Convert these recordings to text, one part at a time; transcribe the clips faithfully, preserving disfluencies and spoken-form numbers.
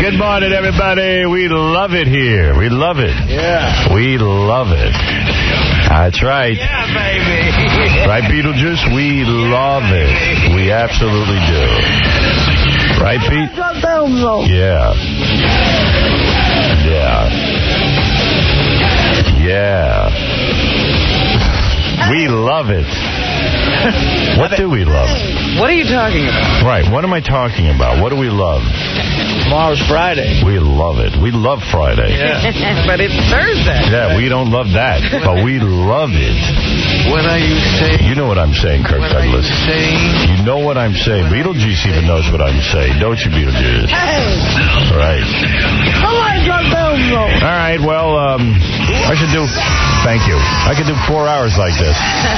Good morning, everybody. We love it here. We love it. Yeah. We love it. That's right. Yeah, baby. Right, Beetlejuice? We love it. We absolutely do. Right, Pete? Yeah. Yeah. Yeah. We love it. What do we love? What are you talking about? Right, what am I talking about? What do we love? Tomorrow's Friday. We love it. We love Friday. Yeah. But it's Thursday. Yeah, we don't love that, but we love it. What are you saying? You know what I'm saying, Kirk What Douglas. are you saying? You know what I'm saying. Beetlejuice even knows what I'm saying. Don't you, Beetlejuice? Right. All right, well, um, I should do... Thank you. I could do four hours like this.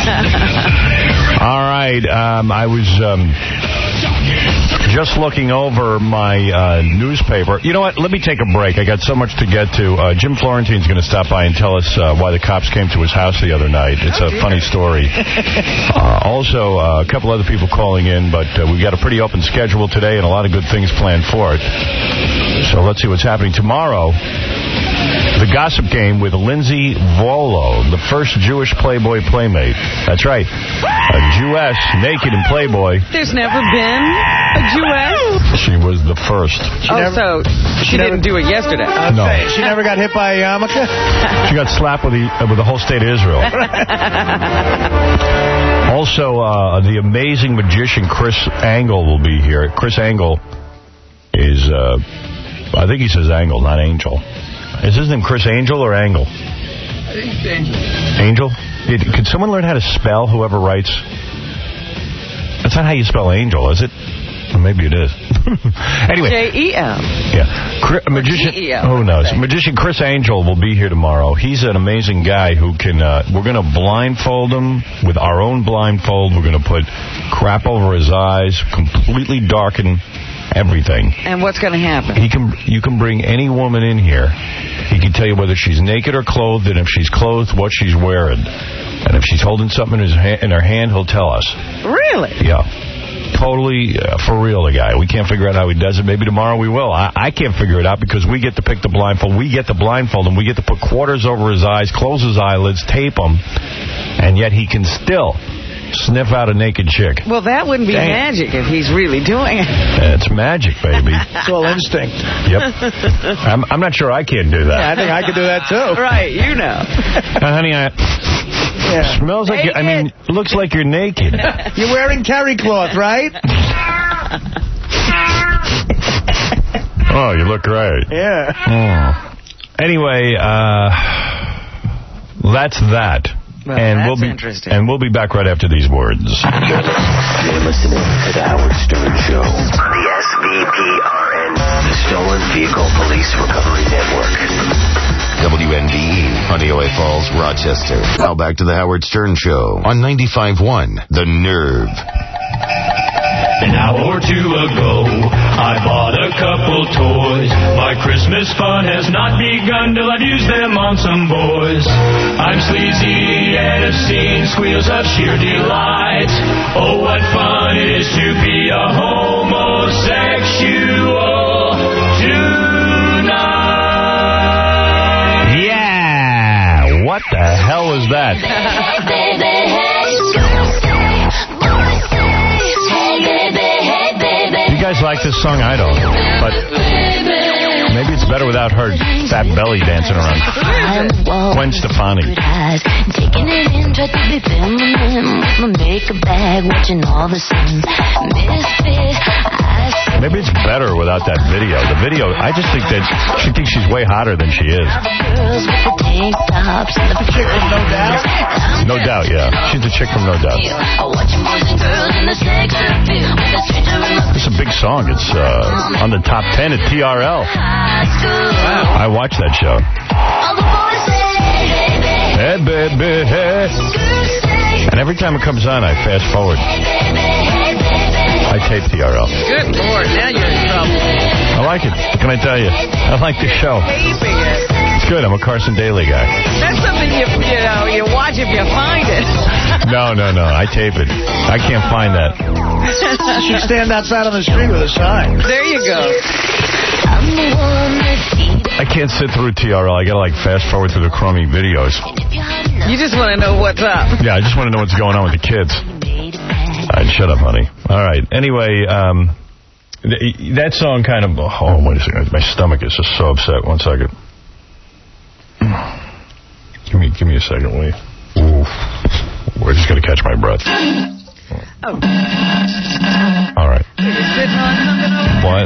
All right, um, I was... Um, just looking over my uh, newspaper. You know what? Let me take a break. I got so much to get to. Uh, Jim Florentine's going to stop by and tell us uh, why the cops came to his house the other night. It's oh, a dear. funny story. uh, also, uh, a couple other people calling in, but uh, we've got a pretty open schedule today and a lot of good things planned for it. So let's see what's happening tomorrow. The Gossip Game with Lindsay Volo, the first Jewish Playboy playmate. That's right. A Jewess naked in Playboy. There's never been a Jewess? She was the first. She oh, never, so she, she didn't do it yesterday. No. Saying, she never got hit by a yarmulke? She got slapped with the, uh, with the whole state of Israel. Also, uh, the amazing magician Chris Angle will be here. Chris Angle is, uh, I think he says Angle, not Angel. Is his name Chris Angel or Angle? I think it's Angel. Angel? It, could someone learn how to spell whoever writes? That's not how you spell Angel, is it? Or maybe it is. Anyway. J E L. Yeah. Chris, magician, G E L, who knows? Magician Chris Angel will be here tomorrow. He's an amazing guy who can, uh, we're going to blindfold him with our own blindfold. We're going to put crap over his eyes, completely darken everything. And what's going to happen? He can. You can bring any woman in here. He can tell you whether she's naked or clothed, and if she's clothed, what she's wearing. And if she's holding something in, his ha in her hand, he'll tell us. Really? Yeah. Totally uh, for real, the guy. We can't figure out how he does it. Maybe tomorrow we will. I, I can't figure it out because we get to pick the blindfold. We get to blindfold him. We get to put quarters over his eyes, close his eyelids, tape him, and yet he can still sniff out a naked chick. Well, that wouldn't be Dang. magic if he's really doing it. It's magic, baby. It's all instinct. Yep. I'm, I'm not sure I can do that. Yeah, I think I could do that, too. Right, you know. Uh, honey, I... Yeah. Smells like you, I mean, looks like you're naked. You're wearing terry cloth, right? Oh, you look great. Yeah. Oh. Anyway, uh, that's that. Well, and that's we'll be interesting. And we'll be back right after these words. You're listening to the Howard Stern Show on the S V P R N, the Stolen Vehicle Police Recovery Network. W N D E, Honeyaway Falls, Rochester. Now back to the Howard Stern Show on ninety-five point one, The Nerve. An hour or two ago, I bought a couple toys. My Christmas fun has not begun till I've used them on some boys. I'm sleazy and have seen squeals of sheer delight. Oh, what fun it is to be a homosexual tonight. Yeah! What the hell is that? You guys like this song? I don't. But maybe it's better without her fat belly dancing around. Gwen Stefani. Taking it in, tried to be feminine with my makeup bag, watching all the scenes. Maybe it's better without that video. The video, I just think that she thinks she's way hotter than she is. No doubt? No doubt, yeah. She's the chick from No Doubt. It's a big song. It's uh, on the top ten at T R L. Wow. I watched that show. Hey, baby, hey. And every time it comes on, I fast forward. I tape T R L. Good Lord, now you're in trouble. I like it. What can I tell you? I like the show. Taping it. It's good. I'm a Carson Daly guy. That's something you, you know, you watch if you find it. No, no, no. I tape it. I can't find that. You should stand outside on the street with a sign. There you go. I'm the one that's eating. I can't sit through T R L. I got to, like, fast forward through the crummy videos. You just want to know what's up. Yeah, I just want to know what's going on with the kids. All right, shut up, honey. All right. Anyway, um, th that song kind of... Oh, wait a second. My stomach is just so upset. One second. Give me, give me a second, will you? Ooh. We're just going to catch my breath. Oh. All right. You're sitting on something over What?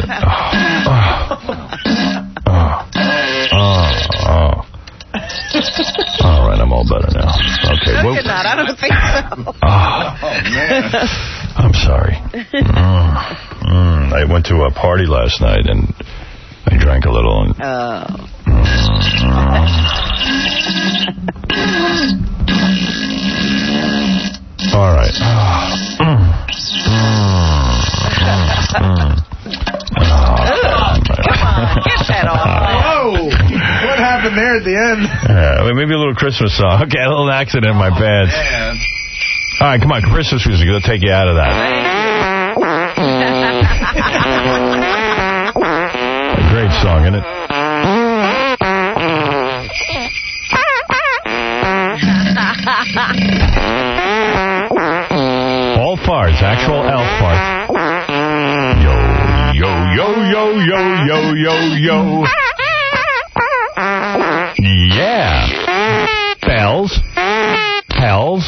Oh. Oh. Oh. Oh. All right, I'm all better now. Okay. No, well, you're not. I don't think so. Oh, man. I'm sorry. Mm. Mm. I went to a party last night, and I drank a little. And, Oh. all right. Mm. Mm. Mm. Oh, Come on, get that off. Whoa! What happened there at the end? Yeah, maybe a little Christmas song. Okay, a little accident in my pants. All right, come on, Christmas music. It'll take you out of that. A great song, isn't it? All farts, actual elf farts. Yo, yo, yo, yo, yo, yo, yo. Yeah. Bells. Hells.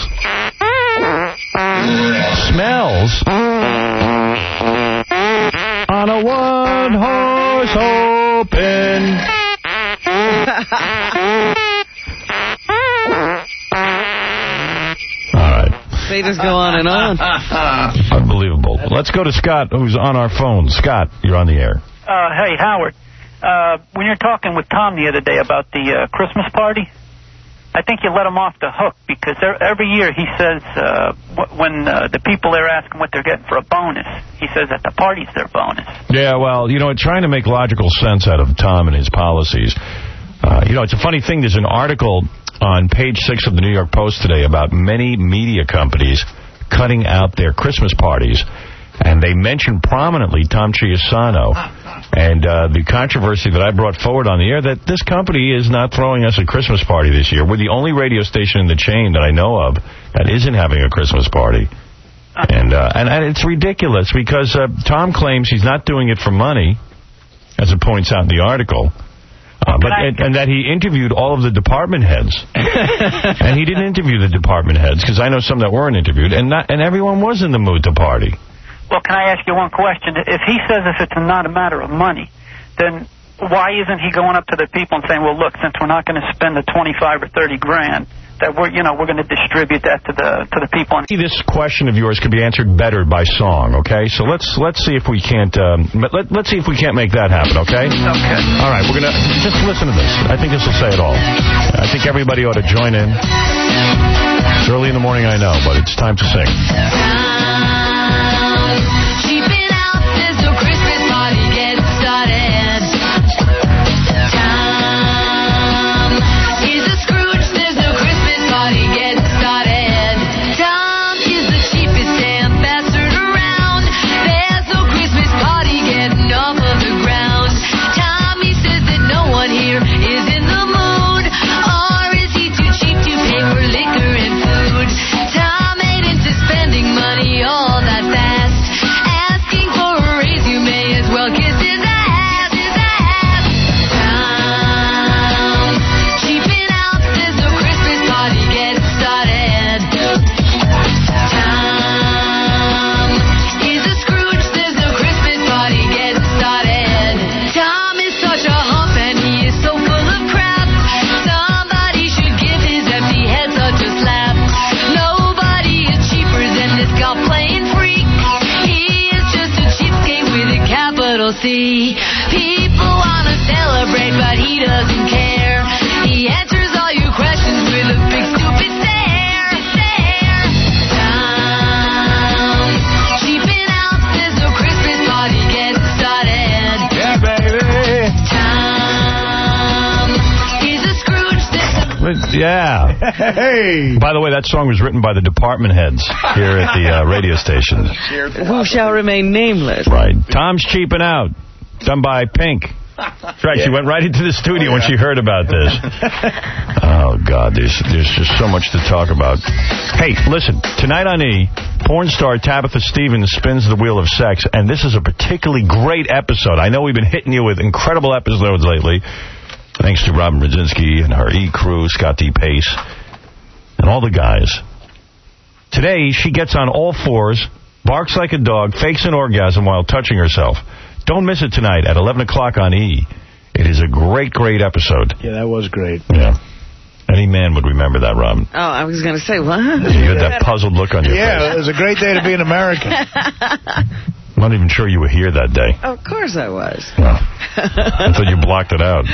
Smells. On a one-horse open. All right. They just go on and on. Unbelievable. Let's go to Scott, who's on our phone. Scott, you're on the air. Uh, hey, Howard. Uh, when you're talking with Tom the other day about the uh, Christmas party, I think you let him off the hook because every year he says uh, when uh, the people there ask him what they're getting for a bonus, he says that the party's their bonus. Yeah, well, you know, trying to make logical sense out of Tom and his policies. Uh, you know, it's a funny thing. There's an article on page six of the New York Post today about many media companies cutting out their Christmas parties. And they mentioned prominently Tom Chiusano and uh, the controversy that I brought forward on the air that this company is not throwing us a Christmas party this year. We're the only radio station in the chain that I know of that isn't having a Christmas party. And uh, and, and it's ridiculous because uh, Tom claims he's not doing it for money, as it points out in the article. Uh, but and, and that he interviewed all of the department heads. And he didn't interview the department heads because I know some that weren't interviewed, and not and everyone was in the mood to party. Well, can I ask you one question? If he says if it's not a matter of money, then why isn't he going up to the people and saying, well, look, since we're not going to spend the twenty-five or thirty grand, that we're, you know, we're going to distribute that to the to the people. This question of yours could be answered better by song, okay? So let's let's see if we can't um, let let's see if we can't make that happen, okay? Okay. All right, we're gonna just listen to this. I think this will say it all. I think everybody ought to join in. It's early in the morning, I know, but it's time to sing. Cheaping out, there's no Christmas party getting started. Tom is a Scrooge, there's no Christmas party getting started. Tom is the cheapest damn bastard around. There's no Christmas party getting off of the ground. Tommy says that no one here is in the mood. Or is he too cheap to pay for liquor and food? Tom ain't into spending money all that fast. See, people want to celebrate, but he doesn't care. He answers all your questions with a big stupid stare. Stare. Tom, cheaping out, there's no Christmas party getting started. Yeah, baby. Tom is a Scrooge. Yeah. Hey. By the way, that song was written by the department heads here at the uh, radio station. Who shall remain nameless. Right. Tom's Cheaping Out, done by Pink. That's right. Yeah. She went right into the studio oh, yeah. when she heard about this. Oh, God. There's, there's just so much to talk about. Hey, listen. Tonight on E, porn star Tabitha Stevens spins the wheel of sex, and this is a particularly great episode. I know we've been hitting you with incredible episodes lately, thanks to Robin Brzezinski and her E crew, Scott D. Pace, and all the guys. Today, she gets on all fours, barks like a dog, fakes an orgasm while touching herself. Don't miss it tonight at eleven o'clock on E. It is a great, great episode. Yeah, that was great. Yeah. Any man would remember that, Robin. Oh, I was going to say, what? You had that puzzled look on your yeah, face. Yeah, it was a great day to be an American. I'm not even sure you were here that day. Of course I was. Well, I thought you blocked it out.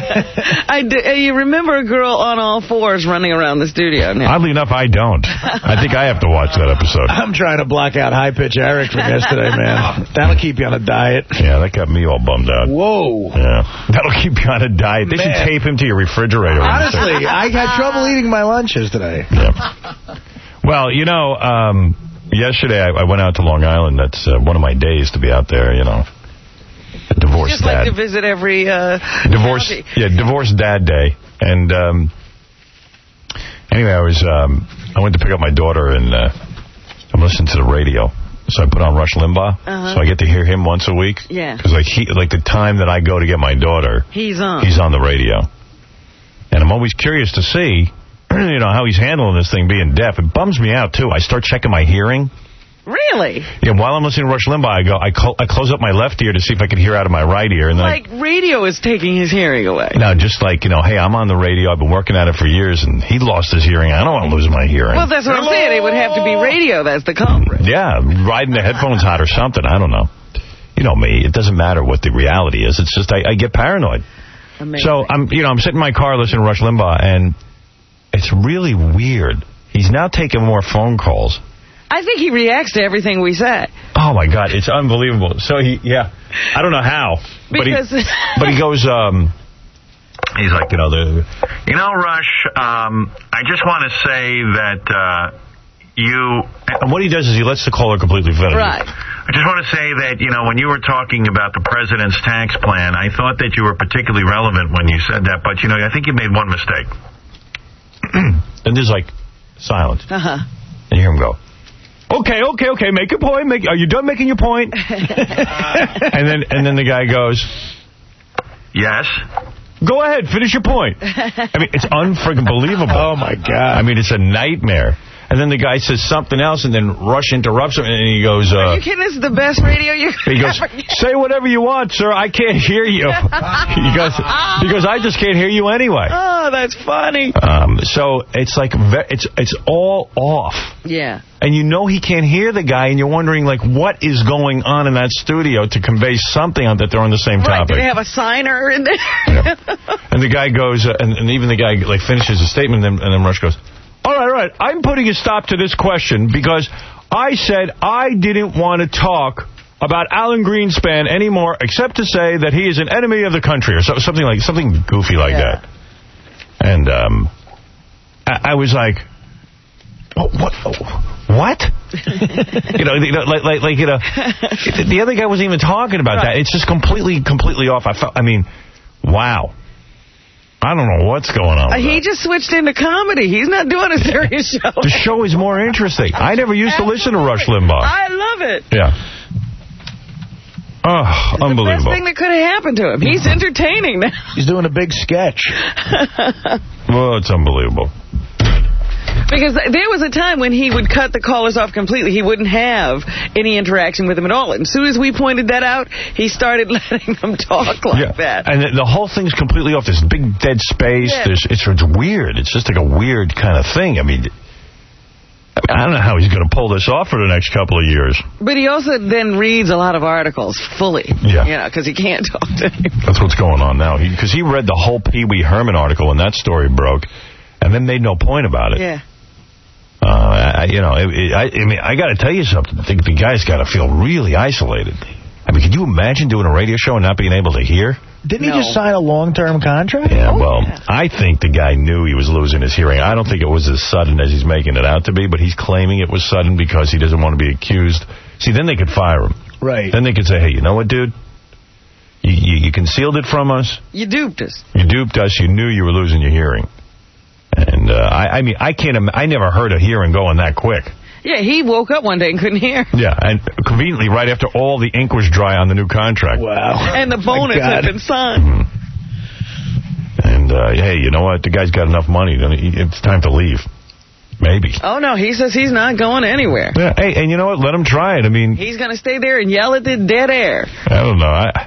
I do, you remember a girl on all fours running around the studio now. Oddly enough, I don't. I think I have to watch that episode. I'm trying to block out High Pitch Eric from yesterday, man. That'll keep you on a diet. Yeah, that got me all bummed out. Whoa. Yeah, that'll keep you on a diet. They man. should tape him to your refrigerator. Honestly, I had trouble eating my lunches today. Yeah. Well, you know... Um, Yesterday, I, I went out to Long Island. That's uh, one of my days to be out there, you know. Divorced Just dad. like to visit every... Uh, divorce, yeah, divorced dad day. And um, anyway, I was um, I went to pick up my daughter, and uh, I'm listening to the radio. So I put on Rush Limbaugh, uh-huh. so I get to hear him once a week. Yeah. Because like, he, like the time that I go to get my daughter, he's on. He's on the radio. And I'm always curious to see... you know, how he's handling this thing being deaf. It bums me out, too. I start checking my hearing. Really? Yeah, while I'm listening to Rush Limbaugh, I go, I, cl I close up my left ear to see if I can hear out of my right ear. And then like I, radio is taking his hearing away. No, just like, you know, hey, I'm on the radio. I've been working at it for years, and he lost his hearing. I don't want to lose my hearing. Well, that's what Hello? I'm saying. It would have to be radio. That's the culprit. Yeah, riding the headphones hot or something. I don't know. You know me. It doesn't matter what the reality is. It's just I, I get paranoid. Amazing. So, I'm, you know, I'm sitting in my car listening to Rush Limbaugh, and... it's really weird. He's now taking more phone calls. I think he reacts to everything we say. Oh, my God. It's unbelievable. So, he, yeah, I don't know how. Because but he, but he goes, um, he's like, you know, the, you know, Rush, um, I just want to say that uh, you, and what he does is he lets the caller completely finish. Right. I just want to say that, you know, when you were talking about the president's tax plan, I thought that you were particularly relevant when you said that. But, you know, I think you made one mistake. And there's like silence. Uh-huh. And you hear him go, okay, okay, okay, make your point. Make, are you done making your point? and then and then the guy goes, yes. Go ahead, finish your point. I mean, it's unfreaking believable. Oh, my God. I mean, it's a nightmare. And then the guy says something else, and then Rush interrupts him, and he goes... Uh, Are you kidding? This is the best radio you He goes, say whatever you want, sir. I can't hear you. he, goes, he goes, I just can't hear you anyway. Oh, that's funny. Um, so it's like, it's it's all off. Yeah. And you know he can't hear the guy, and you're wondering, like, what is going on in that studio to convey something on that they're on the same right, topic. Do they have a signer in there? Yeah. And the guy goes, uh, and, and even the guy, like, finishes his statement, and then, and then Rush goes... All right, all right. I'm putting a stop to this question because I said I didn't want to talk about Alan Greenspan anymore except to say that he is an enemy of the country or so, something like something goofy like yeah. that. And um, I, I was like, oh, what? Oh, what? you know, you know, like, like, like, you know, the other guy wasn't even talking about right. that. It's just completely, completely off. I felt, I mean, wow. I don't know what's going on. Uh, he that. just switched into comedy. He's not doing a serious show. The show is more interesting. I never used to listen to Rush Limbaugh. I love it. Yeah. Oh, it's unbelievable. The best thing that could have happened to him. He's entertaining now. He's doing a big sketch. Well, it's unbelievable. Because there was a time when he would cut the callers off completely. He wouldn't have any interaction with them at all. And as soon as we pointed that out, he started letting them talk like yeah. that. And the, the whole thing's completely off. There's big dead space. Yeah. There's, it's, it's weird. It's just like a weird kind of thing. I mean, I don't know how he's going to pull this off for the next couple of years. But he also then reads a lot of articles fully. Yeah. You know, because he can't talk to anyone. That's what's going on now. Because he, he read the whole Pee Wee Herman article when that story broke and then made no point about it. Yeah. Uh, I, you know, it, it, I, I mean, I got to tell you something. I think the guy's got to feel really isolated. I mean, could you imagine doing a radio show and not being able to hear? Didn't No. he just sign a long-term contract? Yeah, well, I think the guy knew he was losing his hearing. I don't think it was as sudden as he's making it out to be, but he's claiming it was sudden because he doesn't want to be accused. See, then they could fire him. Right. Then they could say, hey, you know what, dude? You, you, you concealed it from us. You duped us. You duped us. You knew you were losing your hearing. And, uh, I, I mean, I can't, im- I never heard a hearing going that quick. Yeah, he woke up one day and couldn't hear. Yeah, and conveniently right after all the ink was dry on the new contract. Wow. And the bonus God. had been signed. Mm-hmm. And, uh, hey, you know what? The guy's got enough money. Then he- It's time to leave. Maybe. Oh, no, he says he's not going anywhere. Yeah, hey, and you know what? Let him try it. I mean, He's going to stay there and yell at the dead air. I don't know. I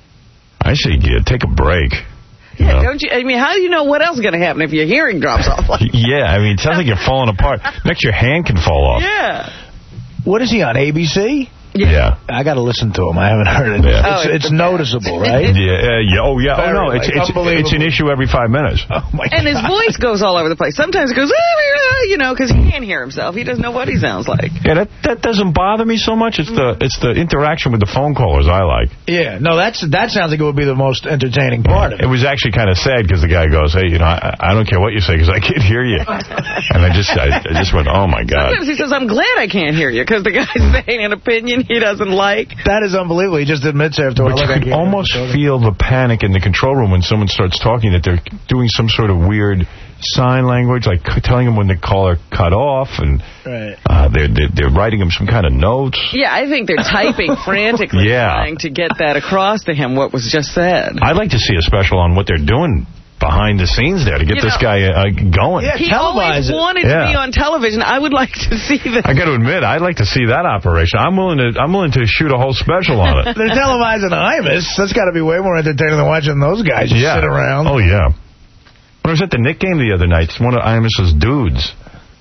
I say, yeah, take a break. You Yeah, know? don't you? I mean, how do you know what else is going to happen if your hearing drops off? Like, Yeah, I mean, it sounds like you're falling apart. Next, your hand can fall off. yeah. What is he on, A B C? Yeah. I got to listen to him. I haven't heard it. Yeah. Oh, It's, it's it's the noticeable, right? Yeah, uh, yeah, oh, yeah. Oh, Very, no, it's, like, it's, it's an issue every five minutes. Oh, my And his God. voice goes all over the place. Sometimes it goes, you know, because he can't hear himself. He doesn't know what he sounds like. Yeah, that, that doesn't bother me so much. It's the it's the interaction with the phone callers I like. Yeah, no, that's that sounds like it would be the most entertaining part of It it. was actually kind of sad because the guy goes, hey, you know, I, I don't care what you say because I can't hear you. And I just I, I just went, oh, my God. Sometimes he says, I'm glad I can't hear you, because the guy's saying an opinion he doesn't like. That is unbelievable. He just admits after a But while. you can almost feel the panic in the control room when someone starts talking that they're doing some sort of weird sign language, like c- telling them when the caller cut off, and Right. uh, they're, they're they're writing him some kind of notes. Yeah, I think they're typing frantically Yeah. trying to get that across to him, what was just said. I'd like to see a special on what they're doing behind the scenes there to get You this know- guy uh, going. Yeah, He televise always it. wanted Yeah. to be on television. I would like to see that. I got to admit, I'd like to see that operation. I'm willing to I'm willing to shoot a whole special on it. They're televising Imus. That's got to be way more entertaining than watching those guys just Yeah. sit around. Oh, yeah. When I was at the Knick game the other night, one of Imus's dudes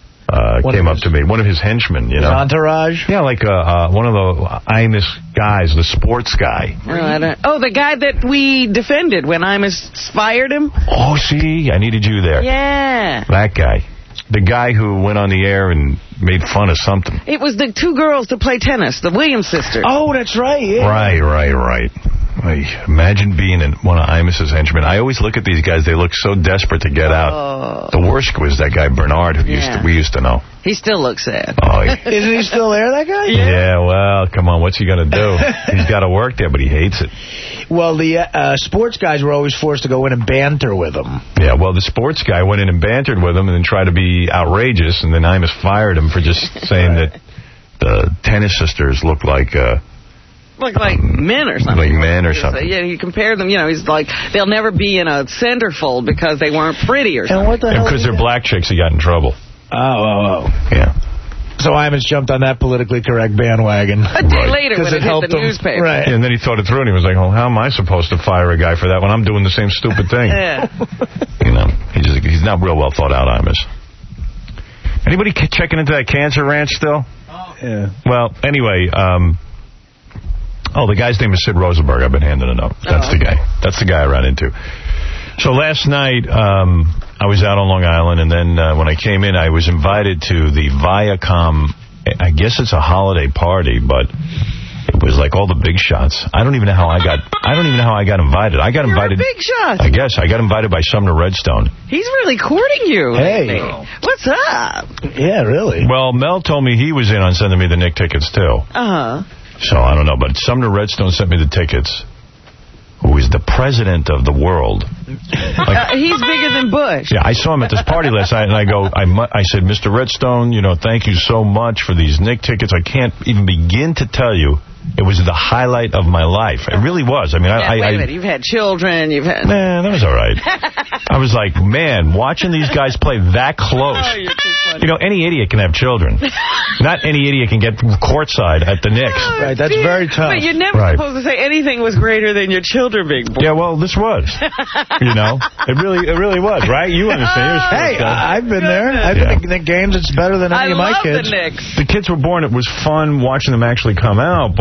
uh, One came of up his- to me. One of his henchmen, you His know. entourage. Yeah, like uh, uh, one of the Imus guys, the sports guy. Oh, I don't- oh, the guy that we defended when Imus fired him? Oh, see, I needed you there. Yeah. That guy. The guy who went on the air and made fun of something. It was the two girls that play tennis, the Williams sisters. Oh, that's right. Yeah. Right, right, right. Ay, imagine being in one of Imus's henchmen. I always look at these guys. They look so desperate to get out. Oh. The worst was that guy Bernard, who used Yeah. to, we used to know. He still looks sad. Oh, he, Isn't he still there, that guy? yeah, well, come on. What's he going to do? He's got to work there, but he hates it. Well, the uh, sports guys were always forced to go in and banter with him. Yeah, well, the sports guy went in and bantered with him and then tried to be outrageous, and then Imus fired him for just saying that the tennis sisters look like... Uh, Look like men or something. Like men or something. Yeah, you compare them, you know, he's like, they'll never be in a centerfold because they weren't pretty or something. And what the hell? because they're black chicks, he got in trouble. Oh, oh, oh. Yeah. So Imus jumped on that politically correct bandwagon. A day Right. later when Because it, it helped hit the him. newspaper. Right. And then he thought it through, and he was like, "Oh, how am I supposed to fire a guy for that when I'm doing the same stupid thing?" Yeah. You know, he just, he's not real well thought out, Imus. Anybody c- checking into that cancer ranch still? Yeah. Well, anyway, um, oh, the guy's name is Sid Rosenberg. I've been handing a note. That's Oh. the guy. That's the guy I ran into. So last night, um, I was out on Long Island, and then uh, when I came in, I was invited to the Viacom, I guess it's a holiday party, but it was like all the big shots. I don't even know how I got, I don't even know how I got invited. I got You're invited. a big shot. I guess I got invited by Sumner Redstone. He's really courting you. Hey. lately. What's up? Yeah, really. Well, Mel told me he was in on sending me the Knick tickets, too. Uh-huh. So I don't know, but Sumner Redstone sent me the tickets. Who is the president of the world? Uh, he's bigger than Bush. Yeah, I saw him at this party last night, and I go, I, mu- I said, Mister Redstone, you know, thank you so much for these Knick tickets. I can't even begin to tell you. It was the highlight of my life. It really was. I mean, Yeah, I... wait I, a minute. You've had children. You've had... Man, that was all right. I was like, man, watching these guys play that close. Oh, you're too funny. You know, any idiot can have children. Not any idiot can get courtside at the Knicks. Right, that's very tough. But you're never Right. supposed to say anything was greater than your children being born. Yeah, well, this was. You know, it really, it really was, right? You understand? You're a sports Hey, guy. I've been there. I've Yeah. been in the games. It's better than I any of my love kids. the Knicks. The kids were born. It was fun watching them actually come out, but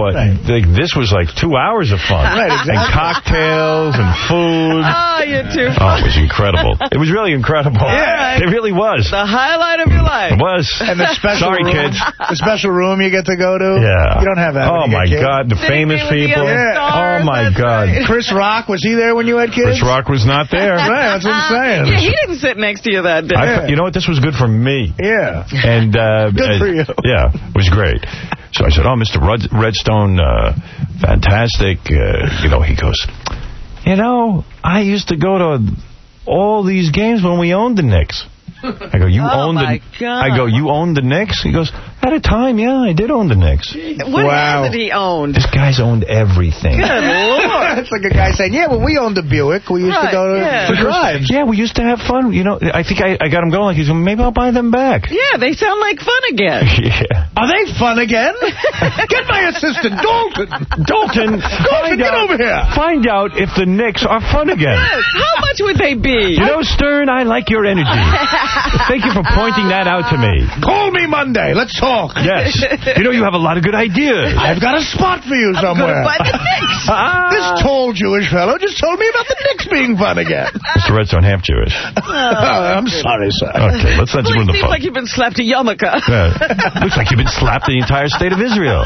know, Right. like, this was like two hours of fun. Right, exactly. And cocktails and food. Oh, you're too Oh, it was incredible. It was really incredible. Yeah. It really was. The highlight of your life. It was. And the special Sorry, room, kids. the special room you get to go to. Yeah. You don't have that. Oh, when you my get kids. God. The Sitting famous there with the people. other Yeah. stars, Oh, my that's God. right. Chris Rock, was he there when you had kids? Chris Rock was not there. Right, that's what I'm saying. Yeah, he didn't sit next to you that day. I, you know what? This was good for me. Yeah. And uh, Good for you. Yeah, it was great. So I said, "Oh, Mister Red Redstone, uh, fantastic." Uh, you know, he goes, "You know, I used to go to all these games when we owned the Knicks." I go, "You Oh, owned the?" my God. I go, "You owned the Knicks?" He goes, "At a time, yeah, I did own the Knicks." What Wow. hasn't he owned? This guy's owned everything. Good Lord. It's like a guy saying, yeah, well, we owned a Buick. We used Right, to go to yeah. for drives. Yeah, we used to have fun. You know, I think I, I got him going. Like he's going, maybe I'll buy them back. Yeah, they sound like fun again. Yeah. Are they fun again? Get my assistant, Dalton. Dalton, find get out, over here. Find out if the Knicks are fun again. Yes. How much would they be? You know, Stern, I like your energy. Thank you for pointing that out to me. Call me Monday. Let's talk. Yes. You know, you have a lot of good ideas. I've got a spot for you somewhere. By the Knicks. This tall Jewish fellow just told me about the Knicks being fun again. Mister Redstone, half Jewish. I'm sorry, sir. Okay, let's not Well, ruin it the seems fun. like you've been slapped a yarmulke. Yeah. Looks like you've been slapped the entire state of Israel.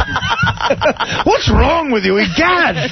What's wrong with you? Egad.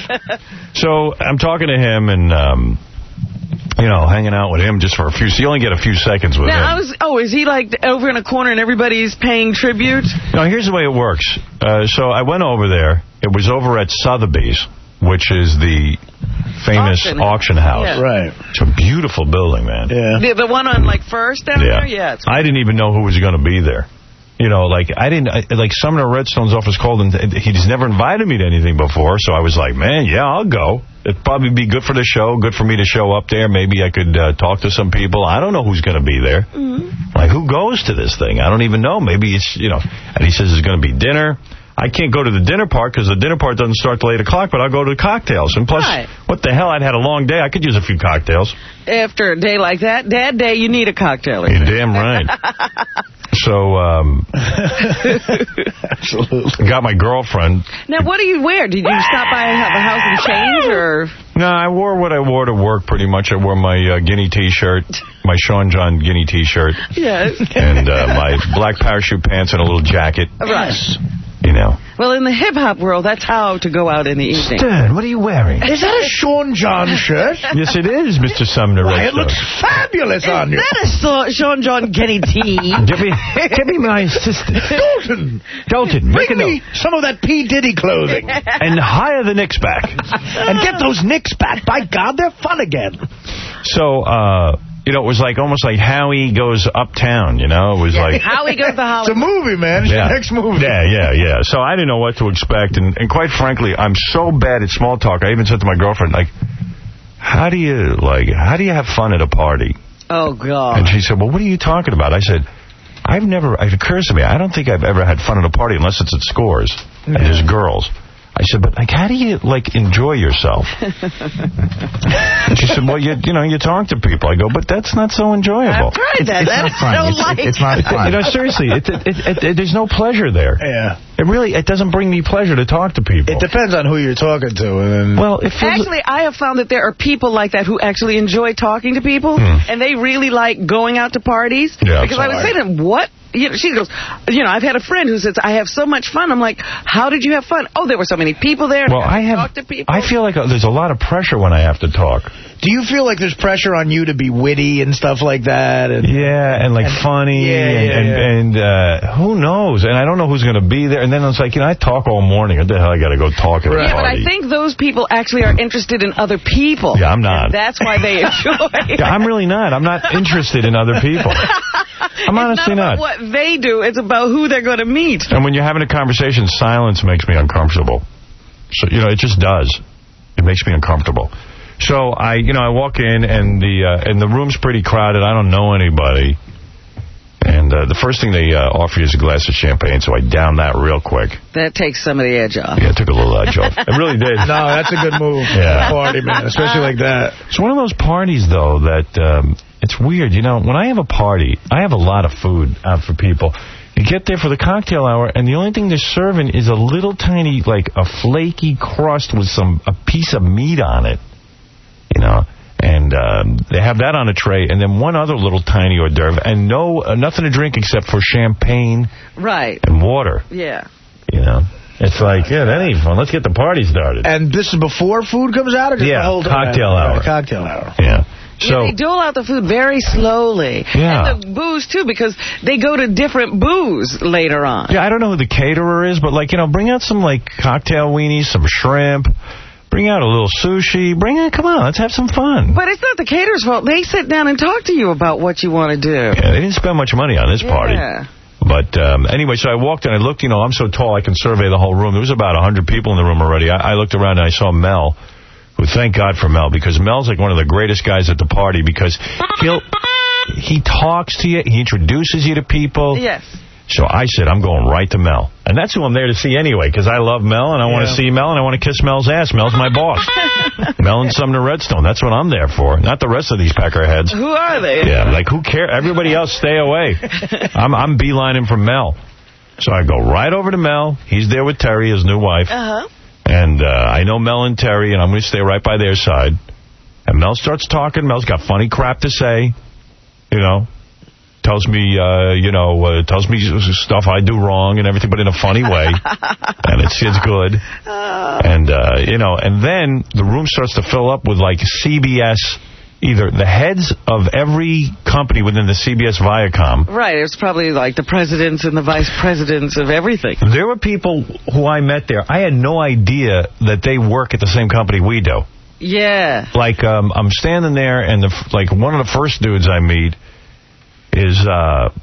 So I'm talking to him and, um, you know, hanging out with him just for a few. So you only get a few seconds with him. Now, I was, oh, is he like over in a corner and everybody's paying tribute? No, here's the way it works. Uh, so I went over there. It was over at Sotheby's, which is the famous Auction auction, house. house. Yeah. Right. It's a beautiful building, man. Yeah. The, the one on like First down Yeah. there? Yeah. It's, I didn't even know who was going to be there. You know, like, I didn't, I, like, Sumner Redstone's office called, and he's never invited me to anything before, so I was like, man, yeah, I'll go. It'd probably be good for the show, good for me to show up there. Maybe I could uh, talk to some people. I don't know who's going to be there. Mm-hmm. Like, who goes to this thing? I don't even know. Maybe it's, you know, and he says there's going to be dinner. I can't go to the dinner part because the dinner part doesn't start till eight o'clock, but I'll go to the cocktails. And plus, Right. what the hell, I'd had a long day. I could use a few cocktails. after a day like that, Dad Day, you need a cocktail. You're damn right. So, um, Absolutely. got my girlfriend. Now, what do you wear? Did you stop by and have a house and change, or? No, I wore what I wore to work pretty much. I wore my uh, Guinea T-shirt, my Sean John Guinea T-shirt, Yes. and uh, my black parachute pants and a little jacket. Right. You know. Well, in the hip-hop world, that's how to go out in the evening. Stern, what are you wearing? Is that a Sean John shirt? Yes, it is, Mister Sumner Why, it Redstone. looks fabulous on you. That is so, Sean John Getty T. Give me, give me my assistant. Dalton, Dalton, make a bring me note. some of that P. Diddy clothing. And hire the Knicks back. And get those Knicks back. By God, they're fun again. So, uh... you know, it was like almost like Howie Goes Uptown, you know? It was like... Howie Goes to It's a Hollywood. movie, man. It's Yeah. your next movie. Yeah, yeah, yeah. So I didn't know what to expect. And, and quite frankly, I'm so bad at small talk. I even said to my girlfriend, like, how do you, like, how do you have fun at a party? Oh, God. And she said, well, what are you talking about? I said, I've never, it occurs to me, I don't think I've ever had fun at a party unless it's at Scores. And there's girls. I said, but, like, how do you, like, enjoy yourself? And she said, well, you you know, you talk to people. I go, but that's not so enjoyable. I've tried that. That's so light. It's not fun. You know, seriously, it, it, it, it, there's no pleasure there. Yeah. It really, it doesn't bring me pleasure to talk to people. It depends on who you're talking to. And Well, it feels... Actually, I have found that there are people like that who actually enjoy talking to people, Hmm. and they really like going out to parties. Yeah, because I would sorry. say to them, what? You know, she goes, you know, I've had a friend who says, I have so much fun. I'm like, how did you have fun? Oh, there were so many people there. Well, I have. Talk to people. I feel like there's a lot of pressure when I have to talk. do you feel like there's pressure on you to be witty and stuff like that? And Yeah, and like And- funny, yeah, and yeah, and, yeah. and uh, who knows? And I don't know who's going to be there. And then it's like, you know, I talk all morning. What the hell? I got to go talk at a Yeah, but I party. think those people actually are interested in other people. Yeah, I'm not. And that's why they enjoy. Yeah, I'm really not. I'm not interested in other people. I'm honestly it's not. not. About what they do. It's about who they're going to meet. And when you're having a conversation, silence makes me uncomfortable. So, you know, it just does. It makes me uncomfortable. So I, you know, I walk in and the uh, and the room's pretty crowded. I don't know anybody. And uh, the first thing they uh, offer you is a glass of champagne, so I down that real quick. That takes some of the edge off. Yeah, it took a little edge off. It really did. no, that's a good move. Yeah. Party, man, especially like that. It's one of those parties, though, that um, it's weird. You know, when I have a party, I have a lot of food out for people. You get there for the cocktail hour, and the only thing they're serving is a little tiny, like a flaky crust with some a piece of meat on it, you know. And um, they have that on a tray, and then one other little tiny hors d'oeuvre, and no uh, nothing to drink except for champagne, right, and water. Yeah, you know. It's like, yeah, that ain't fun. Let's get the party started. And this is before food comes out, or just yeah, the whole cocktail time? hour. Yeah, cocktail hour. Yeah. So yeah, they dole out the food very slowly. Yeah. And the booze, too, because they go to different booze later on. Yeah, I don't know who the caterer is, but, like, you know, bring out some, like, cocktail weenies, some shrimp, bring out a little sushi, bring out, come on, let's have some fun. But it's not the caterer's fault. They sit down and talk to you about what you want to do. Yeah, they didn't spend much money on this party. Yeah. But um, anyway, so I walked and I looked, you know, I'm so tall I can survey the whole room. There was about one hundred people in the room already. I, I looked around and I saw Mel, who, thank God for Mel, because Mel's like one of the greatest guys at the party because he'll he talks to you, he introduces you to people. Yes. So I said, I'm going right to Mel. And that's who I'm there to see anyway, because I love Mel, and I yeah. want to see Mel, and I want to kiss Mel's ass. Mel's my boss. Mel and Sumner Redstone, that's what I'm there for, not the rest of these peckerheads. Who are they? Yeah, like, who cares? Everybody else, stay away. I'm, I'm beelining from Mel. So I go right over to Mel. He's there with Terry, his new wife. Uh-huh. And uh, I know Mel and Terry, and I'm going to stay right by their side. And Mel starts talking. Mel's got funny crap to say, you know. Tells me, uh, you know, uh, tells me stuff I do wrong and everything, but in a funny way. And it's it's good. And, uh, you know, and then the room starts to fill up with, like, C B S, either the heads of every company within the C B S Viacom. Right. It's probably, like, the presidents and the vice presidents of everything. There were people who I met there. I had no idea that they work at the same company we do. Yeah. Like, um, I'm standing there, and, the like, one of the first dudes I meet is, uh,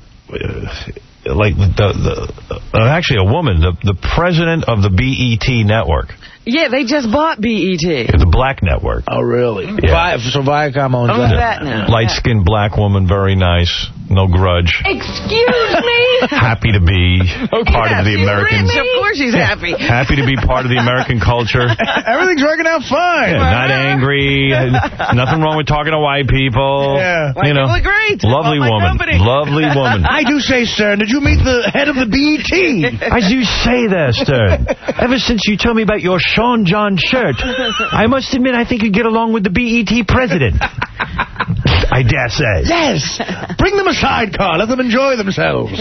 like, the, the uh, actually a woman, the, the president of the B E T network. Yeah, they just bought B E T. The black network. Oh, really? Yeah. Vi so Viacom owns owns that. that now. Light-skinned black woman, very nice, no grudge. Excuse me? Happy to be part yeah, of the American... Of course she's happy. Happy to be part of the American culture. Everything's working out fine. Yeah, not angry. Nothing wrong with talking to white people. Yeah. You know, people are great. Lovely woman. Company. Lovely woman. I do say, sir, did you meet the head of the B E T? I do say that, Stern. Ever since you told me about your Sean John shirt, I must admit I think you get along with the B E T president. I dare say. Yes. Bring them a sidecar. Let them enjoy themselves.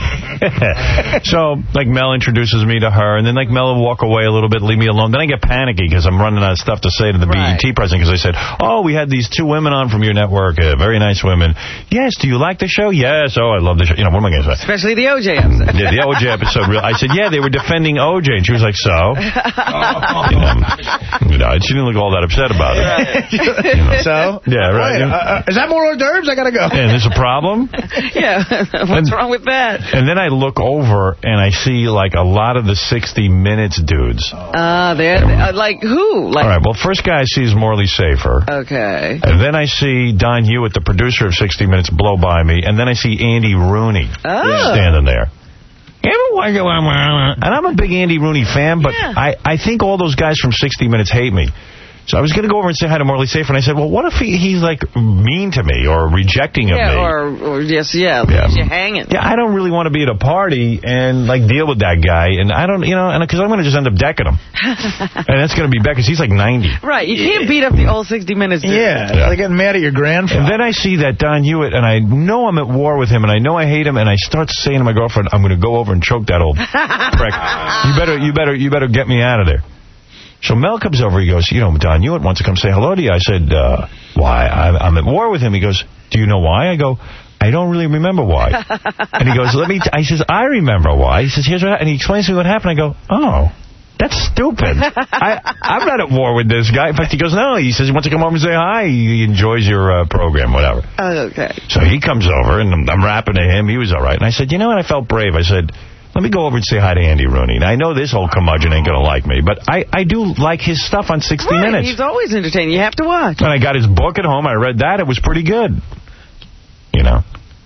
So, like, Mel introduces me to her, and then, like, Mel will walk away a little bit, leave me alone. Then I get panicky because I'm running out of stuff to say to the right. B E T president, because I said, oh, we had these two women on from your network, uh, very nice women. Yes, do you like the show? Yes. Oh, I love the show. You know, what am I going to say? Especially the O J episode. Yeah, the O J episode. I said, yeah, they were defending O J. And she was like, so? You know, you know, she didn't look all that upset about it. You know. So? Yeah, right. Wait, uh, uh, is that more hors d'oeuvres? I got to go. Yeah, there's a problem? Yeah. What's and, wrong with that? And then I look over and I see, like, a lot of the sixty minutes dudes. Ah, uh, they're, uh, like who? Like, all right, well, first guy I see is Morley Safer. Okay. And then I see Don Hewitt, the producer of sixty minutes, blow by me. And then I see Andy Rooney oh. standing there. And I'm a big Andy Rooney fan, but yeah. I, I think all those guys from sixty minutes hate me. So I was going to go over and say hi to Morley Safer, and I said, well, what if he, he's, like, mean to me or rejecting of yeah, me? Or, or just, yeah, leaves yeah. you hanging. Yeah, I don't really want to be at a party and, like, deal with that guy. And I don't, you know, and because I'm going to just end up decking him. And that's going to be bad because he's, like, ninety. Right, you can't beat up the old sixty minutes. Dude. Yeah, yeah. They're getting mad at your grandfather. And then I see that Don Hewitt, and I know I'm at war with him, and I know I hate him, and I start saying to my girlfriend, I'm going to go over and choke that old prick. You better, you better, you better get me out of there. So Mel comes over, he goes, you know, Don Hewitt wants to come say hello to you. I said, uh, why? I'm at war with him. He goes, do you know why? I go, I don't really remember why. And he goes, let me, t I says, I remember why. He says, here's what happened. And he explains to me what happened. I go, oh, that's stupid. I, I'm not at war with this guy. In fact, he goes, no. He says he wants to come over and say hi. He enjoys your uh, program, whatever. Oh, okay. So he comes over, and I'm, I'm rapping to him. He was all right. And I said, you know what? I felt brave. I said, let me go over and say hi to Andy Rooney. Now, I know this old curmudgeon ain't going to like me, but I, I do like his stuff on sixty right, minutes. He's always entertaining. You have to watch. When I got his book at home, I read that. It was pretty good. You know?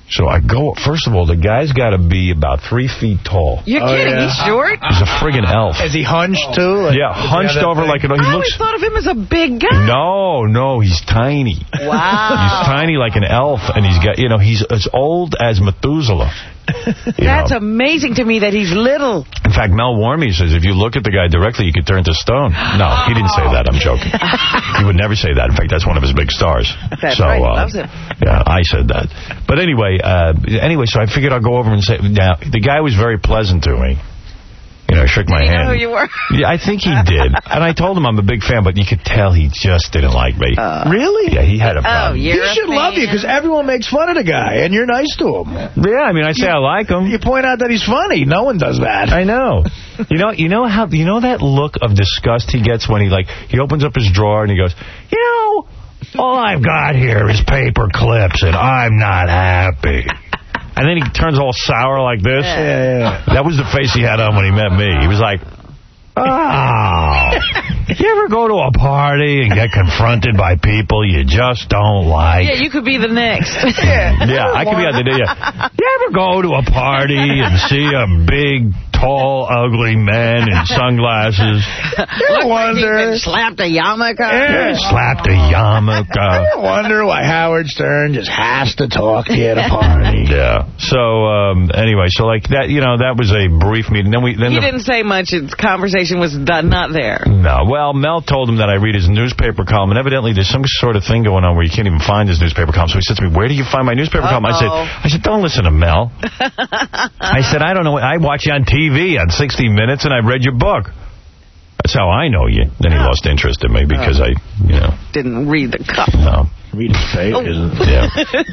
So I go, first of all, the guy's got to be about three feet tall. You're Oh, kidding. yeah. He's short? He's a friggin' elf. Is he hunched, too? Like, Yeah, hunched over thing? like an... He I looks, always thought of him as a big guy. no, no, he's tiny. Wow. He's tiny like an elf, and he's got, you know, he's as old as Methuselah. You That's know. amazing to me that he's little. In fact, Mel Warmy says if you look at the guy directly, you could turn to stone. No, he didn't say that. I'm joking. He would never say that. In fact, that's one of his big stars. That's so, right. He uh, loves him. Yeah, I said that. But anyway, uh, anyway, so I figured I'll go over and say, now, the guy was very pleasant to me. You know, I shook my Did he hand. know who you were? Yeah, I think he did. And I told him I'm a big fan, but you could tell he just didn't like me. Uh, Really? Yeah, he had a Oh, problem. you're He a should fan. love you because everyone makes fun of the guy, and you're nice to him. Yeah, I mean, I say I like him. You point out that he's funny. No one does that. I know. You know, you know how you know that look of disgust he gets when he like he opens up his drawer and he goes, you know, all I've got here is paper clips and I'm not happy. And then he turns all sour like this. Yeah, yeah, yeah. That was the face he had on when he met me. He was like, oh. You ever go to a party and get confronted by people you just don't like? Yeah, you could be the next. Yeah, I could be on the day. Yeah. You ever go to a party and see a big, tall, ugly man in sunglasses? You wonder. Slapped a yarmulke. Yeah. Slapped a yarmulke. I wonder why Howard Stern just has to talk to you at a party. Yeah. So um, anyway, so like that, you know, that was a brief meeting. Then we then He the, didn't say much. His conversation was done, not there. No. Well, Mel told him that I read his newspaper column, and evidently there's some sort of thing going on where you can't even find his newspaper column. So he said to me, where do you find my newspaper column? I said, I said, don't listen to Mel. I said, I don't know. I watch you on T V on sixty minutes, and I read your book. That's how I know you. Then he Oh. lost interest in me because I, you know. Didn't read the cup. No. Read his face. Yeah.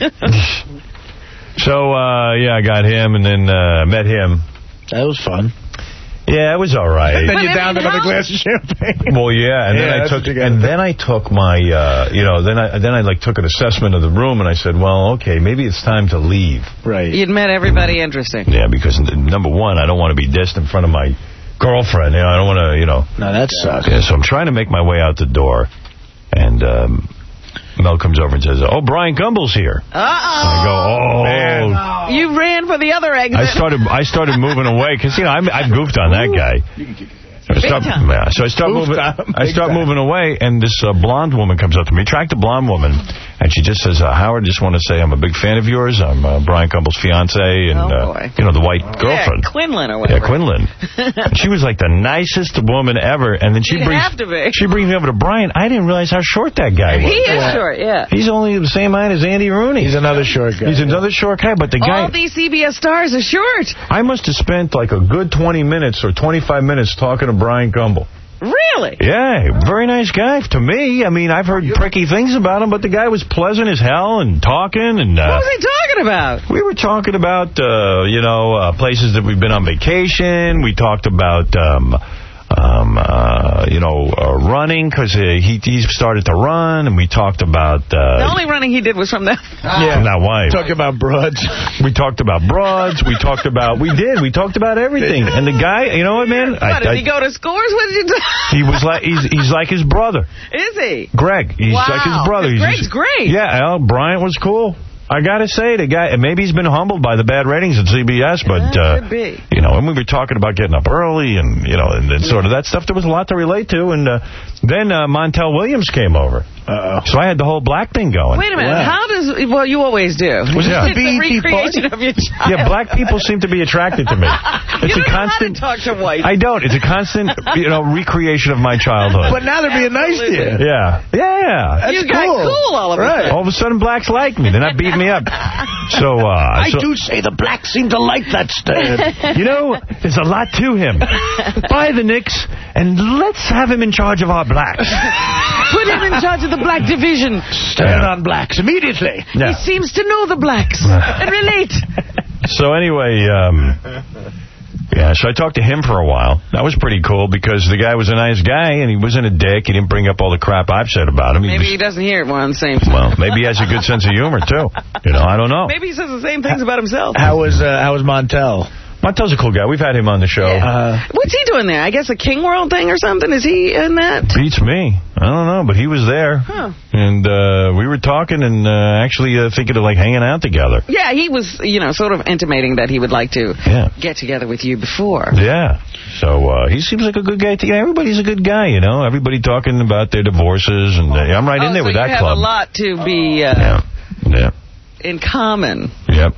So, uh, yeah, I got him and then uh, met him. That was fun. Yeah, it was all right. And then But you I downed mean, another how- glass of champagne. Well, yeah, and Yeah, then I that's took what you gotta and do. then I took my uh, you know, then I then I like took an assessment of the room and I said, well, okay, maybe it's time to leave. Right. You'd met everybody interesting. Yeah, because n- number one, I don't want to be dissed in front of my girlfriend. You know, I don't want to, you know. No, that sucks. Yeah, so I'm trying to make my way out the door, and um, Mel comes over and says, "Oh, Brian Gumbel's here." Uh-oh. I go, "Oh." Man. You ran for the other exit. I started I started moving away because you know I I goofed on that guy. I start, time. yeah, so I start Goofed moving. on him, I big start time. moving away, and this uh, blonde woman comes up to me, attractive blonde woman, and she just says, uh, "Howard, just want to say I'm a big fan of yours. I'm uh, Brian Gumbel's fiance, and Oh, uh, boy. you know the white girlfriend." Yeah, Quinlan or Yeah, whatever. Quinlan. And she was like the nicest woman ever, and then she You'd brings have to be. she brings me over to Brian. I didn't realize how short that guy was. He is Yeah. short, yeah. He's only the same height as Andy Rooney. He's another short guy. He's another short guy, but the guy. All these C B S stars are short. I must have spent like a good twenty minutes or twenty-five minutes talking to Brian Gumbel. Really? Yeah, very nice guy to me. I mean, I've heard pricky things about him, but the guy was pleasant as hell and talking. And uh, What was he talking about? we were talking about, uh, you know, uh, places that we've been on vacation. We talked about, um, um, uh, you know, uh, running because uh, he, he started to run. And we talked about... Uh, The only running he did was from that. from that wife. Talk about broads. We talked about broads. We talked about... We did. We talked about everything. And the guy, you know what, man? What, did I, he go to scores? What did you do? he was like... He's, he's like his brother. Is he? Greg. He's Wow. like his brother. 'Cause He's Greg's just- great. Yeah, well, Bryant was cool. I got to say, the guy, maybe he's been humbled by the bad ratings at C B S, but, Yeah, uh, could be. you know, and we were talking about getting up early and, you know, and, and sort of that stuff. There was a lot to relate to. And uh, then uh, Montel Williams came over. Uh-oh. So I had the whole black thing going. Wait a minute. Wow. How does... Well, you always do. Was this It's the a B E T recreation party? of your child. Yeah, black people seem to be attracted to me. It's you a don't constant... know how to talk to white. I don't. It's a constant, you know, recreation of my childhood. But now they're being nice to you. Yeah. Yeah. That's You got cool. cool all of a Right. sudden. All of a sudden, blacks like me. They're not beating me up. So, uh... I so, do say the blacks seem to like that stand. You know, there's a lot to him. Buy the Knicks, and let's have him in charge of our blacks. Put him in charge of the black division. Stand on blacks immediately. Yeah. He seems to know the blacks and relate. So anyway, um, yeah, so I talked to him for a while. That was pretty cool because the guy was a nice guy, and he wasn't a dick. He didn't bring up all the crap I've said about him. He Maybe was- he doesn't hear it. We're on the same time. Well, maybe he has a good sense of humor, too. You know, I don't know. Maybe he says the same things about himself. How was uh, how was Montel? Montel's a cool guy. We've had him on the show. Yeah. Uh, What's he doing there? I guess a King World thing or something? Is he in that? Beats me. I don't know, but he was there. Huh. And uh, we were talking and uh, actually uh, thinking of, like, hanging out together. Yeah, he was, you know, sort of intimating that he would like to Yeah. get together with you before. Yeah. So uh, he seems like a good guy. To, yeah, everybody's a good guy, you know. Everybody talking about their divorces. And uh, I'm right oh, in there so with you that have club. a lot to be uh, Yeah. Yeah. in common. Yep.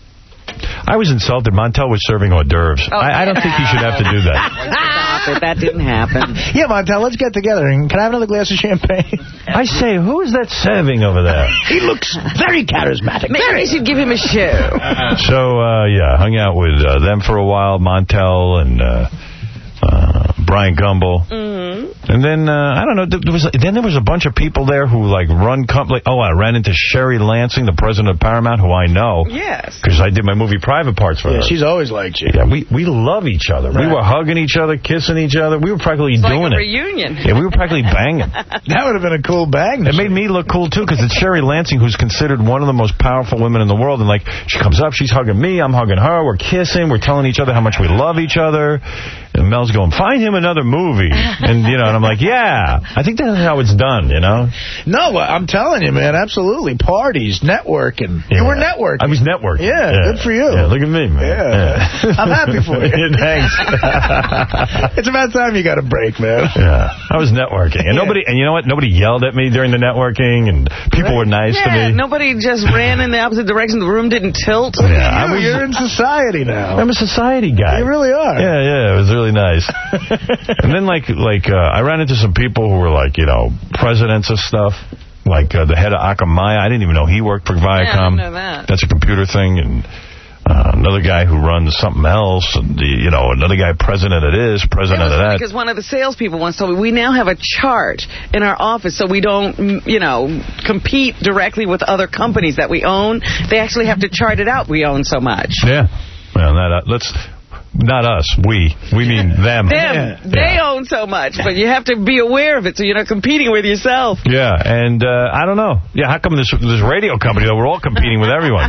I was insulted. Montel was serving hors d'oeuvres. Oh, I, I don't think you should have to do that. Stop it. That didn't happen. yeah, Montel, let's get together. And can I have another glass of champagne? I say, who is that serving over there? He looks very charismatic. Maybe we should give him a show. So, uh, yeah, hung out with uh, them for a while, Montel and uh, uh, Brian Gumbel. Mm-hmm. And then, uh, I don't know, there was, then there was a bunch of people there who, like, run company. Oh, I ran into Sherry Lansing, the president of Paramount, who I know. Yes. Because I did my movie Private Parts for Yeah, her. she's always liked you. Yeah, we, we love each other. Right. We were hugging each other, kissing each other. We were practically It's doing like a it. reunion. Yeah, we were practically banging. That would have been a cool bang. It made me look cool, too, because it's Sherry Lansing, who's considered one of the most powerful women in the world. And, like, she comes up, she's hugging me, I'm hugging her, we're kissing, we're telling each other how much we love each other. And Mel's going, find him another movie. And, you know, and I'm like, yeah, I think that's how it's done, you know? No, I'm telling you, man, absolutely. Parties, networking. Yeah. You were networking. I was networking. Yeah, yeah, good for you. Yeah, look at me, man. Yeah. Yeah. I'm happy for you. Yeah, thanks. It's about time you got a break, man. Yeah, I was networking. And Yeah. nobody, and you know what? Nobody yelled at me during the networking, and people were nice yeah, to me. nobody just ran in the opposite direction. The room didn't tilt. Yeah, You, I was, you're in society now. I'm a society guy. You really are. Yeah, yeah, it was really nice. And then, like, like uh, I ran into some people who were, like, you know, presidents of stuff. Like uh, the head of Akamai. I didn't even know he worked for Viacom. Yeah, I didn't know that. That's a computer thing. And uh, another guy who runs something else. And, the, you know, another guy president of this, president It was of that. because one of the salespeople once told me, we now have a chart in our office so we don't, mm, you know, compete directly with other companies that we own. They actually have to chart it out. We own so much. Yeah. Well, that, uh, let's... Not us. We. We mean them. Them. Yeah. They Yeah. own so much, but you have to be aware of it so you're not competing with yourself. Yeah, and uh, I don't know. Yeah, how come this this radio company, though, we're all competing with everyone?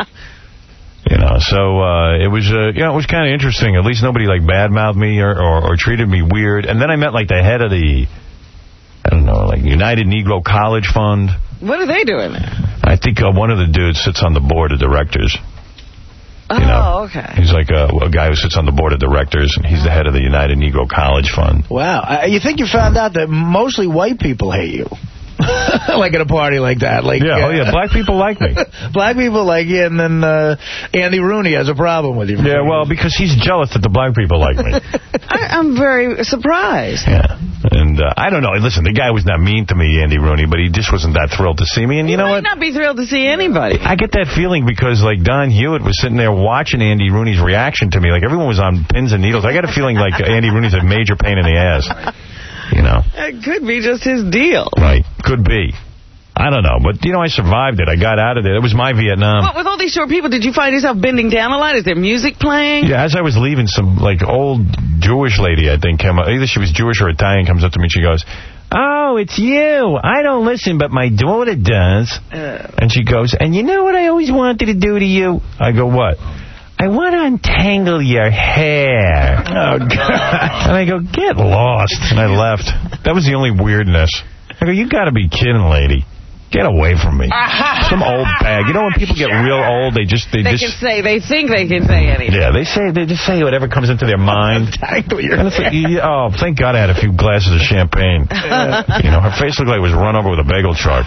You know, so uh, it was, uh, you know, it was kind of interesting. At least nobody, like, bad-mouthed me or, or, or treated me weird. And then I met, like, the head of the, I don't know, like, United Negro College Fund. What are they doing there? I think uh, one of the dudes sits on the board of directors. Oh, You know, okay. He's like a, a guy who sits on the board of directors, and he's the head of the United Negro College Fund. Wow. Uh, you think you found out that mostly white people hate you? Like at a party like that. Like, Yeah, uh, oh yeah, black people like me. Black people like you, and then uh, Andy Rooney has a problem with you. Yeah, well, because he's jealous that the black people like me. I, I'm very surprised. Yeah. And uh, I don't know. Listen, the guy was not mean to me, Andy Rooney, but he just wasn't that thrilled to see me. And you He know might what? not be thrilled to see anybody. I get that feeling because, like, Don Hewitt was sitting there watching Andy Rooney's reaction to me. Like, everyone was on pins and needles. I got a feeling like Andy Rooney's a major pain in the ass. You know? It could be just his deal. Right. Could be. I don't know. But, you know, I survived it. I got out of it. It was my Vietnam. But with all these short people, did you find yourself bending down a lot? Is there music playing? Yeah, as I was leaving, some, like, old Jewish lady, I think, came up. Either she was Jewish or Italian, comes up to me and she goes, "Oh, it's you. I don't listen, but my daughter does." Uh, And she goes, "And you know what I always wanted to do to you?" I go, "What?" "I want to untangle your hair." Oh, God. And I go, "Get lost." And I left. That was the only weirdness. I go, "You got to be kidding, lady. Get away from me." Some old bag. You know when people get real old, they just... They, they just, can say, they think they can say anything. Yeah, they say they just say whatever comes into their mind. Untangle your And it's like, you- oh, thank God I had a few glasses of champagne. You know, her face looked like it was run over with a bagel truck.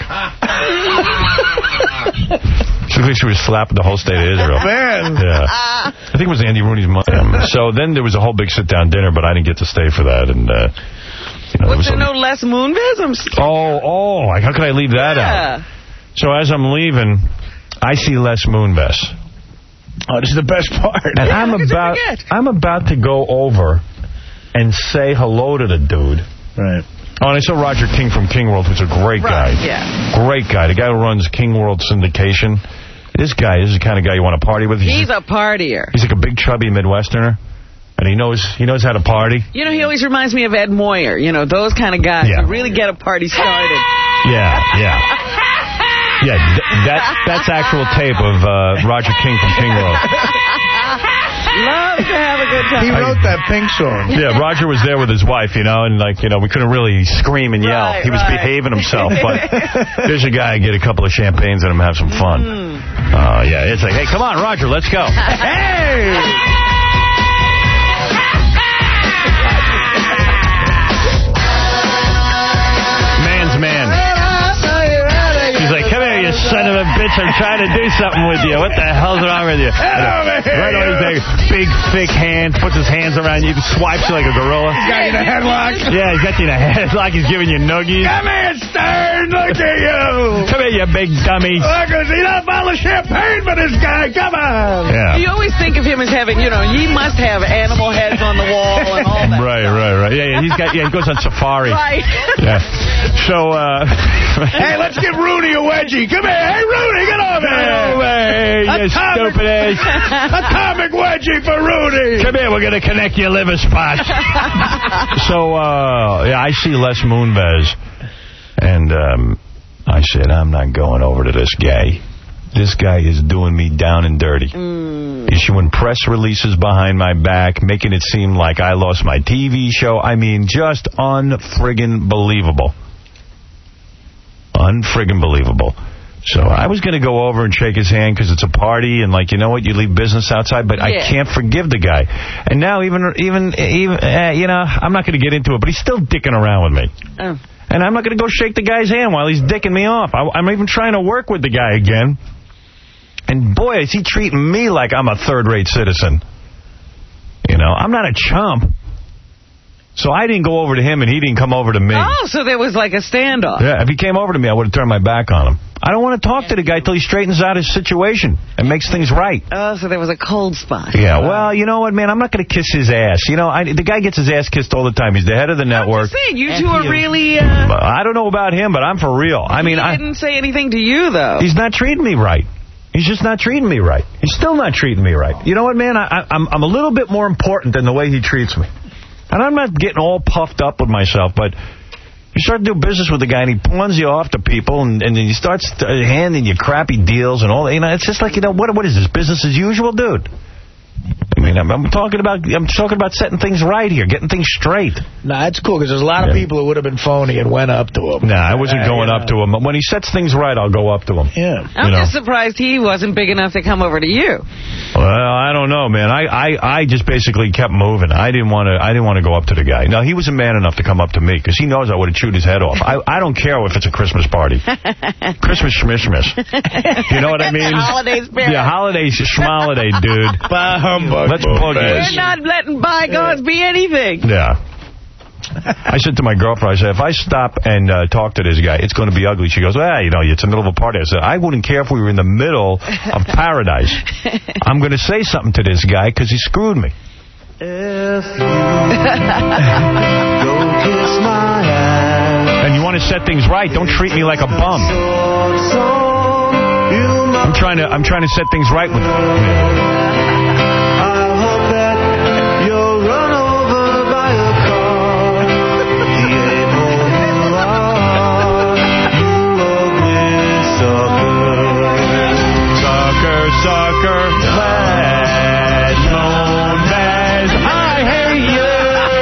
She looked like she was slapping the whole state of Israel. Man. Yeah. I think it was Andy Rooney's mom. So then there was a whole big sit-down dinner, but I didn't get to stay for that. And, uh, you know, Was there there was no Les Moonves? I'm st- a, oh, oh, like, how could I leave that out? yeah. So as I'm leaving, I see Les Moonves. Oh, this is the best part. And Yeah, I'm how could you about forget? I'm about to go over and say hello to the dude. Right. Oh, and I saw Roger King from King World, who's a great Right, guy. yeah. Great guy. The guy who runs King World Syndication. This guy is the kind of guy you want to party with. He's a partier. He's like a big, chubby Midwesterner. And he knows he knows how to party. You know, he always reminds me of Ed Moyer. You know, those kind of guys Yeah. who really get a party started. Yeah, yeah. Yeah, th that that's actual tape of uh, Roger King from King World. Love to have a good time. He wrote that Pink song. Yeah, Roger was there with his wife, you know, and, like, you know, we couldn't really scream and yell. Right, he was right. behaving himself, but there's a guy, get a couple of champagnes and him have some fun. Mm. Uh, yeah, it's like, hey, come on, Roger, let's go. Hey! Man's man. He's like, come here, you son of a bitch. I'm trying to do something with you. What the hell's wrong with you? Right on his like, big, thick hand, puts his hands around you, swipes you like a gorilla. He's got you in a headlock. Yeah, he's got you in a headlock. He's giving you noogies. Come here, Stern. Look at you. Come here, you big dummy. Look, see that bottle of champagne for this guy. Come on. Yeah. You always think of him as having, you know, he must have animal heads on the wall and all that. Right, right, right. Yeah, yeah, he's got, yeah, he goes on safari. Right. Yeah. So, uh... Hey, let's give Rooney a wedgie. Come here. Hey, Rooney, get over here. Get over here, you Atomic- stupid ass. Atomic wedgie for Rooney. Come here, we're going to connect your liver spots. So, uh, yeah, I see Les Moonves, and um, I said, I'm not going over to this guy. This guy is doing me down and dirty. Mm. Issuing press releases behind my back, making it seem like I lost my T V show. I mean, just unfriggin' believable. Unfriggin' believable. So I was going to go over and shake his hand because it's a party and, like, you know what, you leave business outside, but Yeah. I can't forgive the guy. And now even, even, even, uh, you know, I'm not going to get into it, but he's still dicking around with me. Oh. And I'm not going to go shake the guy's hand while he's dicking me off. I, I'm even trying to work with the guy again. And, boy, is he treating me like I'm a third-rate citizen. You know, I'm not a chump. So I didn't go over to him, and he didn't come over to me. Oh, so there was like a standoff. Yeah, if he came over to me, I would have turned my back on him. I don't want to talk to the guy till he straightens out his situation and makes things right. Oh, so there was a cold spot. Yeah, well, you know what, man? I'm not going to kiss his ass. You know, I, the guy gets his ass kissed all the time. He's the head of the network. I'm just saying, you And two he are is- really... Uh, I don't know about him, but I'm for real. I mean, he I, didn't say anything to you, though. he's not treating me right. He's just not treating me right. He's still not treating me right. You know what, man? I, I, I'm, I'm a little bit more important than the way he treats me. And I'm not getting all puffed up with myself, but you start to do business with the guy, and he pawns you off to people, and, and then he starts handing you crappy deals and all. You know, it's just like, you know, what what is this, business as usual, dude? I mean, I'm, I'm talking about I'm talking about setting things right here, getting things straight. Nah, it's cool, because there's a lot of Yeah. people who would have been phony and went up to him. Nah, I wasn't Uh, going yeah. up to him. When he sets things right, I'll go up to him. Yeah. I'm you know. just surprised he wasn't big enough to come over to you. Well, I don't know, man. I, I, I just basically kept moving. I didn't want to. I didn't want to go up to the guy. Now, he was a man enough to come up to me because he knows I would have chewed his head off. I, I don't care if it's a Christmas party, Christmas schmishmas. You know what I mean? Holiday spirit. Yeah, holiday schmoliday, dude. Bah, humbug. Let's plug We're this. not letting bygones be anything. Yeah. I said to my girlfriend, I said, if I stop and uh, talk to this guy, it's going to be ugly. She goes, well, you know, it's the middle of a party. I said, I wouldn't care if we were in the middle of paradise. I'm going to say something to this guy because he screwed me. And you want to set things right. Don't treat me like a bum. I'm trying to, I'm trying to set things right with you. Sucker, Les Moonves, I hate you.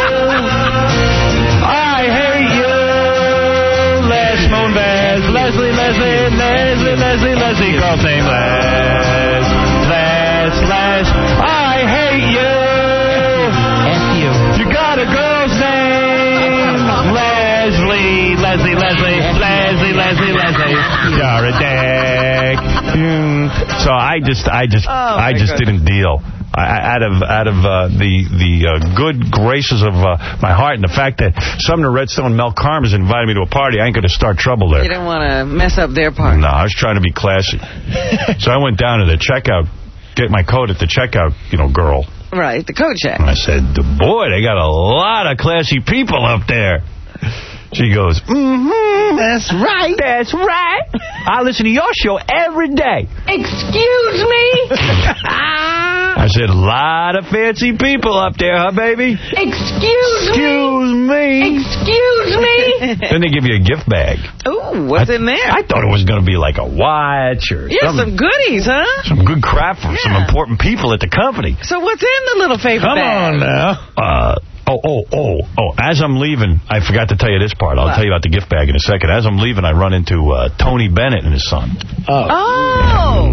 I hate you. Les Moonves, Leslie, Leslie, Leslie, Leslie, Leslie, girl's name Les. Les, Les, I hate you. F you. You got a girl's name. Leslie, Leslie, Leslie, Leslie, Leslie, Leslie. You're a dick. Mm. So I just, I just, Oh, I my just goodness. didn't deal. I, out of, out of uh, the the uh, good graces of uh, my heart and the fact that Sumner Redstone and Mel Karmas invited me to a party, I ain't going to start trouble there. You didn't want to mess up their part. No, I was trying to be classy. So I went down to the checkout, get my coat at the checkout, you know, girl. Right, the coat check. And I said, boy, they got a lot of classy people up there. She goes, mm-hmm. That's right. That's right. I listen to your show every day. Excuse me? I said, a lot of fancy people up there, huh, baby? Excuse me? Excuse me. Excuse me? Then they give you a gift bag. Ooh, what's I, in there? I thought it was going to be like a watch or yeah, something. some goodies, huh? Some good crap from yeah. some important people at the company. So what's in the little favorite Come bag? on now. Uh, oh, oh, oh, oh. As I'm leaving, I forgot to tell you this part. I'll what? tell you about the gift bag in a second. As I'm leaving, I run into uh, Tony Bennett and his son. Oh. Oh.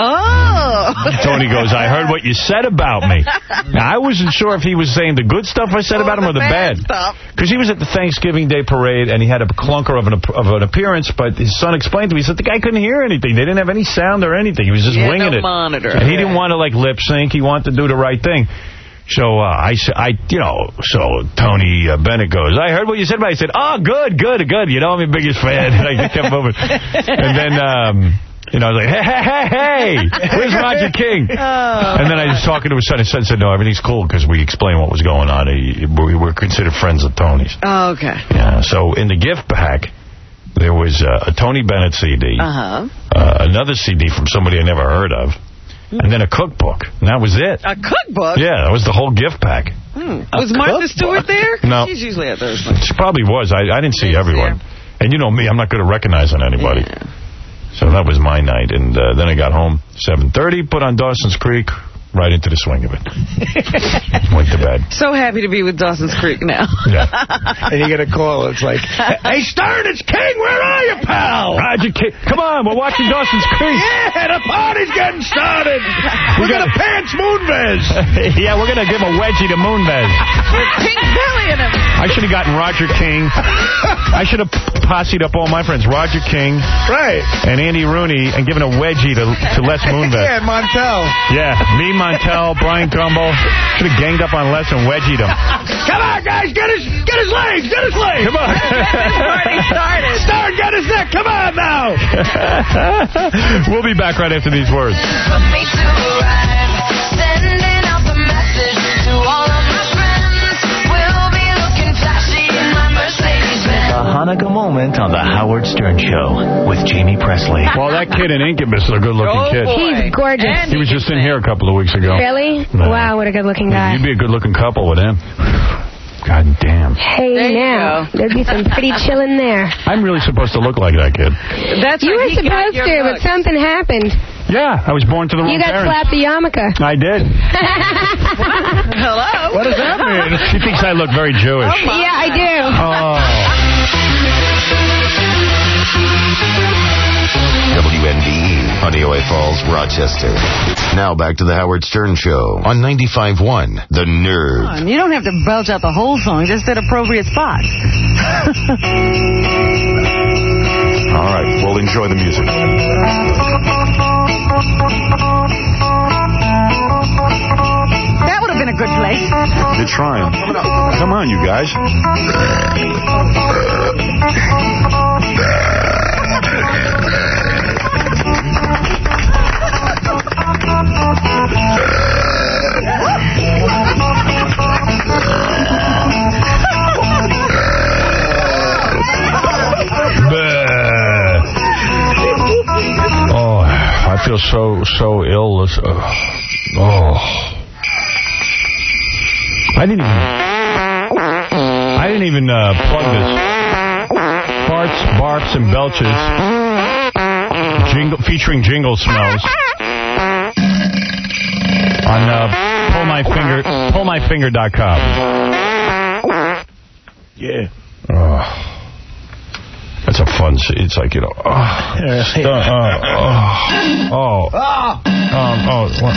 Oh. Tony goes, I heard what you said about me. Now, I wasn't sure if he was saying the good stuff I said oh, about him or the bad. Because he was at the Thanksgiving Day parade, and he had a clunker of an, of an appearance, but his son explained to me, he said the guy couldn't hear anything. They didn't have any sound or anything. He was just he winging no it. Monitor. And he didn't want to, like, lip sync. He wanted to do the right thing. So, uh, I, I, you know, so Tony uh, Bennett goes, I heard what you said about it. I said, oh, good, good, good. You know, I'm your biggest fan. And I kept moving. And then, um, you know, I was like, hey, hey, hey, hey, where's Roger King? Oh. And then I was talking to his son. His son said, no, everything's cool because we explained what was going on. He, we were considered friends of Tony's. Oh, okay. Yeah, so in the gift bag, there was uh, a Tony Bennett C D, uh-huh. uh, another C D from somebody I never heard of, and then a cookbook. And that was it. A cookbook? Yeah, that was the whole gift pack. Hmm. Was Martha Stewart there? No. She's usually at those ones. She probably was. I, I didn't see everyone. There. And you know me, I'm not good at recognizing anybody. Yeah. So that was my night. And uh, then I got home seven thirty, put on Dawson's Creek, right into the swing of it. Went to bed. So happy to be with Dawson's Creek now. Yeah. And you get a call. It's like, hey, Stern, it's King. Where are you, pal? Roger King. Come on, we're watching Dawson's Creek. Yeah, the party's getting started. We're going to pants Moonves. Yeah, we're going to give a wedgie to Moonves. With pink belly in him. I should have gotten Roger King. I should have posseed up all my friends. Roger King. Right. And Andy Rooney and given a wedgie to, to Les Moonves. Yeah, Montel. Yeah, me, Montel, Brian Gumbo. Should have ganged up on Les and wedgied him. Come on, guys, get his get his legs, get his legs. Come on. Party started. Start, get his neck. Come on now. We'll be back right after these words. Sending out the message to all of my friends. We'll be looking flashy in my Mercedes-Benz. The Hanukkah moment on the Howard Stern Show with Jamie Presley. Well, that kid in Incubus is a good-looking oh, kid. Boy. He's gorgeous. And he was just in here a couple of weeks ago. Really? No. Wow, what a good-looking guy. You'd be a good-looking couple with him. God damn. Hey, there now. There'd be some pretty chillin' there. I'm really supposed to look like that kid. That's you were he supposed to, but something happened. Yeah, I was born to the wrong You got parents. slapped the yarmulke. I did. Hello? What does that mean? She thinks I look very Jewish. Oh, yeah, I do. Oh. W N D E, Honeoye Falls, Rochester. Now back to the Howard Stern Show on ninety-five point one, The Nerve. You don't have to belch out the whole song, just at appropriate spots. All right, we'll enjoy the music. That would have been a good place. You're trying. Come on, you guys. Oh, I feel so, so ill. This, uh, oh. I didn't even, I didn't even uh, plug this. Farts, barfs, and belches. Jingle, featuring jingle smells. On uh, pull my finger, pull my finger dot com. Yeah. Oh. That's a fun, it's like, you know, oh, uh, oh, oh, oh, um, oh, what?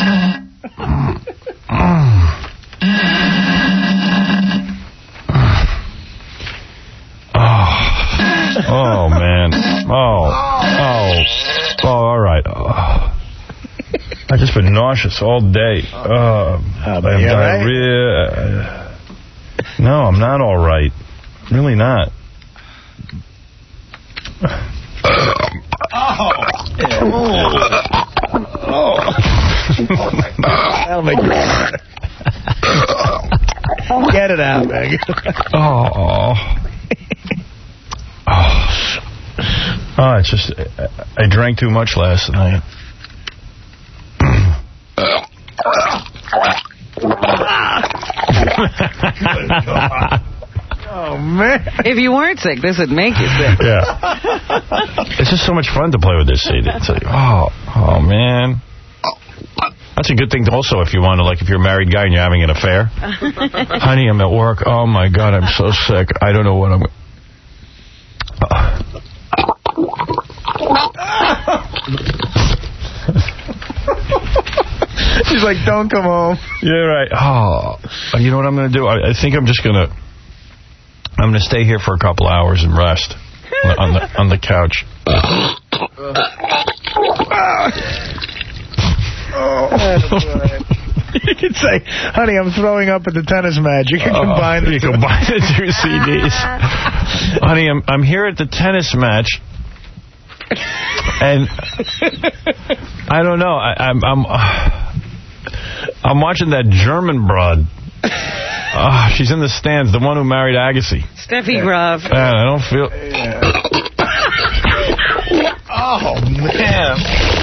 Oh, oh, man, oh, oh, oh, all right, oh. I've just been nauseous all day. Uh, I have diarrhea. Right? No, I'm not all right. Really not. Oh. Oh. That'll make you get it out, Meg. Oh. Oh. Oh, it's just, I drank too much last night. Oh, Oh, man. If you weren't sick, this would make you sick. Yeah. It's just so much fun to play with this C D. It's like, oh, oh, man. That's a good thing also if you want to, like, if you're a married guy and you're having an affair. Honey, I'm at work. Oh, my God, I'm so sick. I don't know what I'm... Uh. She's like, don't come home. Yeah, right. Oh, you know what I'm going to do? I, I think I'm just going to... I'm going to stay here for a couple hours and rest on the on the couch. You can say, honey, I'm throwing up at the tennis match. You can oh, combine the you two. combine the two C Ds. Honey, I'm I'm here at the tennis match, and I don't know. I, I'm I'm uh, I'm watching that German broad. Uh, she's in the stands, the one who married Agassi. Steffi Graf. Man, I don't feel... Oh, man.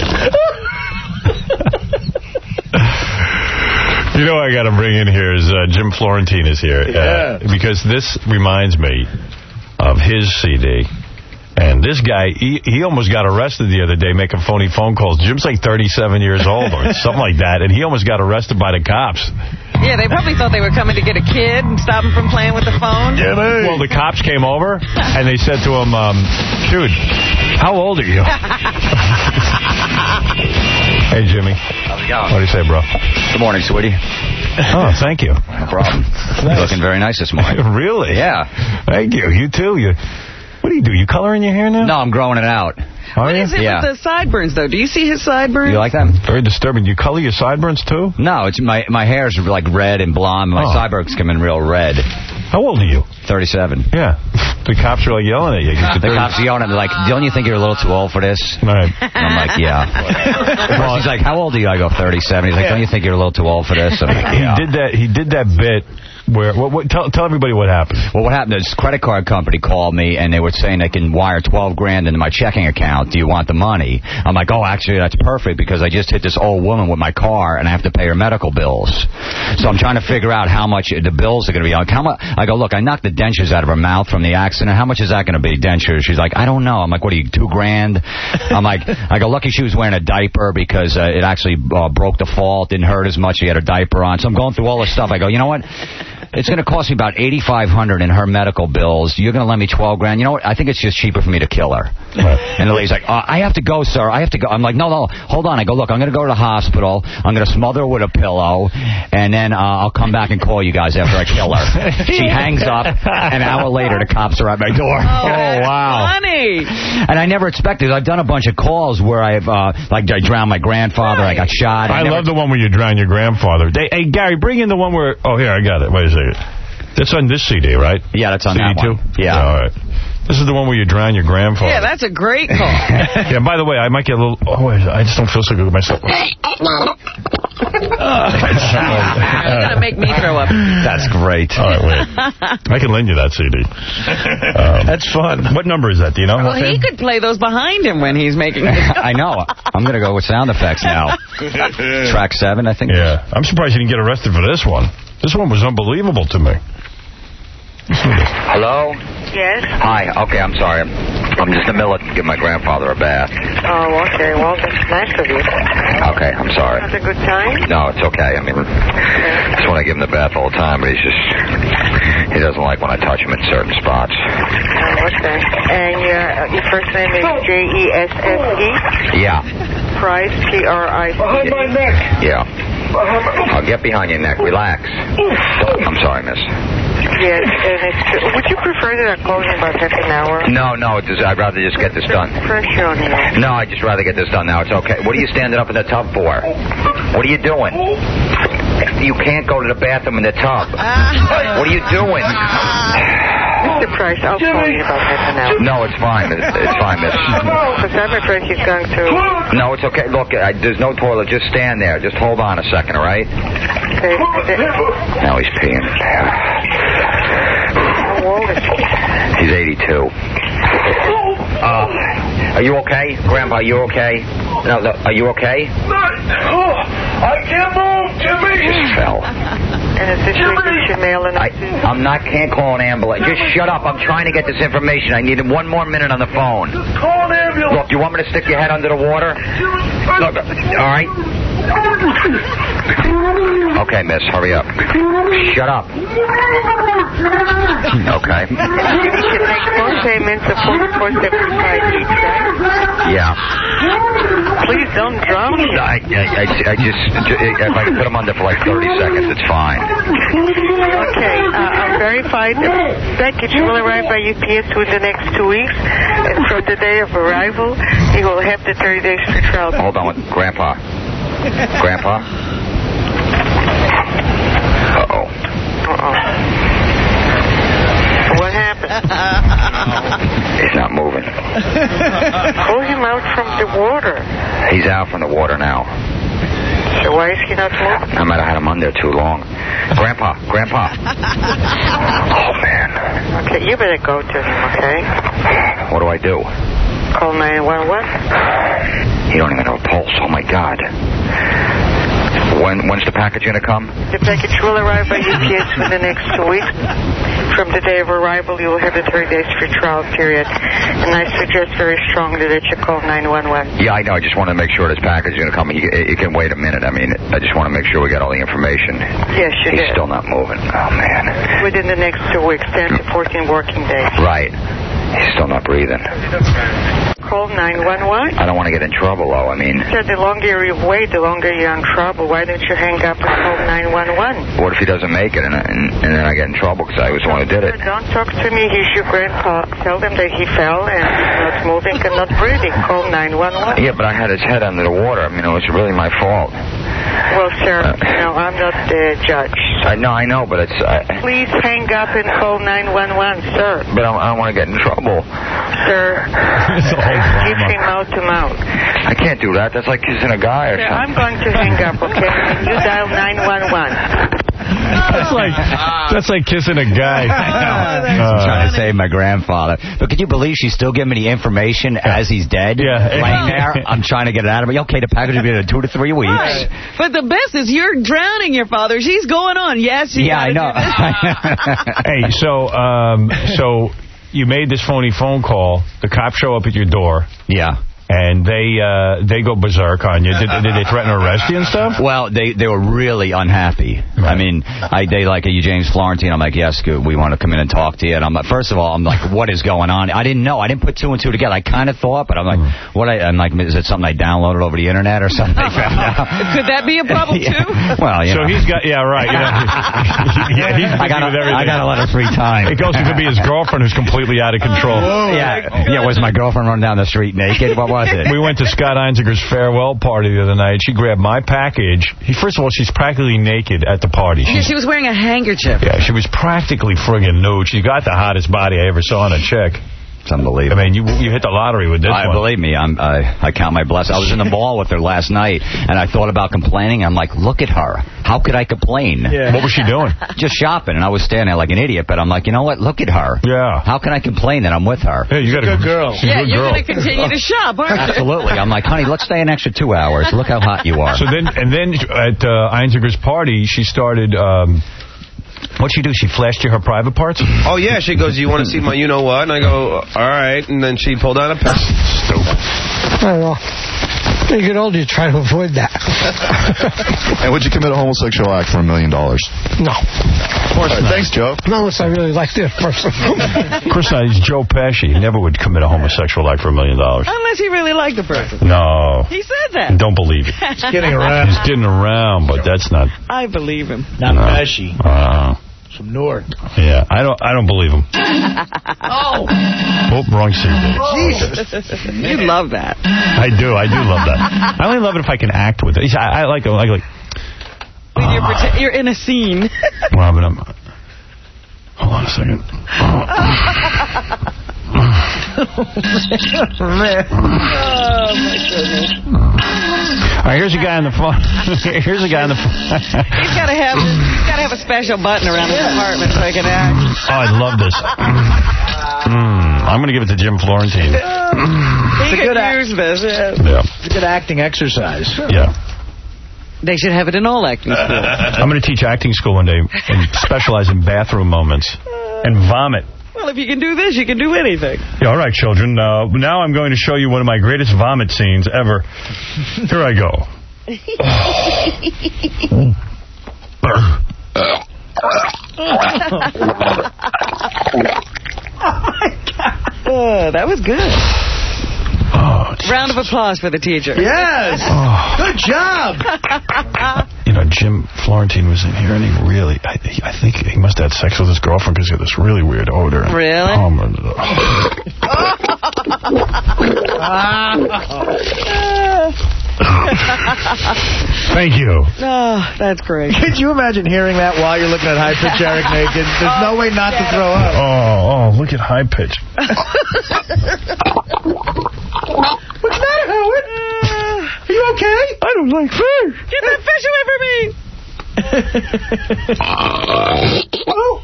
You know what I got to bring in here is uh, Jim Florentine is here. Yeah. Uh, because this reminds me of his C D. And this guy, he, he almost got arrested the other day making phony phone calls. Jim's like thirty-seven years old or something like that, and he almost got arrested by the cops. Yeah, they probably thought they were coming to get a kid and stop him from playing with the phone. Yeah, well, the cops came over, and they said to him, um, dude, how old are you? Hey, Jimmy. How's it going? What do you say, bro? Good morning, sweetie. Oh, thank you. No problem. Nice. You're looking very nice this morning. Really? Yeah. Thank you. You too. You. What do you do? You coloring your hair now? No, I'm growing it out. Are What you? is it Yeah. with the sideburns, though? Do you see his sideburns? You like that? Very disturbing. You color your sideburns, too? No, it's my my hair's like red and blonde. My Oh. sideburns come in real red. How old are you? thirty-seven. Yeah. The cops are like yelling at you. The cops are yelling at me like, don't you think you're a little too old for this? Right. And I'm like, yeah. Well, he's like, how old are you? I go, thirty-seven. He's like, don't you think you're a little too old for this? I'm like, yeah. He did that. He did that bit where. What, what, tell tell everybody what happened. Well, what happened is credit card company called me and they were saying they can wire twelve grand into my checking account. Do you want the money? I'm like, oh, actually, that's perfect because I just hit this old woman with my car and I have to pay her medical bills. So I'm trying to figure out how much the bills are going to be. Like, how much? I go, look, I knocked the dentures out of her mouth from the accident. How much is that going to be, dentures? She's like, I don't know. I'm like, what are you, two grand? I'm like, I go, lucky she was wearing a diaper because uh, it actually uh, broke the fall. It didn't hurt as much. She had her diaper on. So I'm going through all this stuff. I go, you know what? It's going to cost me about eighty-five hundred dollars in her medical bills. You're going to lend me twelve grand. You know what? I think it's just cheaper for me to kill her. Right. And the lady's like, uh, I have to go, sir. I have to go. I'm like, no, no, hold on. I go, look, I'm going to go to the hospital. I'm going to smother her with a pillow, and then uh, I'll come back and call you guys after I kill her. She hangs up. An hour later, the cops are at my door. Oh, Oh, wow. Funny. And I never expected it. I've done a bunch of calls where I've, uh, like, I drowned my grandfather. Right. I got shot. I, I never... love the one where you drown your grandfather. They, hey, Gary, bring in the one where... Oh, here, I got it. Wait a second. That's on this C D, right? Yeah, that's on C D that too? one. Yeah. All right. This is the one where you drown your grandfather. Yeah, that's a great call. Yeah, by the way, I might get a little... Oh, wait, I just don't feel so good with myself. It's going to make me throw up. That's great. All right, wait. I can lend you that C D. Um, That's fun. What number is that? Do you know? Well, he could play those behind him when he's making this. I know. I'm going to go with sound effects now. Track seven, I think. Yeah. I'm surprised you didn't get arrested for this one. This one was unbelievable to me. Hello? Yes? Hi. Okay, I'm sorry. I'm just in the middle of giving my grandfather a bath. Oh, okay. Well, that's nice of you. Okay, I'm sorry. Have a good time? No, it's okay. I mean, I just want to give him the bath all the time, but he's just... He doesn't like when I touch him in certain spots. Oh, okay. And your, uh, your first name is J E S S E? Yeah. Price, P R I C E. Behind my neck. Yeah. I'll get behind your neck. Relax. I'm sorry, miss. Yes, and it's, would you prefer that I call you about half an hour? No, no, it's just, I'd rather just get this done. Pressure on you. No, I'd just rather get this done now. It's okay. What are you standing up in the tub for? What are you doing? You can't go to the bathroom in the tub. What are you doing? Mister Price, I'll call you about half an hour. No, it's fine. It's, it's fine, miss. Because I'm afraid he's going to... No, it's okay. Look, I, there's no toilet. Just stand there. Just hold on a second, all right? Okay. Now he's peeing. How old is he? He's eighty-two. Uh, are you okay? Grandpa, are you okay? No, no, are you okay? I can't move. Just fell. And is this your, your mail and I, I'm not, can't call an ambulance. Just shut up. I'm trying to get this information. I need one more minute on the phone. Just call an ambulance. Look, you want me to stick your head under the water? Look, all right. Okay, miss, hurry up. Shut up. Okay. You should make four payments of forty-four seventy-five each, right? Yeah. Please don't drown me. I, I, I, I just, if I can put them under for like thirty seconds, it's fine. Okay, uh, I'm verified. The package will arrive by U P S within the next two weeks. And from the day of arrival, you will have the thirty days free trial. Hold on, Grandpa. Grandpa? Uh-oh. Uh-oh. What happened? He's not moving. Pull him out from the water. He's out from the water now. So why is he not moving? I might have had him under too long. Grandpa, Grandpa. Oh, man. Okay, you better go to him, okay? What do I do? Call nine one one. You don't even have a pulse. Oh, my God. When, when's the package going to come? The package will arrive by U P S within the next two weeks. From the day of arrival, you will have the thirty days free trial period. And I suggest very strongly that you call nine one one. Yeah, I know. I just want to make sure this package is going to come. You, you can wait a minute. I mean, I just want to make sure we got all the information. Yes, you He's did. still not moving. Oh, man. Within the next two weeks, ten to fourteen working days. Right. He's still not breathing. Call nine one one. I don't want to get in trouble, though. I mean... So the longer you wait, the longer you're in trouble. Why don't you hang up and call nine one one? What if he doesn't make it and, and, and then I get in trouble because I was the one who did it? Don't talk to me. He's your grandpa. Tell them that he fell and he's not moving and not breathing. Call nine one one. Yeah, but I had his head under the water. I mean, it was really my fault. Well, sir, uh, no, I'm not the judge. I know, I know, but it's... I, Please hang up and call nine one one, sir. But I, I don't want to get in trouble. Sir, give him mouth to mouth. I can't do that. That's like kissing a guy or Sir, something. I'm going to hang up, okay? And you dial nine one one. That's like that's like kissing a guy. I'm trying to save my grandfather. But could you believe she's still giving me the information as he's dead? Yeah. Laying there. I'm trying to get it out of me. Okay, the package will be in two to three weeks. Right. But the best is you're drowning your father. She's going on. Yes, you Yeah, I know. Hey, so um, so you made this phony phone call. The cops show up at your door. Yeah. And they uh, they go berserk on you. Did, did they threaten to arrest you and stuff? Well, they they were really unhappy. Right. I mean, I they like, are you James Florentine? I'm like, yes, good. We want to come in and talk to you. And I'm like, first of all, I'm like, what is going on? I didn't know. I didn't put two and two together. I kind of thought, but I'm like, mm. what? I, I'm like, is it something I downloaded over the internet or something? They found out. Could that be a problem too? Yeah. Well, you so know. he's got yeah right. You know, yeah, he's I got a, with everything. I got a lot of free time. It goes to be his girlfriend who's completely out of control. Oh, yeah, yeah. Was my girlfriend running down the street naked? What was it? We went to Scott Einzinger's farewell party the other night. She grabbed my package. He, first of all, she's practically naked at the party. She's, she was wearing a handkerchief. Yeah, she was practically friggin' nude. She got the hottest body I ever saw on a chick. It's unbelievable. I mean, you you hit the lottery with this I, one. Believe me, I'm, I, I count my blessings. I was in the mall with her last night, and I thought about complaining. I'm like, look at her. How could I complain? Yeah. What was she doing? Just shopping, and I was standing there like an idiot, but I'm like, you know what? Look at her. Yeah. How can I complain that I'm with her? Yeah, you got a good girl. Yeah, good you're girl. going to continue to shop, aren't you? Absolutely. I'm like, honey, let's stay an extra two hours. Look how hot you are. So then, and then at uh, Einzinger's party, she started... Um, What'd she do? She flashed you her private parts? Oh, yeah. She goes, you want to see my you-know-what? And I go, all right. And then she pulled out a pen. Stupid. I know. You get older, you try to avoid that. And would you commit a homosexual act for a million dollars? No. Of course right, not. Thanks, Joe. Not unless I really like this person. Of course not. He's Joe Pesci. He never would commit a homosexual act for a million dollars. Unless he really liked the person. No. He said that. Don't believe it. He's kidding around. He's kidding around, but that's not... I believe him. Not no. Pesci. Uh, Some Nord. Yeah, I don't I don't believe him. Oh. Oh, wrong C D. Jesus. You love that. I do. I do love that. I only love it if I can act with it. I, I like it. Like, like, When you're, pretend, you're in a scene. Well, but I'm... Hold on a second. Oh, my goodness. All right, here's a guy on the phone. Here's a guy on the phone. He's got to have he's got to have a special button around his apartment so he can act. Oh, I love this. Mm, I'm going to give it to Jim Florentine. He could use this. Yeah. Yeah. It's a good acting exercise. Yeah. They should have it in all acting schools. I'm going to teach acting school one day and specialize in bathroom moments and vomit. Well, if you can do this, you can do anything. Yeah, all right, children. Uh, now I'm going to show you one of my greatest vomit scenes ever. Here I go. Oh, that was good. Oh, round of applause for the teacher. Yes. Oh. Good job. You know, Jim Florentine was in here, and he really, I, I think he must have had sex with his girlfriend because he had this really weird odor. Really? Oh, my, Thank you. Oh, that's great. Could you imagine hearing that while you're looking at High Pitch Eric naked? There's no way not to throw up. Oh, oh, look at High Pitch. What's the matter, Howard? Uh, Are you okay? I don't like fish. Get that fish away from me. Oh.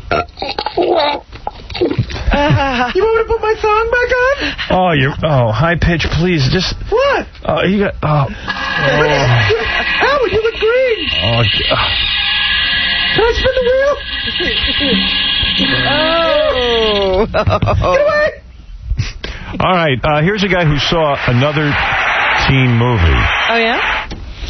Uh, you want me to put my thong back on? Oh, you. Oh, High Pitch, please, just. What? Oh, you got. Oh. oh. Howard, you look green. Oh. Can I spin the wheel? Oh. Get away. All right, uh, here's a guy who saw another teen movie. Oh, yeah?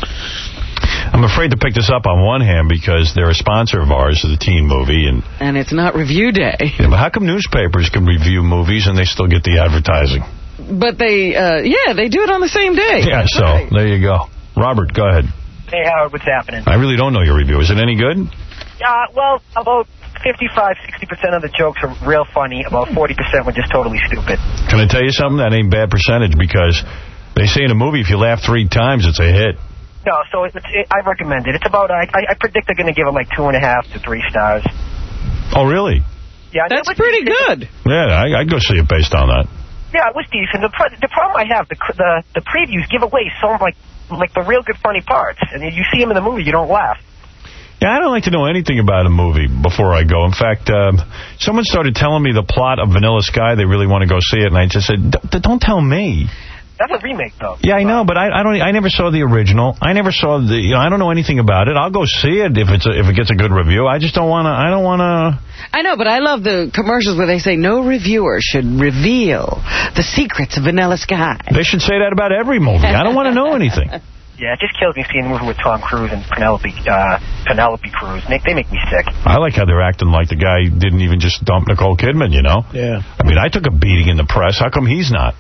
I'm afraid to pick this up on one hand because they're a sponsor of ours, the teen movie. And and it's not review day. Yeah, but how come newspapers can review movies and they still get the advertising? But they, uh, yeah, they do it on the same day. Yeah, That's so right. there you go. Robert, go ahead. Hey, Howard, what's happening? I really don't know your review. Is it any good? Uh, well, about fifty-five, sixty percent of the jokes are real funny. About forty percent were just totally stupid. Can I tell you something? That ain't bad percentage because they say in a movie if you laugh three times, it's a hit. No, so it's, it, I recommend it. It's about, I, I predict they're going to give it like two and a half to three stars. Oh, really? Yeah, That's pretty good. Yeah, I, I'd go see it based on that. Yeah, it was decent. The, the problem I have, the, the the previews give away some, like, like the real good funny parts. And you see them in the movie, you don't laugh. Yeah, I don't like to know anything about a movie before I go. In fact, um, someone started telling me the plot of Vanilla Sky. They really want to go see it, and I just said, don't tell me. That's a remake, though. Yeah, I know, but I, I don't. I never saw the original. I never saw the. You know, I don't know anything about it. I'll go see it if it's a, if it gets a good review. I just don't want to. I don't want to. I know, but I love the commercials where they say no reviewer should reveal the secrets of Vanilla Sky. They should say that about every movie. I don't want to know anything. Yeah, it just kills me seeing a movie with Tom Cruise and Penelope uh, Penelope Cruz. They, they make me sick. I like how they're acting like the guy didn't even just dump Nicole Kidman, you know? Yeah. I mean, I took a beating in the press. How come he's not?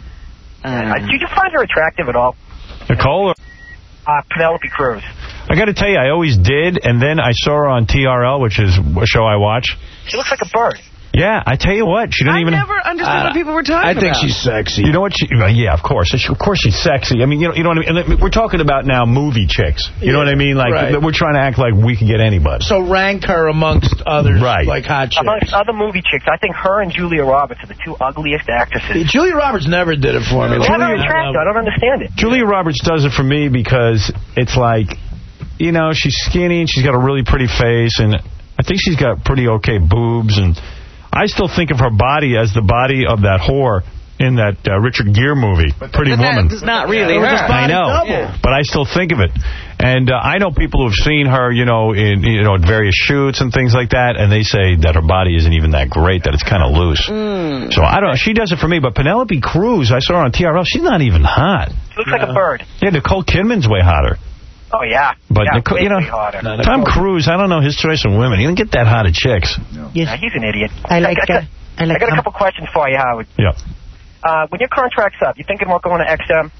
Uh, did you find her attractive at all? Nicole? Or Uh, Penelope Cruz. I got to tell you, I always did, and then I saw her on T R L, which is a show I watch. She looks like a bird. Yeah, I tell you what, she didn't I even... never understood uh, what people were talking I think about. she's sexy. You know what? She, well, yeah, of course. She, of course she's sexy. I mean, you know, you know what I mean? And we're talking about now movie chicks. You yeah, know what I mean? Like, right. We're trying to act like we can get anybody. So rank her amongst others, right. like hot chicks. Amongst other movie chicks, I think her and Julia Roberts are the two ugliest actresses. Yeah, Julia Roberts never did it for me. They're not attractive. I don't understand it. Julia Roberts does it for me because it's like, you know, she's skinny and she's got a really pretty face, and I think she's got pretty okay boobs, and I still think of her body as the body of that whore in that uh, Richard Gere movie, Pretty but Woman. That's not really her. I know, yeah. But I still think of it. And uh, I know people who have seen her, you know, in you know various shoots and things like that, and they say that her body isn't even that great, that it's kind of loose. Mm. So I don't know. She does it for me, but Penelope Cruz, I saw her on T R L. She's not even hot. She looks yeah. like a bird. Yeah, Nicole Kidman's way hotter. Oh, yeah. But, yeah, Nicole, you know, no, Tom Cruise, I don't know his choice in women. He didn't get that hot of chicks. No. Yes. Nah, he's an idiot. I like I, uh, I like I got um, a couple questions for you, Howard. Yeah. Uh, when your contract's up, you thinking about going to X M?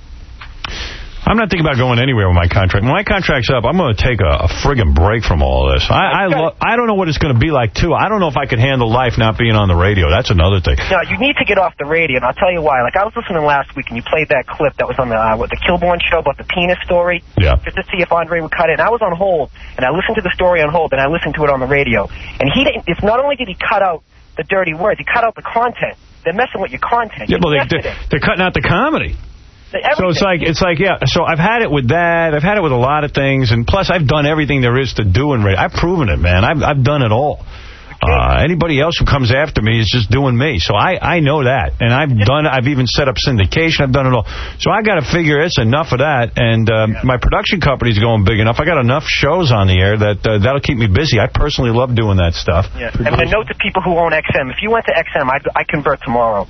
I'm not thinking about going anywhere with my contract. When my contract's up, I'm going to take a, a friggin' break from all of this. I I, lo I don't know what it's going to be like, too. I don't know if I could handle life not being on the radio. That's another thing. No, you need to get off the radio, and I'll tell you why. Like, I was listening last week, and you played that clip that was on the uh, what, the Kilborn show about the penis story. Yeah. Just to see if Andre would cut it. And I was on hold, and I listened to the story on hold, and I listened to it on the radio. And he didn't, it's not only did he cut out the dirty words, he cut out the content. They're messing with your content. Yeah, you well, they, they're, they're cutting out the comedy. Everything. So it's like, it's like, yeah, so I've had it with that. I've had it with a lot of things. And plus, I've done everything there is to do in radio. I've proven it, man. I've, I've done it all. Uh, anybody else who comes after me is just doing me. So I, I know that. And I've done, I've even set up syndication. I've done it all. So I got to figure it's enough of that. And um, yeah. my production company's going big enough. I got enough shows on the air that uh, that'll keep me busy. I personally love doing that stuff. Yeah. And a note to people who own X M. If you went to X M, I'd, I'd convert tomorrow.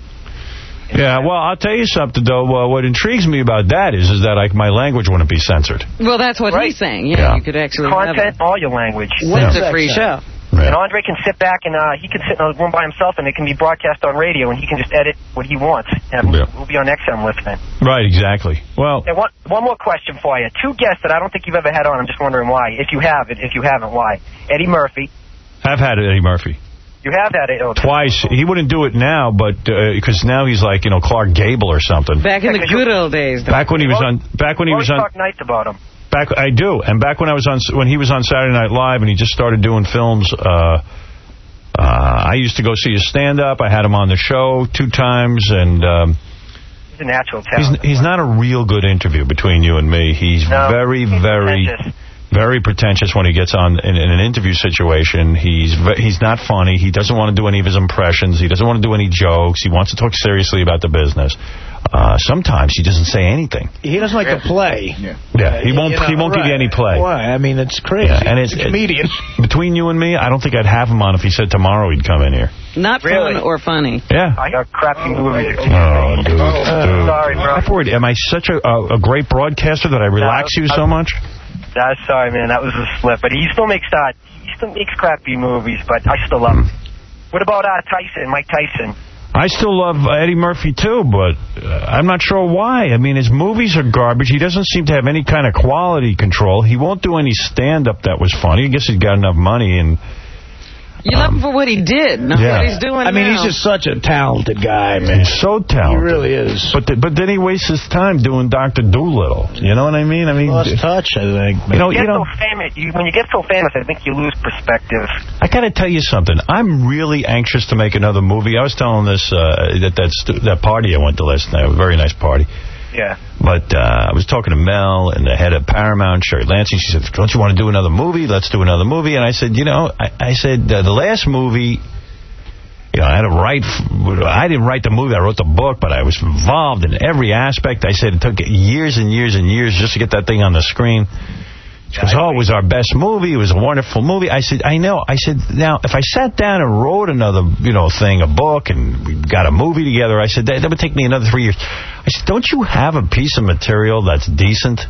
Yeah, well, I'll tell you something, though. Uh, what intrigues me about that is is that like my language wouldn't be censored. Well, that's what right. he's saying. Yeah, yeah. you could actually Content, have all your language. It's yeah. a free show. Yeah. And Andre can sit back and uh, he can sit in a room by himself and it can be broadcast on radio and he can just edit what he wants. And yeah. we'll be on X M listening. Right, exactly. Well, and one, one more question for you. Two guests that I don't think you've ever had on. I'm just wondering why. If you have it, if you haven't, why? Eddie Murphy. I've had Eddie Murphy. You have had it? Oh, twice. He wouldn't do it now, but because uh, now he's like, you know, Clark Gable or something. Back in the good old days. Though. Back when he was on. Back when he was on. Talk nice about him. Back, I do, and back when I was on, when he was on Saturday Night Live, and he just started doing films. Uh, uh, I used to go see his stand-up. I had him on the show two times, and um, he's a natural talent. He's, he's not a real good interview between you and me. He's no, very, he's very. Pretentious. Very pretentious when he gets on in, in an interview situation. He's he's not funny. He doesn't want to do any of his impressions. He doesn't want to do any jokes. He wants to talk seriously about the business. Uh, sometimes he doesn't say anything. He doesn't like to play. Yeah, yeah he won't. You know, he won't right. give you any play. Why? I mean, it's crazy. Yeah, and it's a comedian. It, between you and me, I don't think I'd have him on if he said tomorrow he'd come in here. Not really? fun or funny. Yeah. I got crappy movies. Oh, dude, oh, dude. Sorry, bro. I'm worried. Am I such a, a, a great broadcaster that I relax no, you so much? Uh, sorry, man. That was a slip. But he still makes uh, he still makes crappy movies, but I still love him. What about uh, Tyson, Mike Tyson? I still love Eddie Murphy, too, but uh, I'm not sure why. I mean, his movies are garbage. He doesn't seem to have any kind of quality control. He won't do any stand-up that was funny. I guess he's got enough money and... You love him for what he did, not yeah. what he's doing I mean, now. he's just such a talented guy, man. He's so talented. He really is. But the, but then he wastes his time doing Doctor Dolittle. You know what I mean? I mean, lost touch, I think. You know, you, get you know, so famous, you, when you get so famous, I think you lose perspective. I got to tell you something. I'm really anxious to make another movie. I was telling this uh, that that, stu that party I went to last night, a very nice party. Yeah. But uh, I was talking to Mel and the head of Paramount, Sherry Lansing. She said, don't you want to do another movie? Let's do another movie. And I said, you know, I, I said, uh, the last movie, you know, I had to write, I didn't write the movie, I wrote the book, but I was involved in every aspect. I said it took years and years and years just to get that thing on the screen. She goes, oh, it was our best movie. It was a wonderful movie. I said, I know. I said, now, if I sat down and wrote another, you know, thing, a book, and we got a movie together, I said, that, that would take me another three years. I said, don't you have a piece of material that's decent?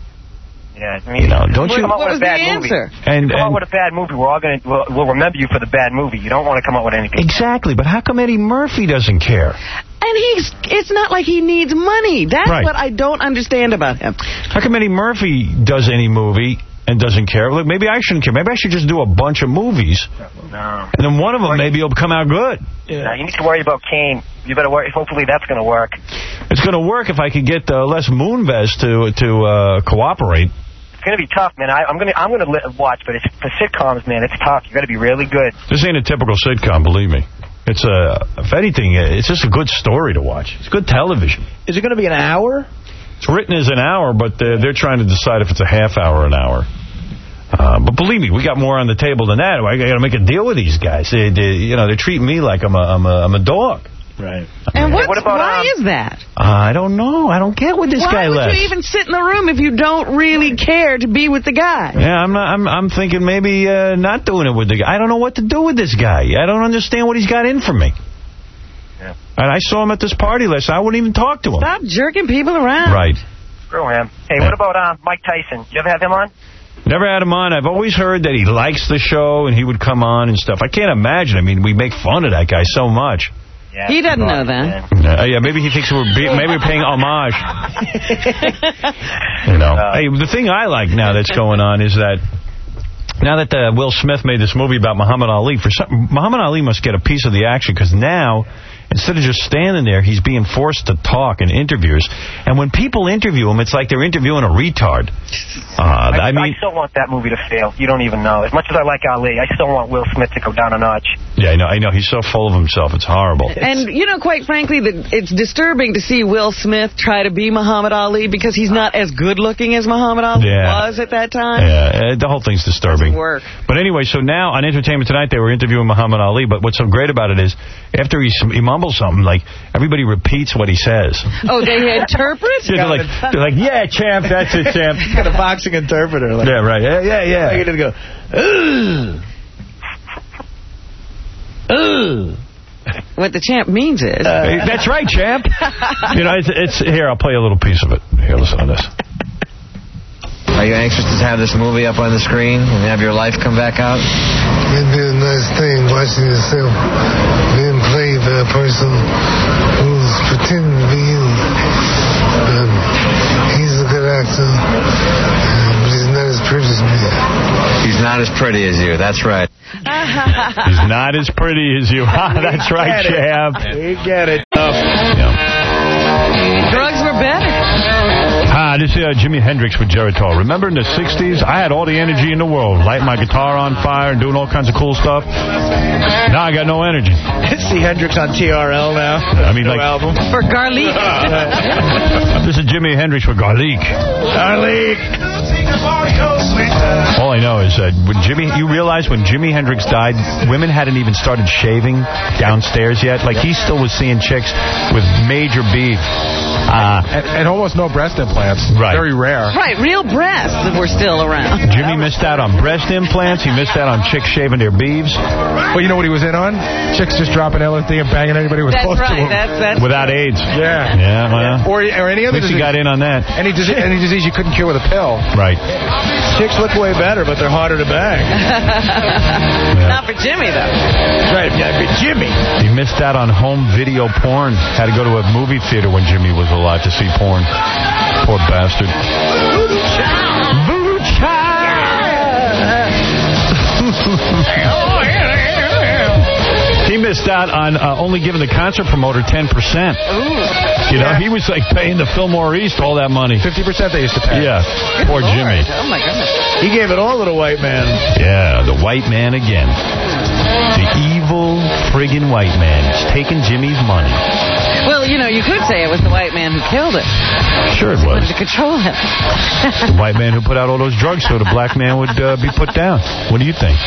Yeah, I mean, you know, don't you you? come up What with was a bad the movie. answer? And, you come and, up with a bad movie, we're all gonna we'll, we'll remember you for the bad movie. You don't want to come up with anything. Exactly, but how come Eddie Murphy doesn't care? And he's it's not like he needs money. That's right. what I don't understand about him. How come Eddie Murphy does any movie and doesn't care? Look, maybe I shouldn't care. Maybe I should just do a bunch of movies. No. And then one of them maybe will come out good. Yeah. No, you need to worry about Kane. You better worry. Hopefully that's going to work. It's going to work if I could get uh, Les Moonves to to uh, cooperate. It's going to be tough, man. I, I'm going to I'm going to watch, but it's for sitcoms, man. It's tough. You got to be really good. This ain't a typical sitcom, believe me. It's a, if anything, it's just a good story to watch. It's good television. Is it going to be an hour? It's written as an hour, but they're, they're trying to decide if it's a half hour or an hour. Uh, but believe me, we got more on the table than that. I got to make a deal with these guys. They, they, you know, they're treating me like I'm a, I'm a, I'm a dog. Right. And what's, what about, why um, is that? Uh, I don't know. I don't get what this why guy left. Why would you even sit in the room if you don't really care to be with the guy? Yeah, I'm not. I'm, I'm thinking maybe uh, not doing it with the guy. I don't know what to do with this guy. I don't understand what he's got in for me. Yeah. And I saw him at this party last night. I wouldn't even talk to him. Stop jerking people around. Right. Screw him. Hey, yeah. what about uh, Mike Tyson? You ever have him on? Never had him on. I've always heard that he likes the show and he would come on and stuff. I can't imagine. I mean, we make fun of that guy so much. Yeah, he doesn't know that. Uh, yeah, maybe he thinks we're be maybe we're paying homage. You know. Uh, hey, the thing I like now that's going on is that now that uh, Will Smith made this movie about Muhammad Ali, for some, Muhammad Ali must get a piece of the action because now instead of just standing there, he's being forced to talk in interviews. And when people interview him, it's like they're interviewing a retard. Uh, I, I mean, I still want that movie to fail. You don't even know. As much as I like Ali, I still want Will Smith to go down a notch. Yeah, I know. I know. He's so full of himself. It's horrible. And, you know, quite frankly, the, it's disturbing to see Will Smith try to be Muhammad Ali because he's not as good-looking as Muhammad Ali Yeah. was at that time. Yeah, uh, the whole thing's disturbing. Doesn't work. But anyway, so now on Entertainment Tonight, they were interviewing Muhammad Ali, but what's so great about it is after he, he mumbles something, like, everybody repeats what he says. Oh, they interpret? Yeah, they're like, they're like, yeah, champ, that's it, champ. He's got a boxing interpreter. Like, yeah, right. Yeah, yeah, yeah. Like, he did go, ugh. Ugh. What the champ means is... Uh, that's right, champ. You know, it's, it's... Here, I'll play a little piece of it. Here, listen to this. Are you anxious to have this movie up on the screen and have your life come back out? It'd be a nice thing watching yourself being played by a person who's pretending to be you. Um, he's a good actor, but he's not as pretty as me. He's not as pretty as you, that's right. He's not as pretty as you. That's right, champ. We get it. Yeah. Drugs were better. Hi, this is uh, Jimi Hendrix with Geritol. Remember in the sixties, I had all the energy in the world, lighting my guitar on fire and doing all kinds of cool stuff. Now I got no energy. See Hendrix on T R L now. I mean, like, album. For Garlic. This is Jimi Hendrix with Garlic. Garlic. All I know is that when Jimmy, you realize when Jimi Hendrix died, women hadn't even started shaving downstairs yet. Like, he still was seeing chicks with major beef. Uh, and, and almost no breast implants. Right. Very rare. Right, real breasts were still around. Jimmy missed out on breast implants. He missed out on chicks shaving their beeves. Well, you know what he was in on? Chicks just dropping L S D and banging anybody who was That's close right. to him. That's, that's Without AIDS. Yeah. Yeah, well. Or, or any other At least disease. he got in on that. Any disease, any disease you couldn't cure with a pill. Right. Chicks look way better, but they're harder to bang. Yeah. Not for Jimmy, though. Right, yeah, for Jimmy. He missed out on home video porn. Had to go to a movie theater when Jimmy was alive to see porn. Poor bastard. Voodoo child. Voodoo child. He missed out on uh, only giving the concert promoter ten percent. You know, Yeah. he was like paying the Fillmore East all that money. fifty percent they used to pay. Yeah. Good Poor Lord. Jimmy. Oh, my goodness. He gave it all to the white man. Yeah, the white man again. The evil friggin' white man is taking Jimmy's money. Well, you know, you could say it was the white man who killed it. Sure it He was. wanted to control him. The white man who put out all those drugs so the black man would uh, be put down. What do you think?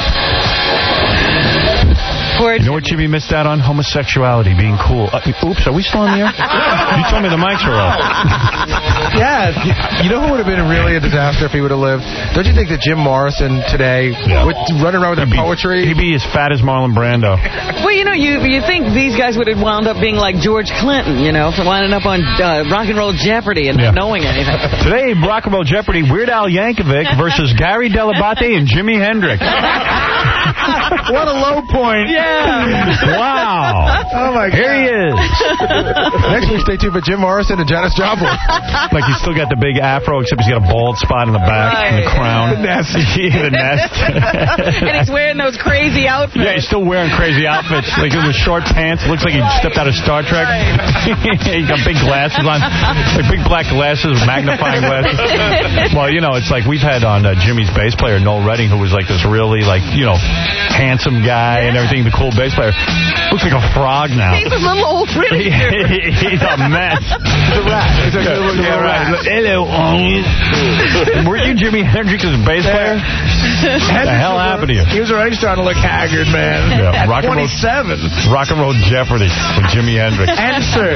Poor You know what Jimmy missed out on? Homosexuality, being cool. Uh, oops, are we still on the air? You told me the mics are off. Yeah. You know who would have been really a disaster if he would have lived? Don't you think that Jim Morrison today Yeah. would run around with He'd that be- poetry? He'd be as fat as Marlon Brando. Well, you know, you you think these guys would have wound up being like George Clinton, you know, for winding up on uh, Rock and Roll Jeopardy and Yeah. not knowing anything. Today, Rock and Roll Jeopardy, Weird Al Yankovic versus Gary Dell'Abate and Jimi Hendrix. What a low point. Yeah. Wow. Oh, my God. Here he is. Next week, stay tuned for Jim Morrison and Janis Joplin. Like he's still got the big afro, except he's got a bald spot in the back and the Right. crown. The nest. Yeah, the nest. And he's wearing those crazy outfits. Yeah, he's still wearing crazy outfits. Like with short pants. Looks like he stepped out of Star Trek. He got big glasses on. Like big black glasses with magnifying glasses. Well, you know, it's like we've had on uh, Jimmy's bass player, Noel Redding, who was like this really, like, you know, handsome guy and everything, the cool bass player. Looks like a frog now. He's a little old, really. He's a mess. He's a rat. He's a, yeah, right. Hello, weren't you Jimi Hendrix's bass player? What the hell happened to you? He was already starting to look haggard, man. Yeah, At rock and roll- twenty-seven. Rock and Roll Jeopardy with Jimi Hendrix. Answer.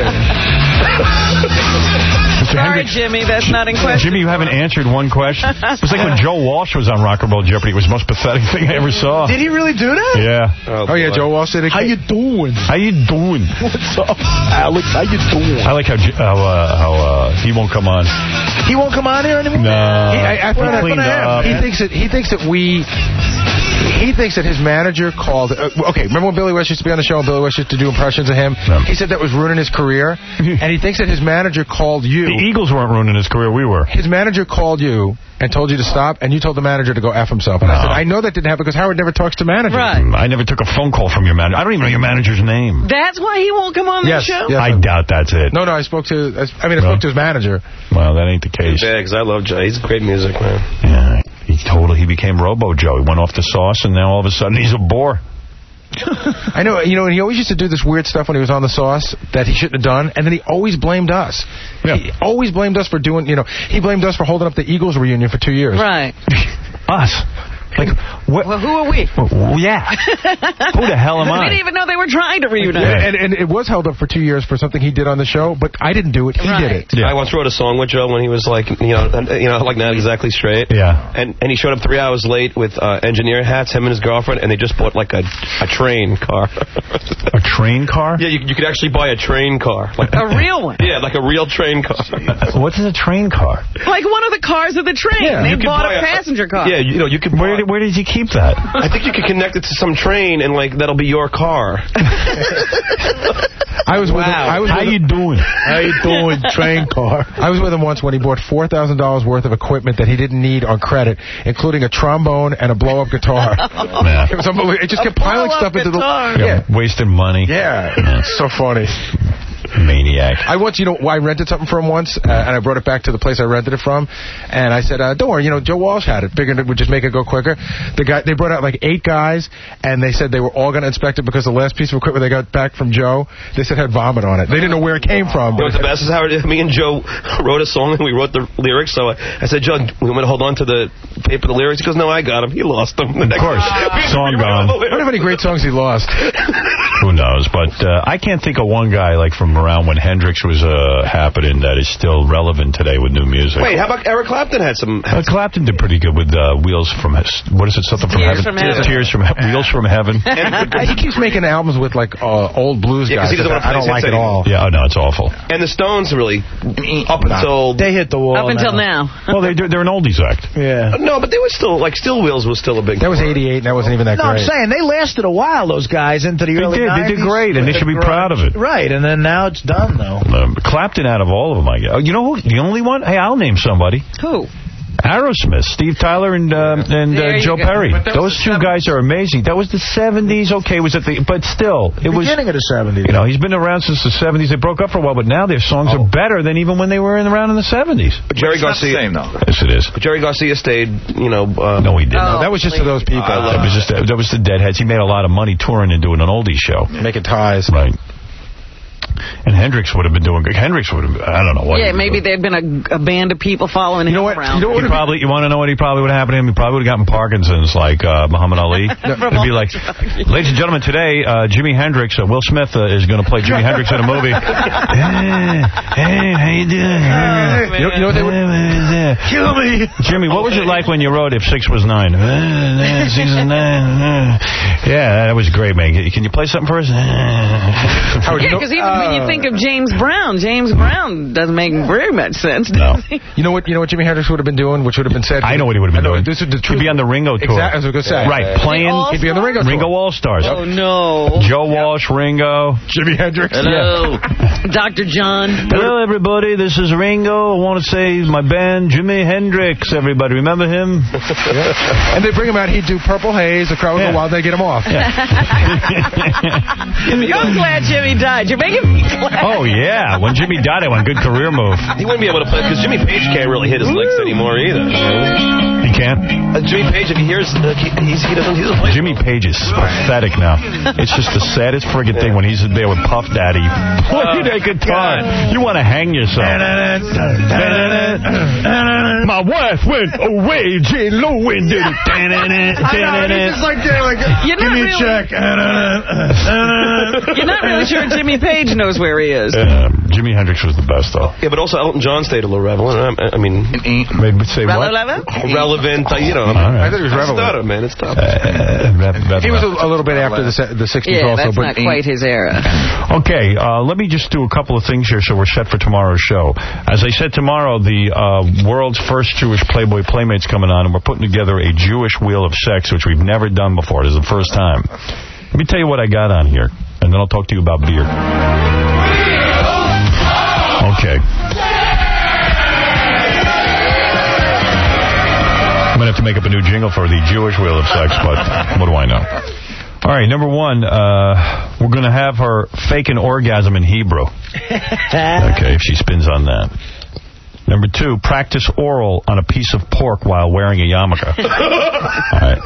Mister Sorry, Hendrix. Jimmy, that's not in question. Jimmy, you haven't answered one question. It was like when Joe Walsh was on Rock and Roll Jeopardy. It was the most pathetic thing I ever saw. Did he really do that? Yeah. Oh, yeah, Joe Walsh did it. How you doing? How you doing? What's up, Alex? How you doing? I like how J- how, uh, how uh, he won't come on. He won't come on here anymore? No. He, I, I What found out- cleaned up. He thinks that he thinks that we. He thinks that his manager called. Uh, okay, remember when Billy West used to be on the show and Billy West used to do impressions of him? No. He said that was ruining his career, and he thinks that his manager called you. The Eagles weren't ruining his career. We were. His manager called you and told you to stop, and you told the manager to go F himself. And no. I said, I know that didn't happen because Howard never talks to managers. Right. I never took a phone call from your manager. I don't even know your manager's name. That's why he won't come on yes, the show? Yes, I doubt that's it. No, no, I spoke to, I mean, I spoke no. to his manager. Well, that ain't the case. Yeah, because I love Joe. He's great music, man. Yeah, he totally, he became Robo Joe. He went off the sauce, and now all of a sudden he's a bore. I know, you know, and he always used to do this weird stuff when he was on the sauce that he shouldn't have done, and then he always blamed us. Yeah. He always blamed us for doing, you know, he blamed us for holding up the Eagles reunion for two years. Right. Us. Like, what? Well, who are we? Well, yeah. Who the hell am I? We didn't even know they were trying to reunite. Yeah, and, and it was held up for two years for something he did on the show, but I didn't do it. He right. did it. Yeah. I once wrote a song with Joe when he was like, you know, you know, like not exactly straight. Yeah. And and he showed up three hours late with uh, engineer hats, him and his girlfriend, and they just bought like a a train car. A train car? Yeah, you, you could actually buy a train car. Like a real one? Yeah, like a real train car. What is a train car? Like one of the cars of the train. Yeah. They bought a passenger car. Yeah, you know, you could. Where did, where did you keep that? I think you could connect it to some train, and like that'll be your car. I was wow. with him. I was How with you him. doing? How you doing, train car? I was with him once when he bought four thousand dollars worth of equipment that he didn't need on credit, including a trombone and a blow-up guitar. Yeah. It was unbelievable. It just a kept piling stuff into the... Yeah, wasting money. Yeah. yeah. So funny. Maniac. I once, you know, I rented something from him once, uh, and I brought it back to the place I rented it from, and I said, uh, don't worry, you know, Joe Walsh had it, figured it would just make it go quicker. The guy, they brought out like eight guys, and they said they were all going to inspect it because the last piece of equipment they got back from Joe, they said had vomit on it. They didn't know where it came from. You know, the best is Howard, me and Joe wrote a song, and we wrote the lyrics, so I, I said, Joe, we want to hold on to the paper, the lyrics. He goes, no, I got them. He lost them. Of course. Song gone. I wonder how many great songs he lost. Who knows, but uh, I can't think of one guy like from around when Hendrix was uh, happening that is still relevant today with new music. Wait, how about Eric Clapton had some... Uh, Clapton did pretty good with uh, Wheels from... What is it? Something from Tears Heaven? From Heaven. Tears from Heaven. Wheels from Heaven. He keeps making albums with like uh, old blues yeah, guys. He doesn't want to I don't like it all. Yeah, oh, no, it's awful. And the Stones really, up until... They hit the wall Up until now. now. Well, they, they're an oldies act. Yeah. No, but they were still, like, Steel Wheels was still a big... That was eighty-eight, and that wasn't even that no, great. No, I'm saying, they lasted a while, those guys, into the they early did. nineties. They did great, and they should be proud of it. Right, and then now it's done, though. Um, Clapton out of all of them, I guess. Oh, you know who? The only one? Hey, I'll name somebody. Who? Aerosmith, Steve Tyler and uh, and uh, Joe go. Perry. Those two guys are amazing. That was the seventies. Okay, was it the? But still, it Beginning was beginning of the seventies. You know, he's been around since the seventies. They broke up for a while, but now their songs oh. are better than even when they were in, around in the seventies. But Jerry Garcia, same though. Yes, it is. But Jerry Garcia stayed. You know, uh, no, he didn't. Oh, no, that was just please. to those people. Uh, that was just that was the Deadheads. He made a lot of money touring and doing an oldies show, making ties. Right. And Hendrix would have been doing good. Hendrix would have, I don't know what. Yeah, maybe there'd been a, a band of people following you know him what? around. You know what? He probably, you want to know what he probably would have happened to him? He probably would have gotten Parkinson's like uh, Muhammad Ali. It'd be like, ladies and gentlemen, today, uh, Jimi Hendrix, uh, Will Smith uh, is going to play Jimi Hendrix in a movie. Hey, hey, how you doing? Hey, you, know, you know what they would... Kill me. Jimmy, what was it like when you wrote If Six Was Nine? Six is nine. Yeah, that was great, man. Can you play something for us? Yeah, because even uh, when you think of James Brown, James Brown doesn't make very much sense. No. You know what? You know what Jimi Hendrix would have been doing, which would have been said. I know what he would have been doing. This is the truth. He'd be on the Ringo tour. Exactly. I was going to say. Right, playing. He'd be on the Ringo tour. Ringo All Stars. Oh no. Joe Walsh, Ringo, Jimi Hendrix. Hello, yeah. Doctor John. Hello, everybody. This is Ringo. I want to say my band, Jimi Hendrix. Everybody, remember him? Yeah. And they bring him out. He'd do Purple Haze. The crowd would go wild. They get him off. Yeah. I'm glad Jimmy died. You're making me glad. Oh yeah, when Jimmy died, I went good career move. He wouldn't be able to play because Jimmy Page can't really hit his licks anymore either. He can't. Uh, Jimmy Page, if he hears, uh, he, he's, he doesn't. He doesn't play. Jimmy Page is pathetic now. It's just the saddest friggin' thing when he's there with Puff Daddy playing that guitar. You want to hang yourself. My wife went away. J Lo and did it. I know. It's just like they're like, You're give me really, a check. You're not really sure Jimmy Page knows where he is. Uh, Jimi Hendrix was the best, though. Yeah, but also Elton John stayed a little relevant. I mean, maybe say what? Relevant? Relevant. Uh, you know, right. I thought he was relevant. Stutter, man. It's tough. Uh, he was a, a little bit after the the sixties yeah, also, that's but not quite his era. Okay, uh, let me just do a couple of things here so we're set for tomorrow's show. As I said, tomorrow the uh, world's first Jewish Playboy Playmate's coming on, and we're putting together a Jewish Wheel of Sex, which we've never done before. It is the first time. Let me tell you what I got on here, and then I'll talk to you about beer. Okay. make up a new jingle for the Jewish Wheel of Sex, but what do I know? All right, number one, uh, we're going to have her fake an orgasm in Hebrew. Okay, if she spins on that. Number two, practice oral on a piece of pork while wearing a yarmulke. All right.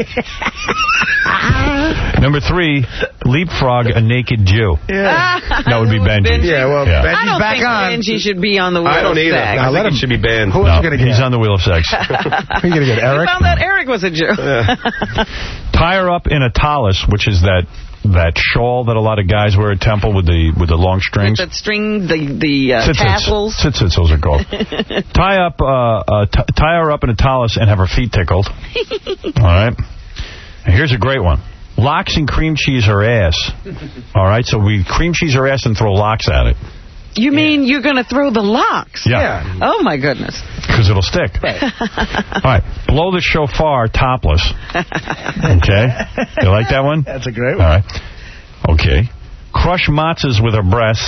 Number three, leapfrog a naked Jew. Yeah. That would be Benji. Benji. Yeah, well, Yeah. I Benji's don't back think on. Benji should be on the wheel I don't of either. sex. I let think him- it should be banned. Who No, else you going to he's get? on the Wheel of Sex. Who you going to get, We Eric? found out Eric was a Jew. Tie her up in a tallis, which is that that shawl that a lot of guys wear at Temple with the with the long strings. With that string, the, the uh, Tzitzits. tassels. Tzitzits, those are called. tie up, uh, uh, t- tie her up in a tallis and have her feet tickled. All right. And here's a great one. Locks and cream cheese her ass. All right, so we cream cheese her ass and throw locks at it. You mean you're going to throw the locks? Yeah. Oh, my goodness. Because it'll stick. All right. Blow the shofar topless. Okay. You like that one? That's a great one. All right. Okay. Crush matzahs with her breasts.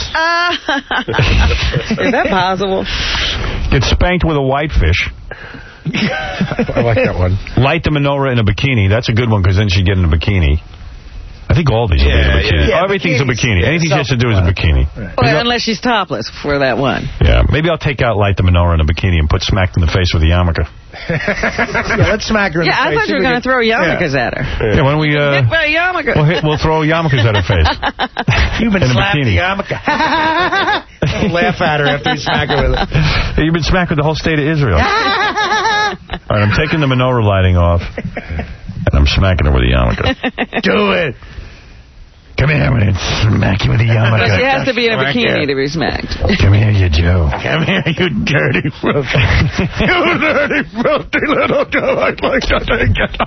Is that possible? Get spanked with a whitefish. I like that one. Light the menorah in a bikini. That's a good one because then she'd get in a bikini. I think all these will be in a Yeah, bikini. yeah. Yeah, Everything's a bikinis. bikini. Yeah, Anything she has to do is a bikini. Well, unless she's topless for that one. Yeah, maybe I'll take out Light the Menorah in a bikini and put smacked in the face with a yarmulke. Yeah, let's smack her in Yeah, the I face. thought you were going to throw yarmulkes at her. Yeah, why don't we... Uh, Hit by a yarmulke. we'll, hit, we'll throw yarmulkes at her face. You've been in a slapped bikini. the yarmulke. Laugh at her after you smack her with it. Yeah, you've been smacked with the whole state of Israel. All right, I'm taking the menorah lighting off, and I'm smacking her with a yarmulke. Do it. Come here, I'm going to smack you with a yarmulke. But she has to be in a Smack bikini her. to be smacked. Come here, you Jew. Come here, you dirty filthy. You dirty filthy little girl. I'd like to take it.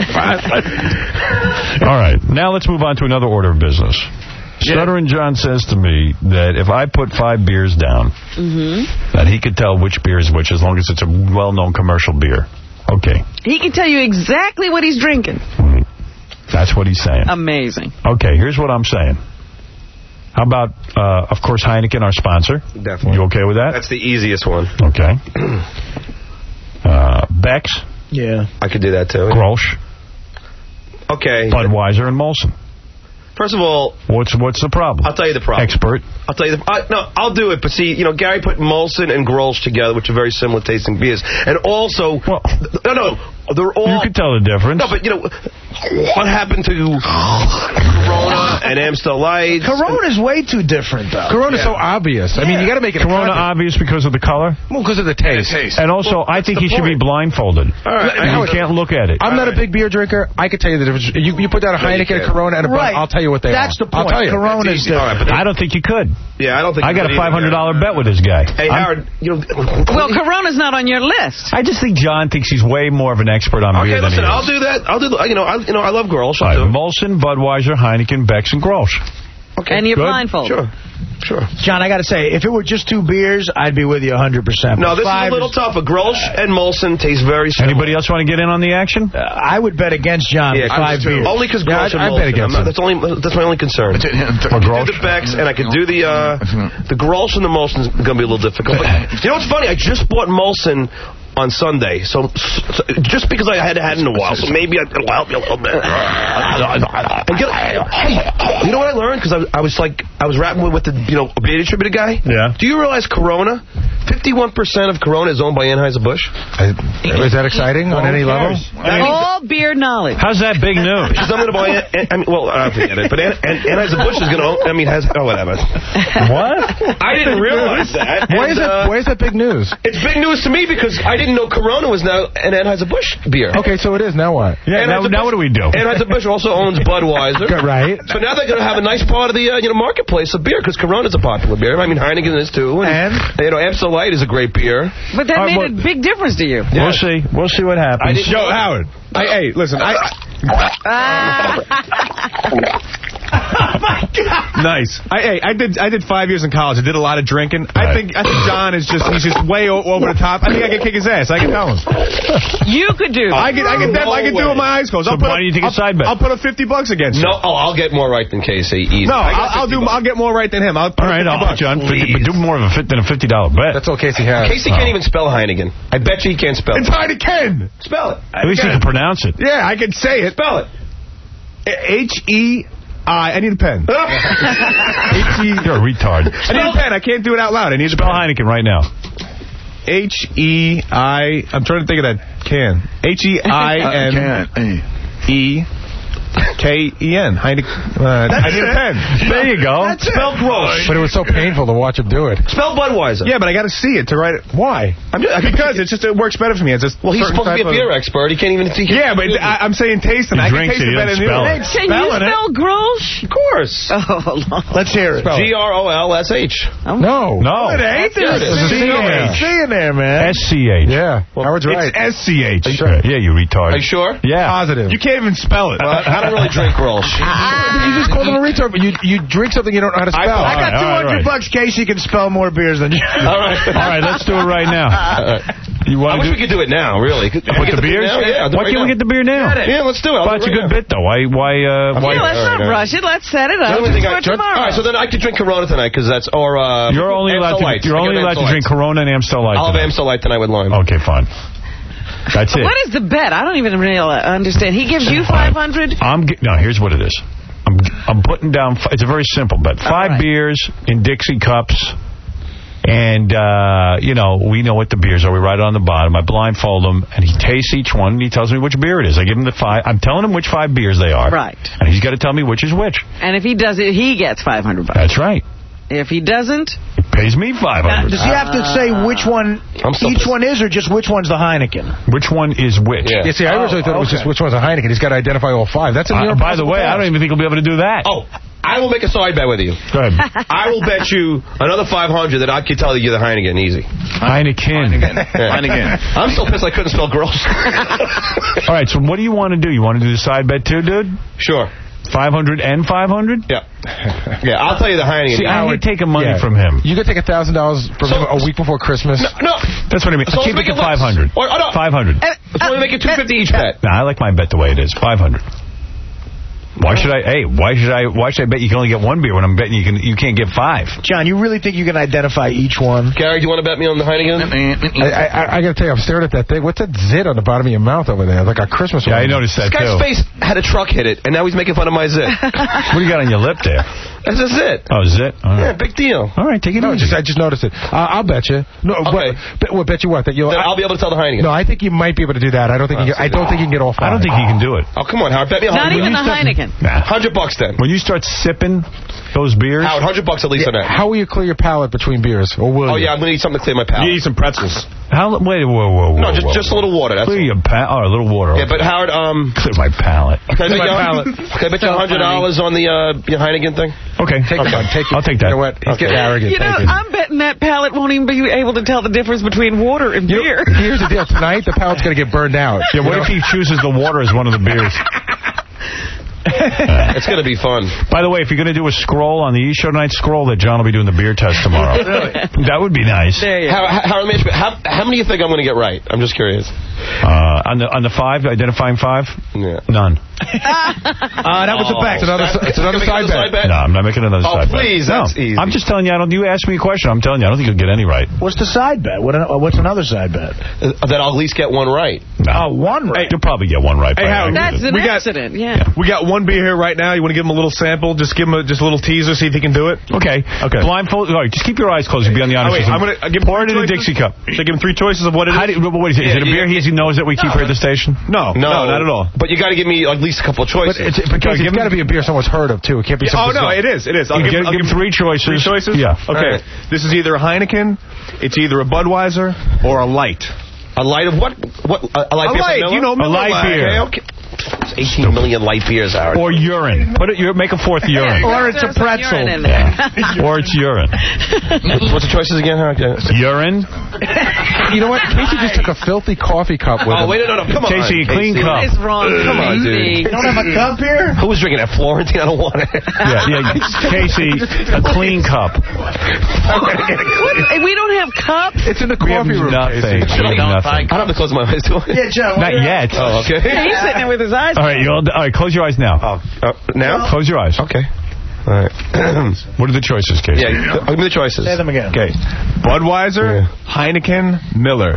All right, now let's move on to another order of business. Stuttering John says to me that if I put five beers down, Mm-hmm. that he could tell which beer is which as long as it's a well-known commercial beer. Okay, He can tell you exactly what he's drinking. that's what he's saying. Amazing. Okay, here's what I'm saying. How about, uh, of course, Heineken, our sponsor? Definitely. You okay with that? That's the easiest one. Okay. Uh, Beck's, Yeah. I could do that too. Grolsch, Okay. Budweiser, and Molson. First of all, What's what's the problem? I'll tell you the problem. Expert. I'll tell you the. I, no, I'll do it. But see, you know, Gary put Molson and Grolsch together, which are very similar tasting beers, and also, Well, no, no, they're all. you can tell the difference. No, but you know, what happened to Corona and Amstel Lights? Corona's way too different, though. Corona's Yeah. so obvious. I mean, you got to make it Corona obvious. obvious because of the color? Well, because of the taste. And also, I think the he should be point. blindfolded. All right, I You know it. can't look at it. I'm not a big beer drinker. I could tell you the difference. You, you put down a No, you Heineken, a can't. Corona, and a Bud. Right. I'll tell you what they That's are. the point. I'll tell you. Corona's All right, different. but I don't think you could. yeah, I don't think I got a you could five hundred dollar either. bet with this guy. Hey, I'm- Howard, you know. Well, Corona's not on your list. I just think John thinks he's way more of an expert on Okay, beer than listen, he is. I'll do that. I'll do. The, you know, I, you know, I love Grolsch. All I'll right, do it. Molson, Budweiser, Heineken, Beck's, and Grolsch. Okay, And you're good. blindfolded. Sure, sure. John, I got to say, if it were just two beers, I'd be with you one hundred percent. No, this Five is a little tougher. Grolsch and Molson taste very similar. Anybody else want to get in on the action? Uh, I would bet against John Yeah, with five I would too. beers. Only because Yeah, Grolsch I- and I bet Molson. against I'm not- him. That's only that's my only concern. I For could Grolsch? do the Becks and I could do the uh, the Grolsch and the Molson's going to be a little difficult. But you know what's funny? I just bought Molson on Sunday, so, so just because I hadn't had it in a while, so maybe I, it'll help you a little bit. And get, hey, you know what I learned? Because I, I was like, I was rapping with, with the you know beer distributor guy. Yeah. Do you realize Corona? Fifty-one percent of Corona is owned by Anheuser-Busch. Is that exciting on any level? All beer knowledge. How's that big news? Because I'm going to buy it. I mean, well, I forget it. But An- An- Anheuser-Busch is going to own, I mean, has, oh, whatever. What? I didn't realize that. Why And, is that? uh, Why is that big news? It's big news to me because I didn't know Corona was now an Anheuser-Busch beer. Okay, so it is. Now what? Yeah, now, now what do we do? Anheuser-Busch also owns Budweiser. Right. So now they're going to have a nice part of the uh, you know marketplace of beer because Corona's a popular beer. I mean, Heineken is too. And, you know, Amstel Light is a great beer. But that All right, made well- a big difference to you. We'll see. We'll see what happens. I didn't Yo, know that. Howard. I, hey, listen. I. my God. Nice. I, hey, I did I did five years in college. I did a lot of drinking. I think I think John is just he's just way o over the top. I think I can kick his ass. I can tell him. You could do. I can I can no I can do it with my eyes closed. So I'll put why do you take a side bet? I'll put a fifty bucks against No, him. oh, I'll get more right than Casey. Easy. No, I'll, I'll do. Bucks. I'll get more right than him. I'll put All right, I'll put you on. But do more of a fit than a fifty dollar bet. That's all Casey has. Casey can't even spell Heineken. I bet you he can't spell it. It's Heineken. Spell it. At least you can pronounce it. Yeah, I can say it. Spell it. H E I. I need a pen. H E. You're a retard. I need a pen. I can't do it out loud. I need to spell Heineken right now. H E I. I'm trying to think of that can. H E I N E K E N. Heineken. Uh, I need a pen. There you go. That's Spell Gross. But it was so painful to watch him do it. Spell Budweiser. Yeah, but I got to see it to write it. Why? I'm just, because it's just it works better for me. It's just well, he's supposed to be a beer expert. He can't even. He can't yeah, but I, I'm saying tasting. He I can taste it, it better than you. Can you spell Grosh? Of course. Oh, let's hear it. G R O L S H. No. No. It ain't. There's a C in there, man. S C H. Yeah. Howard's right. It's S C H. Sure? Yeah, you retard. Are you sure? Yeah. Positive. You can't even spell it. Well, I don't really drink Grolsch. You just called him a retard, but you you drink something you don't know how to spell. I got two hundred right, right. bucks. Casey can spell more beers than you. All right. All right, let's do it right now. You I want wish to we could do it now, really. Could, With the, the beers? Beer yeah, why can't right we get the beer now? Yeah, let's do it. Well, it's a good bit, though. Why? Why? Uh, why yeah, let's not rush it. Let's set it up. I, for tomorrow. All right, so then I could drink Corona tonight, because that's, or, uh... You're only allowed to, Lights. you're only allowed to drink Corona and Amstel Light I'll have tonight. Amstel Light tonight with lime. Okay, fine. That's it. What is the bet? I don't even really understand. He gives you five hundred? I'm no, here's what it is. I'm I'm putting down, it's a very simple bet. Five right. beers in Dixie cups. And, uh, you know, we know what the beers are. We write it on the bottom. I blindfold him, and he tastes each one, and he tells me which beer it is. I give him the five. I'm telling him which five beers they are. Right. And he's got to tell me which is which. And if he does it, he gets five hundred bucks. That's right. If he doesn't... It pays me five hundred. Does he have to say which one each one is, or just which one's the Heineken? Which one is which? Yeah, yeah see, I originally oh, thought okay. it was just which one's a Heineken. He's got to identify all five. That's a uh, By the way, task. I don't even think he'll be able to do that. Oh, I will make a side bet with you. Go ahead. I will bet you another five hundred that I can tell you the Heineken easy. Heineken. Heineken. Yeah. Heineken. I'm still pissed I couldn't spell gross. All right, so what do you want to do? You want to do the side bet too, dude? Sure. five hundred and five hundred? Yeah. Yeah, I'll tell you the Heineken. See, I hate taking money yeah. from him. You could take one thousand dollars from so, him a week before Christmas. No, no. That's what I mean. So keep it to five hundred. Or, oh, no. five hundred. Uh, Let's only make it two fifty each bet. Nah, I like my bet the way it is. five hundred. Why should I? Hey, why should I? Why should I bet you can only get one beer when I'm betting you can? You can't get five. John, you really think you can identify each one? Gary, do you want to bet me on the Heineken? I, I, I got to tell you, I'm staring at that thing. What's that zit on the bottom of your mouth over there? Like a Christmas one. Yeah, I noticed that this too. This guy's face had a truck hit it, and now he's making fun of my zit. What do you got on your lip there? That's a zit. Oh, zit? All right. Yeah, big deal. All right, take it no, easy. Just, I just noticed it. Uh, I'll bet you. No, okay. What, what, bet you what? That you'll. Then I'll be able to tell the Heineken. No, I think you might be able to do that. I don't think. Oh, you can, I don't think you can get all five. I don't think he can do it. Oh, come on, Howard. Bet me a Not even a Heineken. Nah. Hundred bucks then. When you start sipping those beers, Howard, hundred bucks at least yeah, on that. How will you clear your palate between beers? Or will oh you? yeah, I'm gonna eat something to clear my palate. You eat some pretzels. How? Wait, whoa, whoa, whoa. No, just whoa, just a little water. That's clear your palate. Oh, a little water. Yeah, but Howard, um, clear my palate. Can I bet my you, palate. Can I bet you a hundred dollars on the uh, your Heineken thing? Okay, take okay. it. Take it. I'll take that. You know what? He's okay. getting arrogant. You know, I'm betting that palate won't even be able to tell the difference between water and you beer. Know, here's the deal. Tonight, the palate's going to get burned out. Yeah, what if he chooses the water as one of the beers? Uh, it's going to be fun. By the way, if you're going to do a scroll on the E-Show Night scroll, that John will be doing the beer test tomorrow. Really? That would be nice. There you how, how, how, how many do you think I'm going to get right? I'm just curious. Uh, on the on the five, identifying five? Yeah. None. uh, that was oh, a bet. It's another, it's another side, bet. side bet. No, I'm not making another oh, side please, bet. that's no, easy. I'm just telling you. I don't. You ask me a question. I'm telling you. I don't think you'll get any right. What's the side bet? What? What's another side bet? Uh, that I'll at least get one right. No. Oh, one right. Hey, you'll probably get one right. Hey, Howard, that's an we accident. Got, yeah. yeah. We got one beer here right now. You want to give him a little sample? Just give him a, just a little teaser. See if he can do it. Okay. Okay. Blindfold. All right. Just keep your eyes closed. You'll be on the honor oh, wait, system. I'm gonna uh, give him pour it in a Dixie cup. Should I give him three choices of what it is? How do you, what is it? Is yeah, it a beer he knows that we keep no, here at the station? No, no, no, not at all. But you got to give me at least a couple of choices. But it's, because it's got to be a beer someone's heard of too. It can't be. Yeah, something. Oh no, it is. It is. I'll give, give, I'll give him three choices. Three choices. Yeah. Okay. Right. This is either a Heineken, it's either a Budweiser, or a light. A light of what? What? A, a light, a beer light from you know, a light beer. Okay, okay. It's eighteen million light beers, Howard. Or urine. Put it. You make a fourth urine. Or it's a pretzel. Yeah. Or it's urine. What's the choices again, Howard? Urine. You know what? Casey just took a filthy coffee cup with Oh, him. wait, no, no, come on. Casey, a clean Casey. cup. What is wrong with Come on, dude. me? You don't have a cup here? Who was drinking that? Florentine? I don't want it. Yeah, yeah. Casey, a clean cup. What? We don't have cups? It's in the We have coffee room. nothing. Casey. We have nothing. I don't have to close my eyes, do I? Yeah, John. Not yet. Oh, okay. He's sitting there with his eyes All right, you all, all right, close your eyes now. Oh, uh, now? Close your eyes. Okay. All right. What are the choices, Casey? Yeah, give me the choices. Say them again. Okay. Budweiser, Heineken, Miller.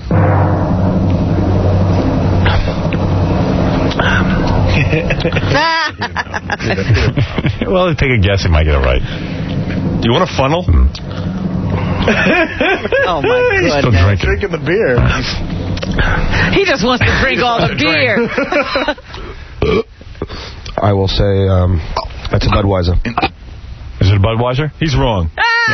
Well, take a guess. He might get it right. Do you want a funnel? Oh, my He's Still goodness. drinking. drinking the beer. He just wants to drink all the beer. I will say um, that's a Budweiser. Is it a Budweiser? He's wrong.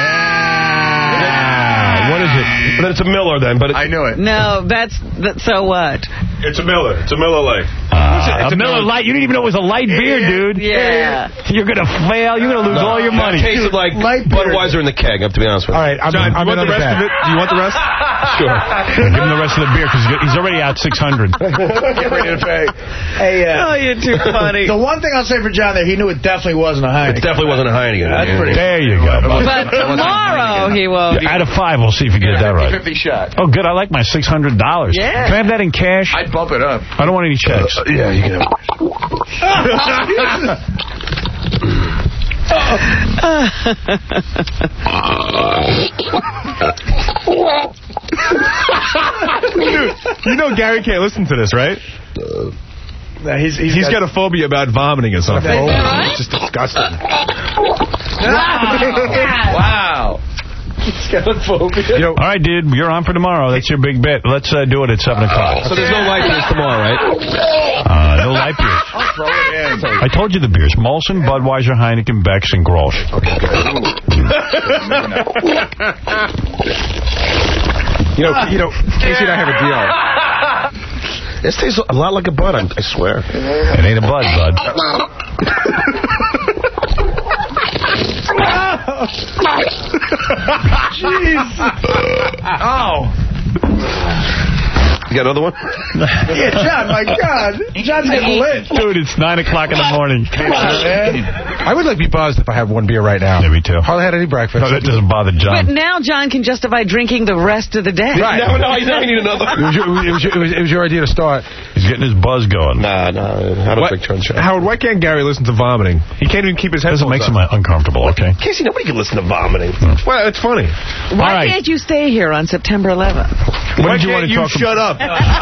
Ah! What is it? Then it's a Miller then, but it's, I knew it. No, that's, that, so what? It's a Miller. It's a Miller Lite. Uh, a Miller Lite. You didn't even know it was a light beer, dude. Yeah. You're going to fail. You're going to lose all your money. It tasted like Light beer. Budweiser in the keg, I have to be honest with you. All right, I'm, John, I'm you want in on the the rest bet. of it? Do you want the rest? Sure. Yeah, give him the rest of the beer because he's already out six hundred. Get ready to pay. Hey, uh, Oh, you're too funny. the one thing I'll say for John there, he knew it definitely wasn't a Heineken. It definitely wasn't a Heineken. That's Yeah. pretty. There you go. But tomorrow he won't. Out of five, we'll see if you get that right. fifty shot. Oh, good. I like my six hundred dollars. Yeah. Can I have that in cash? I'd bump it up. I don't want any checks. Uh, yeah, you can have Dude, you know Gary can't listen to this, right? No, he's he's, He's got a phobia about vomiting or something. Is that right? It's just disgusting. Wow. he's got a phobia. You know, all right, dude, you're on for tomorrow. That's your big bet. Let's uh, do it at seven o'clock. So there's no light beers tomorrow, right? Uh, no light beers. I'll throw it in. I told you the beers. Molson, Budweiser, Heineken, Beck's, and Grolsch. You know, you know, Casey and I have a deal. This tastes a lot like a Bud, I swear. It ain't a Bud, bud. Jeez. Oh. You got another one? Yeah, John, my God. John's getting lit. Dude, it's nine o'clock in the morning. Come on, man. I would like to be buzzed if I have one beer right now. Yeah, me too. Hardly had any breakfast. No, that doesn't bother But John. now John can justify drinking the rest of the day. Right. No, no, now we need another. It was, your, it, was your, it, was, it was your idea to start. He's getting his buzz going. Nah, nah. I don't What- drink Turn Show. Howard, why can't Gary listen to vomiting? He can't even keep his headphones Doesn't make on. him uncomfortable, okay? Casey, nobody can listen to vomiting. Well, it's funny. Why All right. can't you stay here on September eleventh? What did you want to you talk shut about?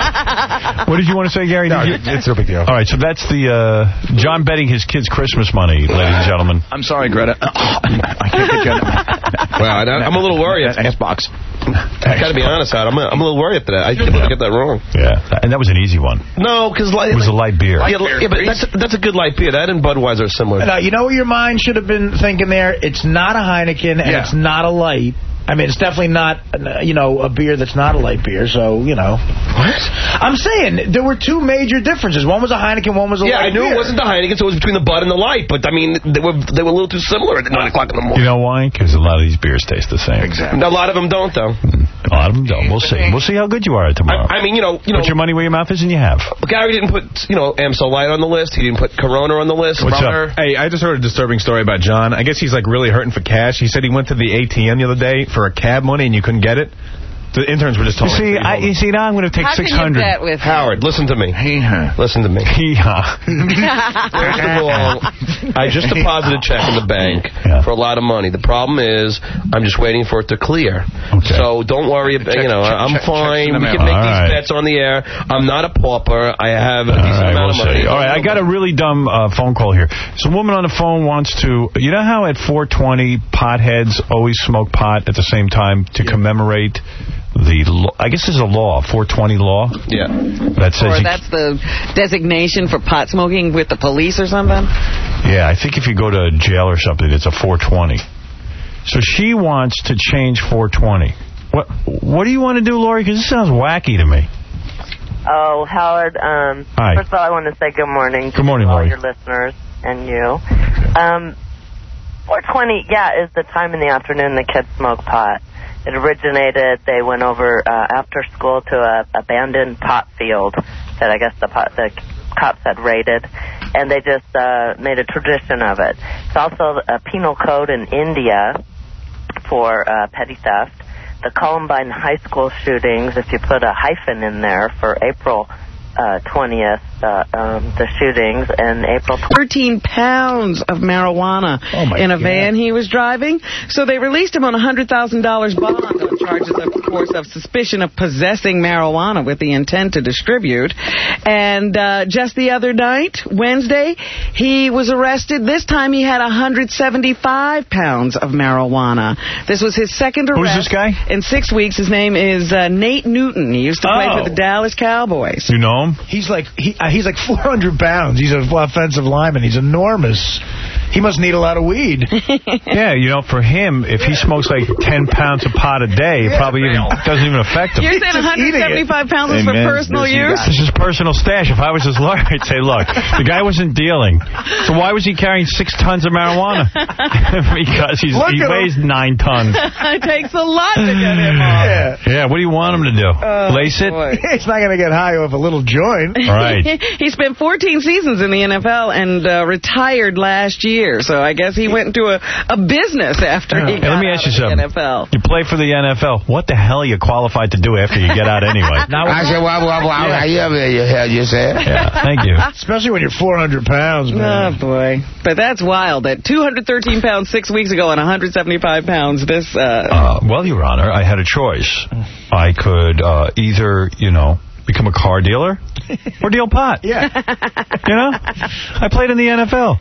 up? What did you want to say, Gary? No, Did you- it's no big deal. All right, so that's the uh, John betting his kids' Christmas money, ladies and gentlemen. I'm sorry, Greta. I can't get you. Well, I, I'm a little worried. Ass box. I got to be honest, Howard. I'm a, I'm a little worried after that. I can't get that wrong. Yeah, and that was an easy one. No, because It was a light beer. Yeah, yeah, but that's a, that's a good light beer. That and Budweiser are similar. Now, you know what your mind should have been thinking there? It's not a Heineken, and Yeah. it's not a light. I mean, it's definitely not, uh, you know, a beer that's not a light beer, so, you know. What? I'm saying there were two major differences. One was a Heineken, one was a Yeah, light I knew beer. it wasn't the Heineken, so it was between the Bud and the Light. But, I mean, they were they were a little too similar at nine o'clock in the morning. You know why? Because a lot of these beers taste the same. Exactly. A lot of them don't, though. A lot of them don't. We'll see. We'll see how good you are tomorrow. I, I mean, you know, you know, Put your money where your mouth is, and you have. Gary didn't put, you know, Amstel Light on the list. He didn't put Corona on the list. What's Corona. up? Hey, I just heard a disturbing story about John. I guess he's like really hurting for cash. He said he went to the A T M the other day for a cab money and you couldn't get it. The interns were just You telling see, him. I, you see, now I'm going to take How can six you hundred. bet with Howard, listen to me. Listen to me. Hee-haw. First of all, I just deposited a check in the bank Yeah. for a lot of money. The problem is, I'm just waiting for it to clear. Okay. So don't worry. About, you know, check- I'm check- fine. checks in the We mail. can make All these right. bets on the air. I'm not a pauper. I have a All decent right, amount we'll of money. see. All right, I got a really dumb uh, phone call here. So a woman on the phone wants to, you know how at four twenty, potheads always smoke pot at the same time to commemorate the, lo- I guess there's a law, four twenty law, Yeah. that says Or you, that's the designation for pot smoking with the police or something? yeah, I think if you go to jail or something, it's a four twenty. So she wants to change four twenty. What What do you want to do, Lori? Because this sounds wacky to me. Oh, Howard, um, Hi. first of all, I want to say good morning to Good morning, all Lori. your listeners and you. Um, four twenty, yeah, is the time in the afternoon the kids smoke pot. It originated, they went over uh, after school to a abandoned pot field that I guess the, pot, the cops had raided, and they just uh, made a tradition of it. It's also a penal code in India for uh, petty theft. The Columbine High School shootings, if you put a hyphen in there for April uh, twentieth, uh, um, the shootings, and April thirteen pounds of marijuana Oh, my in a God. van he was driving. So they released him on a one hundred thousand dollars bond on charges, of course, of suspicion of possessing marijuana with the intent to distribute. And uh, just the other night, Wednesday, he was arrested. This time he had one hundred seventy-five pounds of marijuana. This was his second arrest. Who's this guy? In six weeks. His name is uh, Nate Newton. He used to play Oh. for the Dallas Cowboys. You know him? He's like he uh, he's like four hundred pounds. He's an offensive lineman. He's enormous. He must need a lot of weed. Yeah, you know, for him, if he smokes like ten pounds of pot a day, it probably even doesn't even affect him. You're saying one hundred seventy-five pounds is for Amen. personal This use? This is personal stash. If I was his lawyer, I'd say, look, the guy wasn't dealing. So why was he carrying six tons of marijuana? Because he's, Look he at weighs nine tons. It takes a lot to get him off. Yeah. Yeah, what do you want him to do? Oh, Lace it? boy. He's not going to get high off a little joint. Right. He spent fourteen seasons in the N F L and uh, retired last year. So I guess he went into a, a business after he Hey, got let me out ask you of the something. N F L. You play for the N F L. What the hell are you qualified to do after you get out anyway? I said, well, well, well, Yeah. you hell you said. Yeah, thank you. Especially when you're four hundred pounds, Oh, man. boy. But that's wild. At two hundred thirteen pounds six weeks ago and one hundred seventy-five pounds this... Uh, Uh, well, Your Honor, I had a choice. I could uh, either, you know, become a car dealer or deal pot. Yeah. You know? I played in the N F L.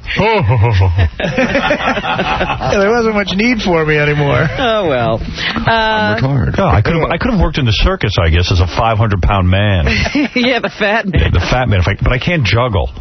Yeah, there wasn't much need for me anymore. Oh, well. Uh, Retired. Oh, I could have I could have worked in the circus, I guess, as a five hundred pound man. yeah, the fat man. Yeah, the fat man, if I, but I can't juggle.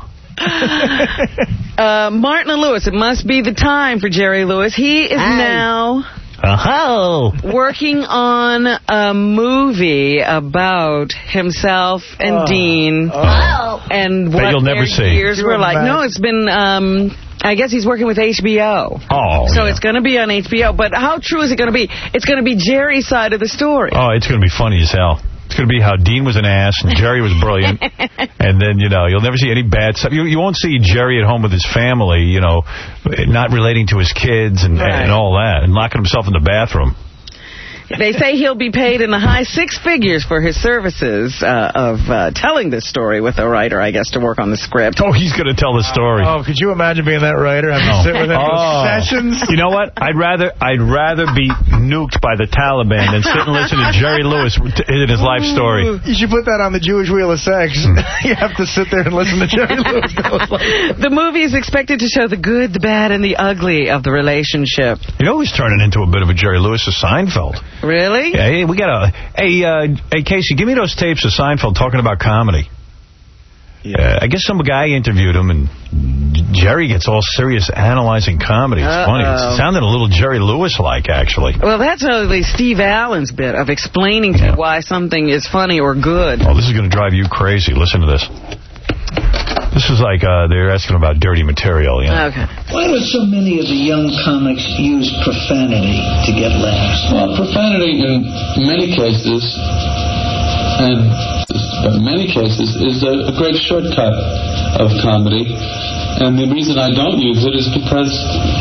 Uh, Martin and Lewis, it must be the time for Jerry Lewis. He is now... Uh-huh. working on a movie about himself and Oh. Dean Oh. and That what you'll never their see. years You were like. imagine? No, it's been, um, I guess he's working with H B O. Oh, So yeah. it's going to be on H B O. But how true is it going to be? It's going to be Jerry's side of the story. Oh, it's going to be funny as hell. It's going to be how Dean was an ass and Jerry was brilliant. And then, you know, you'll never see any bad stuff. You, you won't see Jerry at home with his family, you know, not relating to his kids and, Right. and all that, and locking himself in the bathroom. They say he'll be paid in the high six figures for his services uh, of uh, telling this story with a writer, I guess, to work on the script. Oh, he's going to tell the story. Oh, could you imagine being that writer? Having to sit with him for Oh. sessions? You know what? I'd rather I'd rather be nuked by the Taliban than sit and listen to Jerry Lewis in his life story. You should put that on the Jewish Wheel of Sex. You have to sit there and listen to Jerry Lewis. The movie is expected to show the good, the bad, and the ugly of the relationship. You know who's turning into a bit of a Jerry Lewis is Seinfeld. Really? Yeah, hey, we got a hey uh, hey Casey, give me those tapes of Seinfeld talking about comedy. Yeah, I guess some guy interviewed him, and Jerry gets all serious analyzing comedy. It's Uh-oh. funny. It sounded a little Jerry Lewis-like, actually. Well, that's only Steve Allen's bit of explaining to you why something is funny or good. Oh, this is going to drive you crazy. Listen to this. This is like uh, they're asking about dirty material, you know. Okay. Why do so many of the young comics use profanity to get laughs? Well, profanity in many cases, and in many cases, is a, a great shortcut of comedy. And the reason I don't use it is because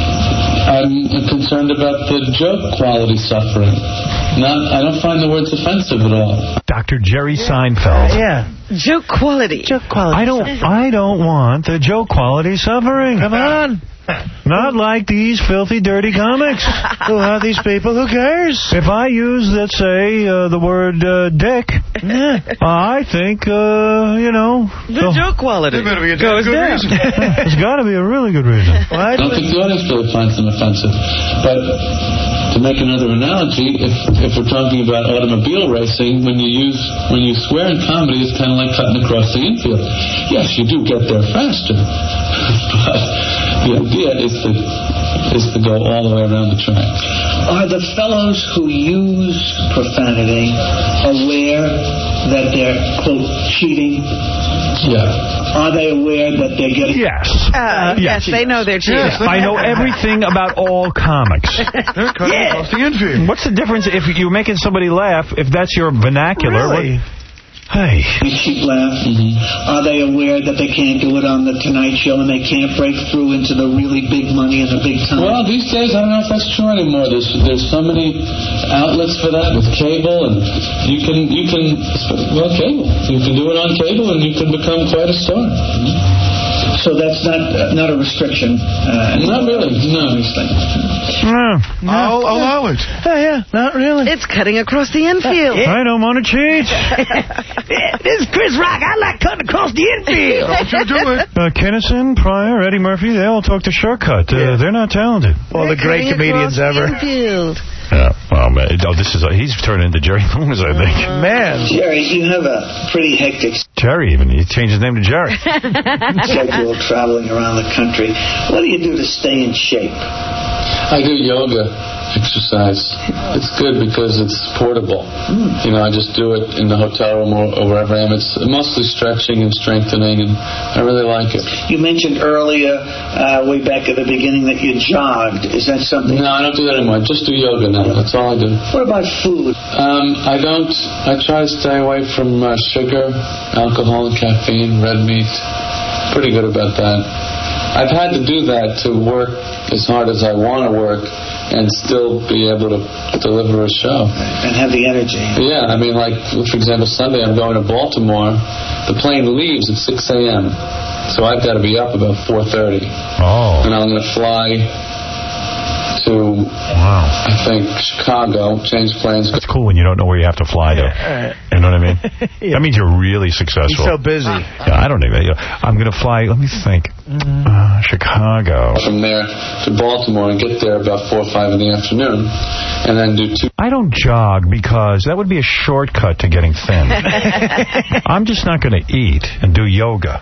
I'm concerned about the joke quality suffering. Not, I don't find the words offensive at all. Doctor Jerry Seinfeld. Yeah. Joke quality. Joke quality. I don't I don't want the joke quality suffering. Come on. Not like these filthy, dirty comics. Who are these people? Who cares? If I use, let's say, uh, the word uh, dick, I think, uh, you know... The joke quality goes down. There's got to be a really good reason. I don't think the audience really finds them offensive. But to make another analogy, if if we're talking about automobile racing, when you use when you swear in comedy, it's kind of like cutting across the infield. Yes, you do get there faster, but the idea is to is to go all the way around the track. Are the fellows who use profanity aware that they're, quote, cheating? Yeah. Are they aware that they're getting... Yes. Uh, yes, they know they're cheating. Yes, I know everything about all comics. They're cutting Yeah. across the infield. What's the difference if you're making somebody laugh, if that's your vernacular? Really? What, hey. You cheap laugh. Mm-hmm. Are they aware that they can't do it on the Tonight Show and they can't break through into the really big money and the big time? Well, these days, I don't know if that's true anymore. There's there's so many outlets for that with cable, and you can, you can well, cable. You can do it on cable, and you can become quite a star. So that's not uh, not a restriction. Uh, Not really, no. No, I'll allow it. Oh, yeah, not really. It's cutting across the infield. I don't want to cheat. This is Chris Rock. I like cutting across the infield. Don't you do it. Uh, Kennison, Pryor, Eddie Murphy, they all talk to Shortcut. Uh, Yeah. They're not talented. All the great comedians ever. Yeah, well, man, oh, this is, uh, he's turned into Jerry Loomis, I think. Man. Jerry, you have a pretty hectic Jerry even, he changed his name to Jerry. schedule traveling around the country. What do you do to stay in shape? I do yoga exercise. It's good because it's portable. You know, I just do it in the hotel room or, or wherever I am. It's mostly stretching and strengthening, and I really like it. You mentioned earlier, uh, way back at the beginning, that you jogged. Is that something? No, I don't do that anymore. I just do yoga now. That's all I do. What about food? Um, I don't. I try to stay away from uh, sugar, alcohol, and caffeine, red meat. Pretty good about that. I've had to do that to work as hard as I want to work and still be able to deliver a show. And have the energy. Yeah, I mean, like, for example, Sunday I'm going to Baltimore. The plane leaves at six a.m., so I've got to be up about four thirty. Oh. And I'm going to fly to, wow. I think, Chicago, change planes. That's cool when you don't know where you have to fly to. You know what I mean? Yeah. That means you're really successful. He's so busy. Yeah, I don't even. You know, I'm going to fly, let me think, uh, Chicago. From there to Baltimore and get there about four or five in the afternoon, and then do two. I don't jog because that would be a shortcut to getting thin. I'm just not going to eat and do yoga.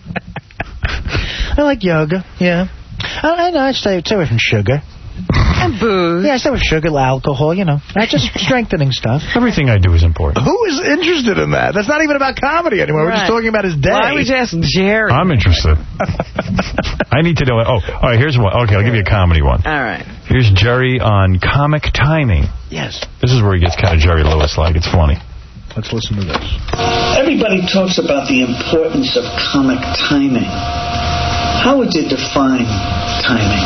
I like yoga, yeah. I, I, I stay, stay away from sugar. And booze. Yeah, I stay with sugar, alcohol, you know. Not just strengthening stuff. Everything I do is important. Who is interested in that? That's not even about comedy anymore. We're just Right. talking about his day. Why would you ask Jerry? I'm interested. I need to know. Oh, all right, here's one. Okay, I'll give you a comedy one. All right. Here's Jerry on comic timing. Yes. This is where he gets kind of Jerry Lewis-like. It's funny. Let's listen to this. Everybody talks about the importance of comic timing. How would you define timing?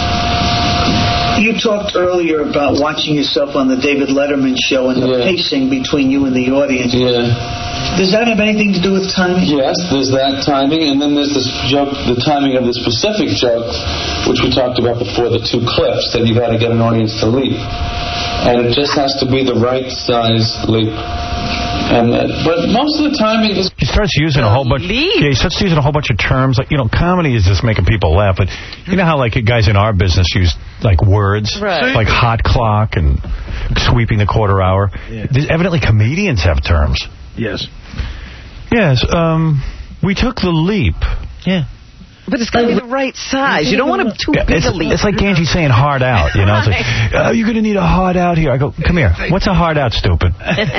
You talked earlier about watching yourself on the David Letterman show and the Yeah. pacing between you and the audience. Yeah. Does that have anything to do with timing? Yes, there's that timing, and then there's this joke, the timing of the specific joke, which we talked about before, the two clips that you got to get an audience to leap. And it just has to be the right size leap. And uh, but most of the timing is... He starts using a whole bunch. Yeah, he starts using a whole bunch of terms. Like, you know, comedy is just making people laugh. But you know how, like, guys in our business use, like, words? Right. Like hot clock and sweeping the quarter hour. Yeah. There's, evidently, comedians have terms. Yes. Yes, um, we took the leap. Yeah. But it's got to be the right size. You don't want them too Yeah, big it's, a leap. it's like Angie saying hard out, you know? It's like, oh, you're going to need a hard out here. I go, come here. What's a hard out, stupid?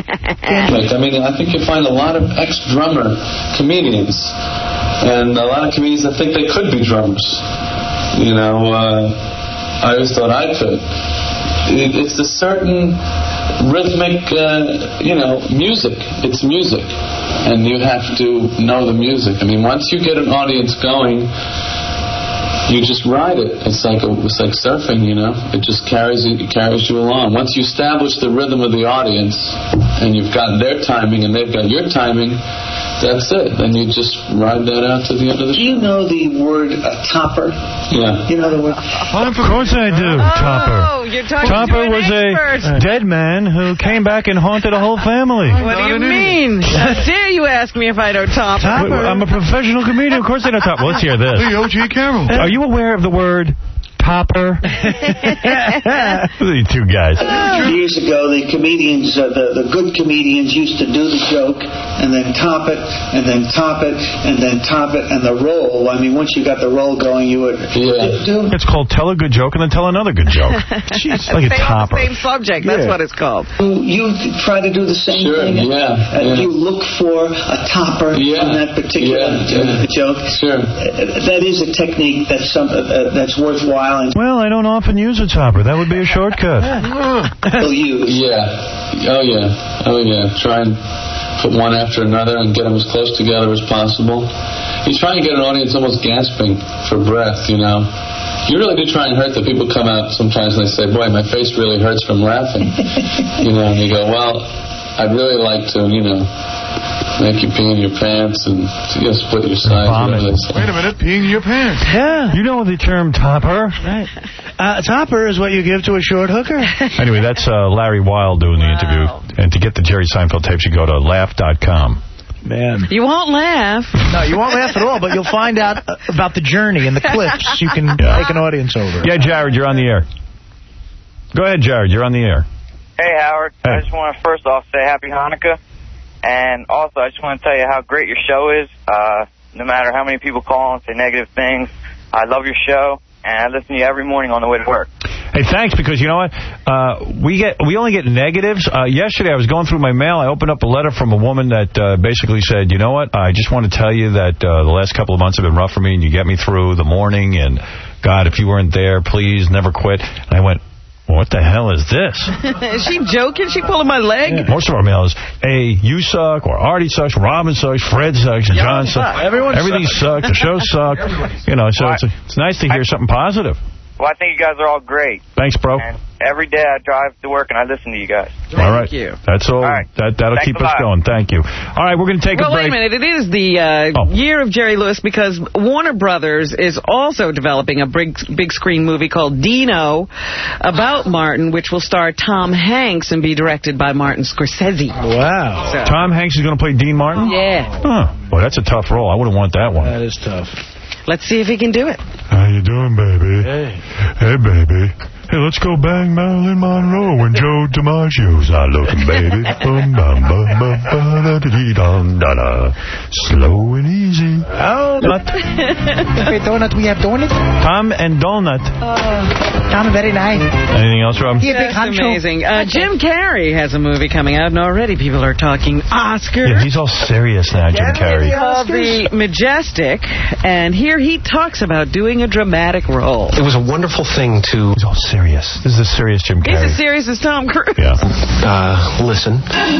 I mean, I think you find a lot of ex-drummer comedians, and a lot of comedians that think they could be drummers. You know, uh, I always thought I could. It, it's a certain rhythmic, uh, you know, music. It's music, and you have to know the music. I mean, once you get an audience going, you just ride it. It's like a, it's like surfing, you know. It just carries you, it carries you along. Once you establish the rhythm of the audience, and you've got their timing, and they've got your timing, that's it. Then you just ride that out to the end of the Do you know the word uh, topper? Yeah. You know the word? Of course I do, Topper. Oh, you're talking Topper to an was expert. a dead man who came back and haunted a whole family. What do you mean? How dare you ask me if I know Topper? I'm a professional comedian. Of course I know Topper. Well, let's hear this. Hey, O G Carroll. Are you aware of the word Topper. These two guys. Years ago, the comedians, uh, the, the good comedians used to do the joke and then top it, and then top it, and then top it, and the roll. I mean, once you got the roll going, you would Yeah. do. It's called tell a good joke and then tell another good joke. Jeez, like a Stay on topper. the same subject. That's Yeah. what it's called. You try to do the same Sure, thing. yeah, and yeah. You look for a topper Yeah, in that particular yeah, yeah. joke. Sure. Uh, That is a technique that's some uh, that's worthwhile and Well, I don't often use a topper. That would be a shortcut. will use. Yeah. Oh, yeah. Oh, yeah. Try and put one after another and get them as close together as possible. You try and get an audience almost gasping for breath, you know. You really do try and hurt the people come out sometimes and they say, boy, my face really hurts from laughing. You know, and you go, well, I'd really like to, you know, make you pee in your pants and you know, split your sides. whatever they say. Wait a minute, peeing in your pants. Yeah. You know the term topper. Right. Uh, topper is what you give to a short hooker. Anyway, that's uh, Larry Wilde doing the interview. And to get the Jerry Seinfeld tapes, you go to laugh dot com. Man. You won't laugh. No, you won't laugh at all, but you'll find out uh, about the journey and the clips. You can Yeah. take an audience over. Yeah, Jared, you're on the air. Go ahead, Jared. You're on the air. Hey, Howard. Hey. I just want to first off say happy Hanukkah. And also, I just want to tell you how great your show is. Uh, no matter how many people call and say negative things, I love your show, and I listen to you every morning on the way to work. Hey, thanks, because you know what? Uh, we get we only get negatives. Uh, yesterday, I was going through my mail. I opened up a letter from a woman that uh, basically said, you know what? I just want to tell you that uh, the last couple of months have been rough for me, and you get me through the morning, and God, if you weren't there, please never quit. And I went, what the hell is this? Is she joking? She pulling my leg? Yeah. Most of our mail is, hey, you suck, or Artie sucks, Robin sucks, Fred sucks, and John sucks. Everyone Everything sucks. sucks. The show sucks. You know, so it's, it's nice to hear something positive. Well, I think you guys are all great. Thanks, bro. And every day I drive to work and I listen to you guys. All right. you. That's all. All right. That, that'll Thanks keep a us lot. going. Thank you. All right, we're going to take well, a break. wait a minute. It is the uh, year of Jerry Lewis because Warner Brothers is also developing a big, big screen movie called Dino about Martin, which will star Tom Hanks and be directed by Martin Scorsese. Wow. So- Tom Hanks is going to play Dean Martin? Yeah. Huh. Well, that's a tough role. I wouldn't want that one. That is tough. Let's see if he can do it. How you doing, baby? Hey. Hey, baby. Hey, let's go bang Marilyn Monroe and Joe DiMaggio's not looking, baby. Bum, bum, bum, bum, ba, da, dee, dum, da, da. Slow and easy. Oh, not. Wait, donut, we have donut? Tom and Donut. Tom, very nice. Anything else, Rob? That's amazing. Uh, Jim Carrey has a movie coming out, and already people are talking Oscar. Yeah, he's all serious now, Jim Carrey. It's called The Majestic, and here he talks about doing a dramatic role. It was a wonderful thing to... He's all serious. This is a serious Jim He's Carrey. as serious as Tom Cruise. Yeah. Uh, listen.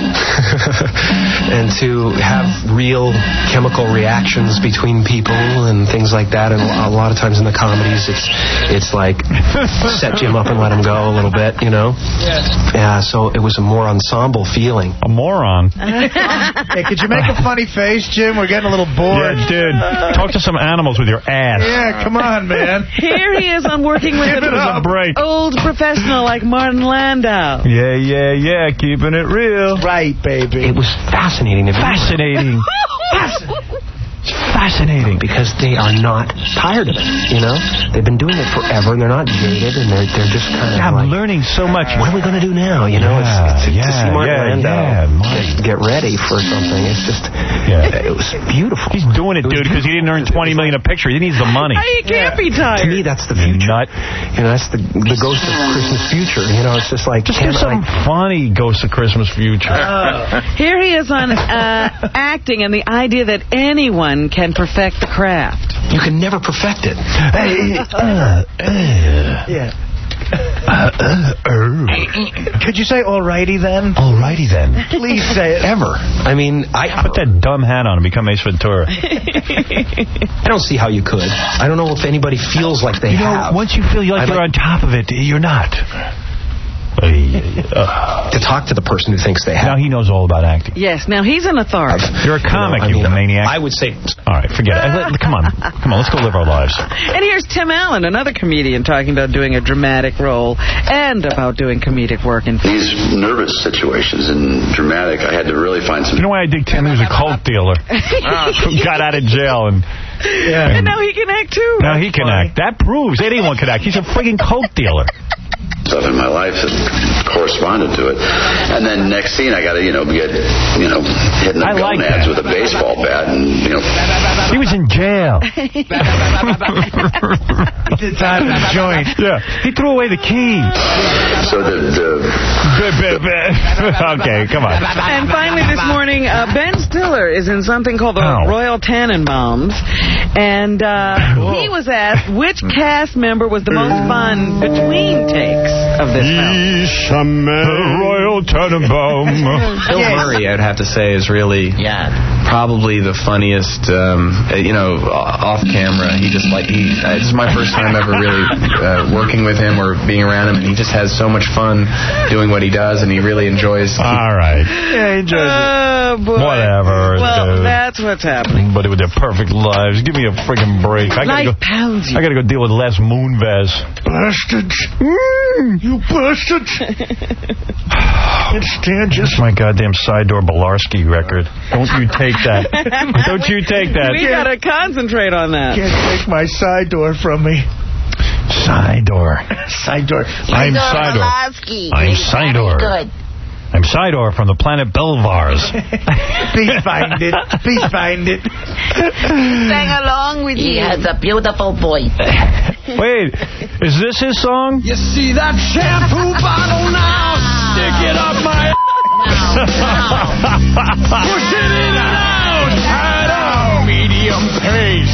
And to have real chemical reactions between people and things like that. And a lot of times in the comedies, it's it's like set Jim up and let him go a little bit, you know? Yeah, so it was a more ensemble feeling. A moron. Hey, could you make a funny face, Jim? We're getting a little bored. Yeah, dude. Talk to some animals with your ass. Yeah, come on, man. Here he is on working with Give it an a break. old professional like Martin Landau. Yeah, yeah, yeah. Keeping it real. Right, baby. It was fascinating. To Fascinating. It's fascinating. Because they are not tired of it, you know? They've been doing it forever, and they're not jaded, and they're, they're just kind of Yeah, I'm like... learning so much. What are we going to do now, you know? Yeah, it's, it's, yeah, to see Martin yeah, Landau yeah, get, get ready for something, it's just... Yeah. It was beautiful. He's doing it, dude, because he didn't earn twenty million dollars a picture. He needs the money. He can't be tired. To me, that's the future. Nut. You know, that's the the ghost of Christmas future. You know, it's just like... Just do can something I- funny, Ghost of Christmas Future. Uh, here he is on uh, acting and the idea that anyone can perfect the craft. You can never perfect it. Hey, uh, uh, Yeah. uh, uh, uh. Could you say alrighty then? Alrighty then. Please say it. Ever. I mean, I... Put that dumb hat on and become Ace Ventura. I don't see how you could. I don't know if anybody feels like they You know, have. once you feel like I you're like- on top of it, you're not. Uh, to talk to the person who thinks they now have. he knows all about acting. Yes, now he's an authority. You're a comic, You you, know, I mean, maniac. I would say... All right, forget it. Let- Come on. Come on, let's go live our lives. And here's Tim Allen, another comedian, talking about doing a dramatic role and about doing comedic work in film. These nervous situations and dramatic, I had to really find some... You know why I dig Tim? He was a coke dealer who got out of jail, and Yeah. And now he can act, too. Now he can act. That proves anyone can act. He's a friggin' coke dealer. Stuff in my life that corresponded to it. And then next scene, I got to, you know, get, you know, hitting the I like gonads that. with a baseball bat and, you know. He was in jail. He did time in the joint. Yeah. He threw away the key. So the... the okay, come on. And finally this morning, uh, Ben Stiller is in something called the Oh. Royal Tenenbaums. And uh, he was asked which cast member was the most fun between takes of this film. Royal Tenenbaum. Bill Murray, I'd have to say, is really probably the funniest, um, you know, off camera. He just like, he, uh, this is my first time ever really uh, working with him or being around him, and he just has so much fun doing what he does, and he really enjoys. All right. Yeah, he enjoys Oh, boy. Whatever. Well, dude. that's what's happening. But with their perfect lives. Give me a friggin' break. I gotta Life go. pounds you. I gotta go deal with Les Moonves. Bastards. Mm, you bastards. Can't stand you. It's my goddamn Sidor Bolarski record. Don't you take that. Don't you take that. We gotta concentrate on that. Can't take my side door from me. Sidor. Side door. I'm Sidor. I'm Sidor. Good. I'm Sidor from the planet Belvars. Please find it. Please find it. Sang along with he you. He has a beautiful voice. Wait, is this his song? You see that shampoo bottle now? Stick it up my Push it in and out. At a medium pace.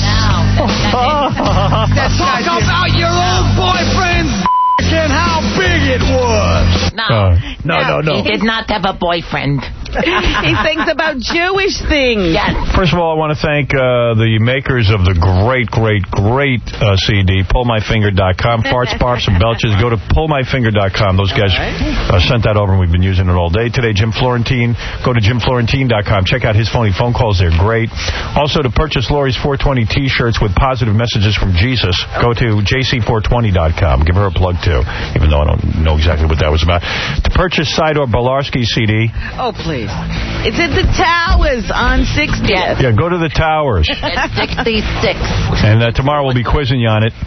Talk about your old boyfriend's and how big it was. No, uh, no, no, no. He did not have a boyfriend. He thinks about Jewish things. Yes. First of all, I want to thank uh, the makers of the great, great, great uh, C D, pull my finger dot com. Farts, barfs, and belches. Go to pull my finger dot com. Those guys uh, sent that over, and we've been using it all day today. Jim Florentine. Go to jim florentine dot com. Check out his phony phone calls. They're great. Also, to purchase Lori's four twenty T-shirts with positive messages from Jesus, go to j c four twenty dot com. Give her a plug, too, even though I don't know exactly what that was about. To purchase Sidor Bolarski C D. Oh, please. It's at the Towers on sixtieth. Yeah, go to the Towers. At sixty-six. And uh, tomorrow we'll be quizzing you on it.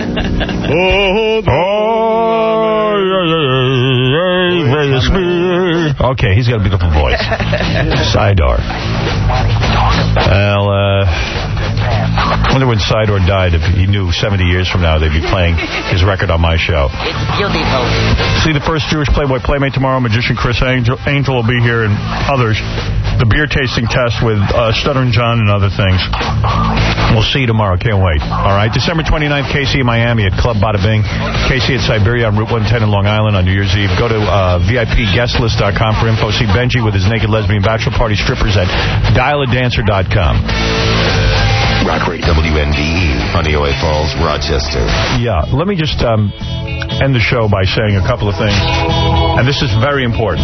Okay, he's got a beautiful voice. Sidor. Well, uh, I wonder when Sidor died, if he knew seventy years from now they'd be playing his record on my show. It's beautiful. See the first Jewish Playboy Playmate tomorrow. Magician Chris Angel, Angel will be here and others. The beer tasting test with uh, Stuttering John and other things. We'll see you tomorrow. Can't wait. All right. December twenty-ninth, K C in Miami at Club Bada Bing. K C at Siberia on Route one ten in Long Island on New Year's Eve. Go to uh, V I P guest list dot com for info. See Benji with his naked lesbian bachelor party strippers at dial a dancer dot com. Rock Rate W N D E, Honeoye Falls, Rochester. Yeah, let me just um, end the show by saying a couple of things. And this is very important.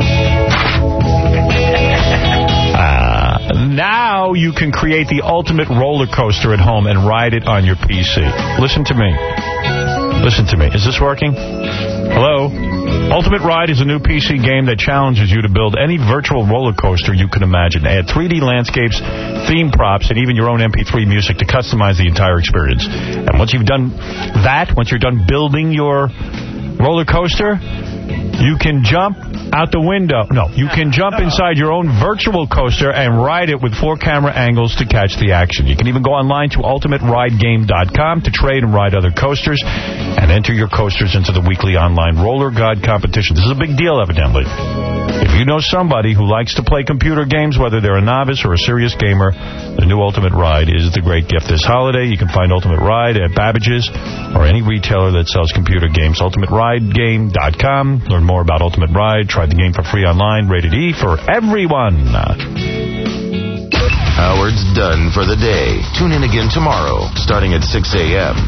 Uh, now you can create the ultimate roller coaster at home and ride it on your P C. Listen to me. Listen to me. Is this working? Hello? Ultimate Ride is a new P C game that challenges you to build any virtual roller coaster you can imagine. Add three D landscapes, theme props, and even your own M P three music to customize the entire experience. And once you've done that, once you're done building your roller coaster, you can jump out the window. No, you can jump inside your own virtual coaster and ride it with four camera angles to catch the action. You can even go online to ultimate ride game dot com to trade and ride other coasters and enter your coasters into the weekly online Roller God competition. This is a big deal, evidently. If you know somebody who likes to play computer games, whether they're a novice or a serious gamer, the new Ultimate Ride is the great gift this holiday. You can find Ultimate Ride at Babbage's or any retailer that sells computer games. ultimate ride game dot com. Learn more about Ultimate Ride. Try the game for free online. Rated E for everyone. Howard's done for the day. Tune in again tomorrow, starting at six a m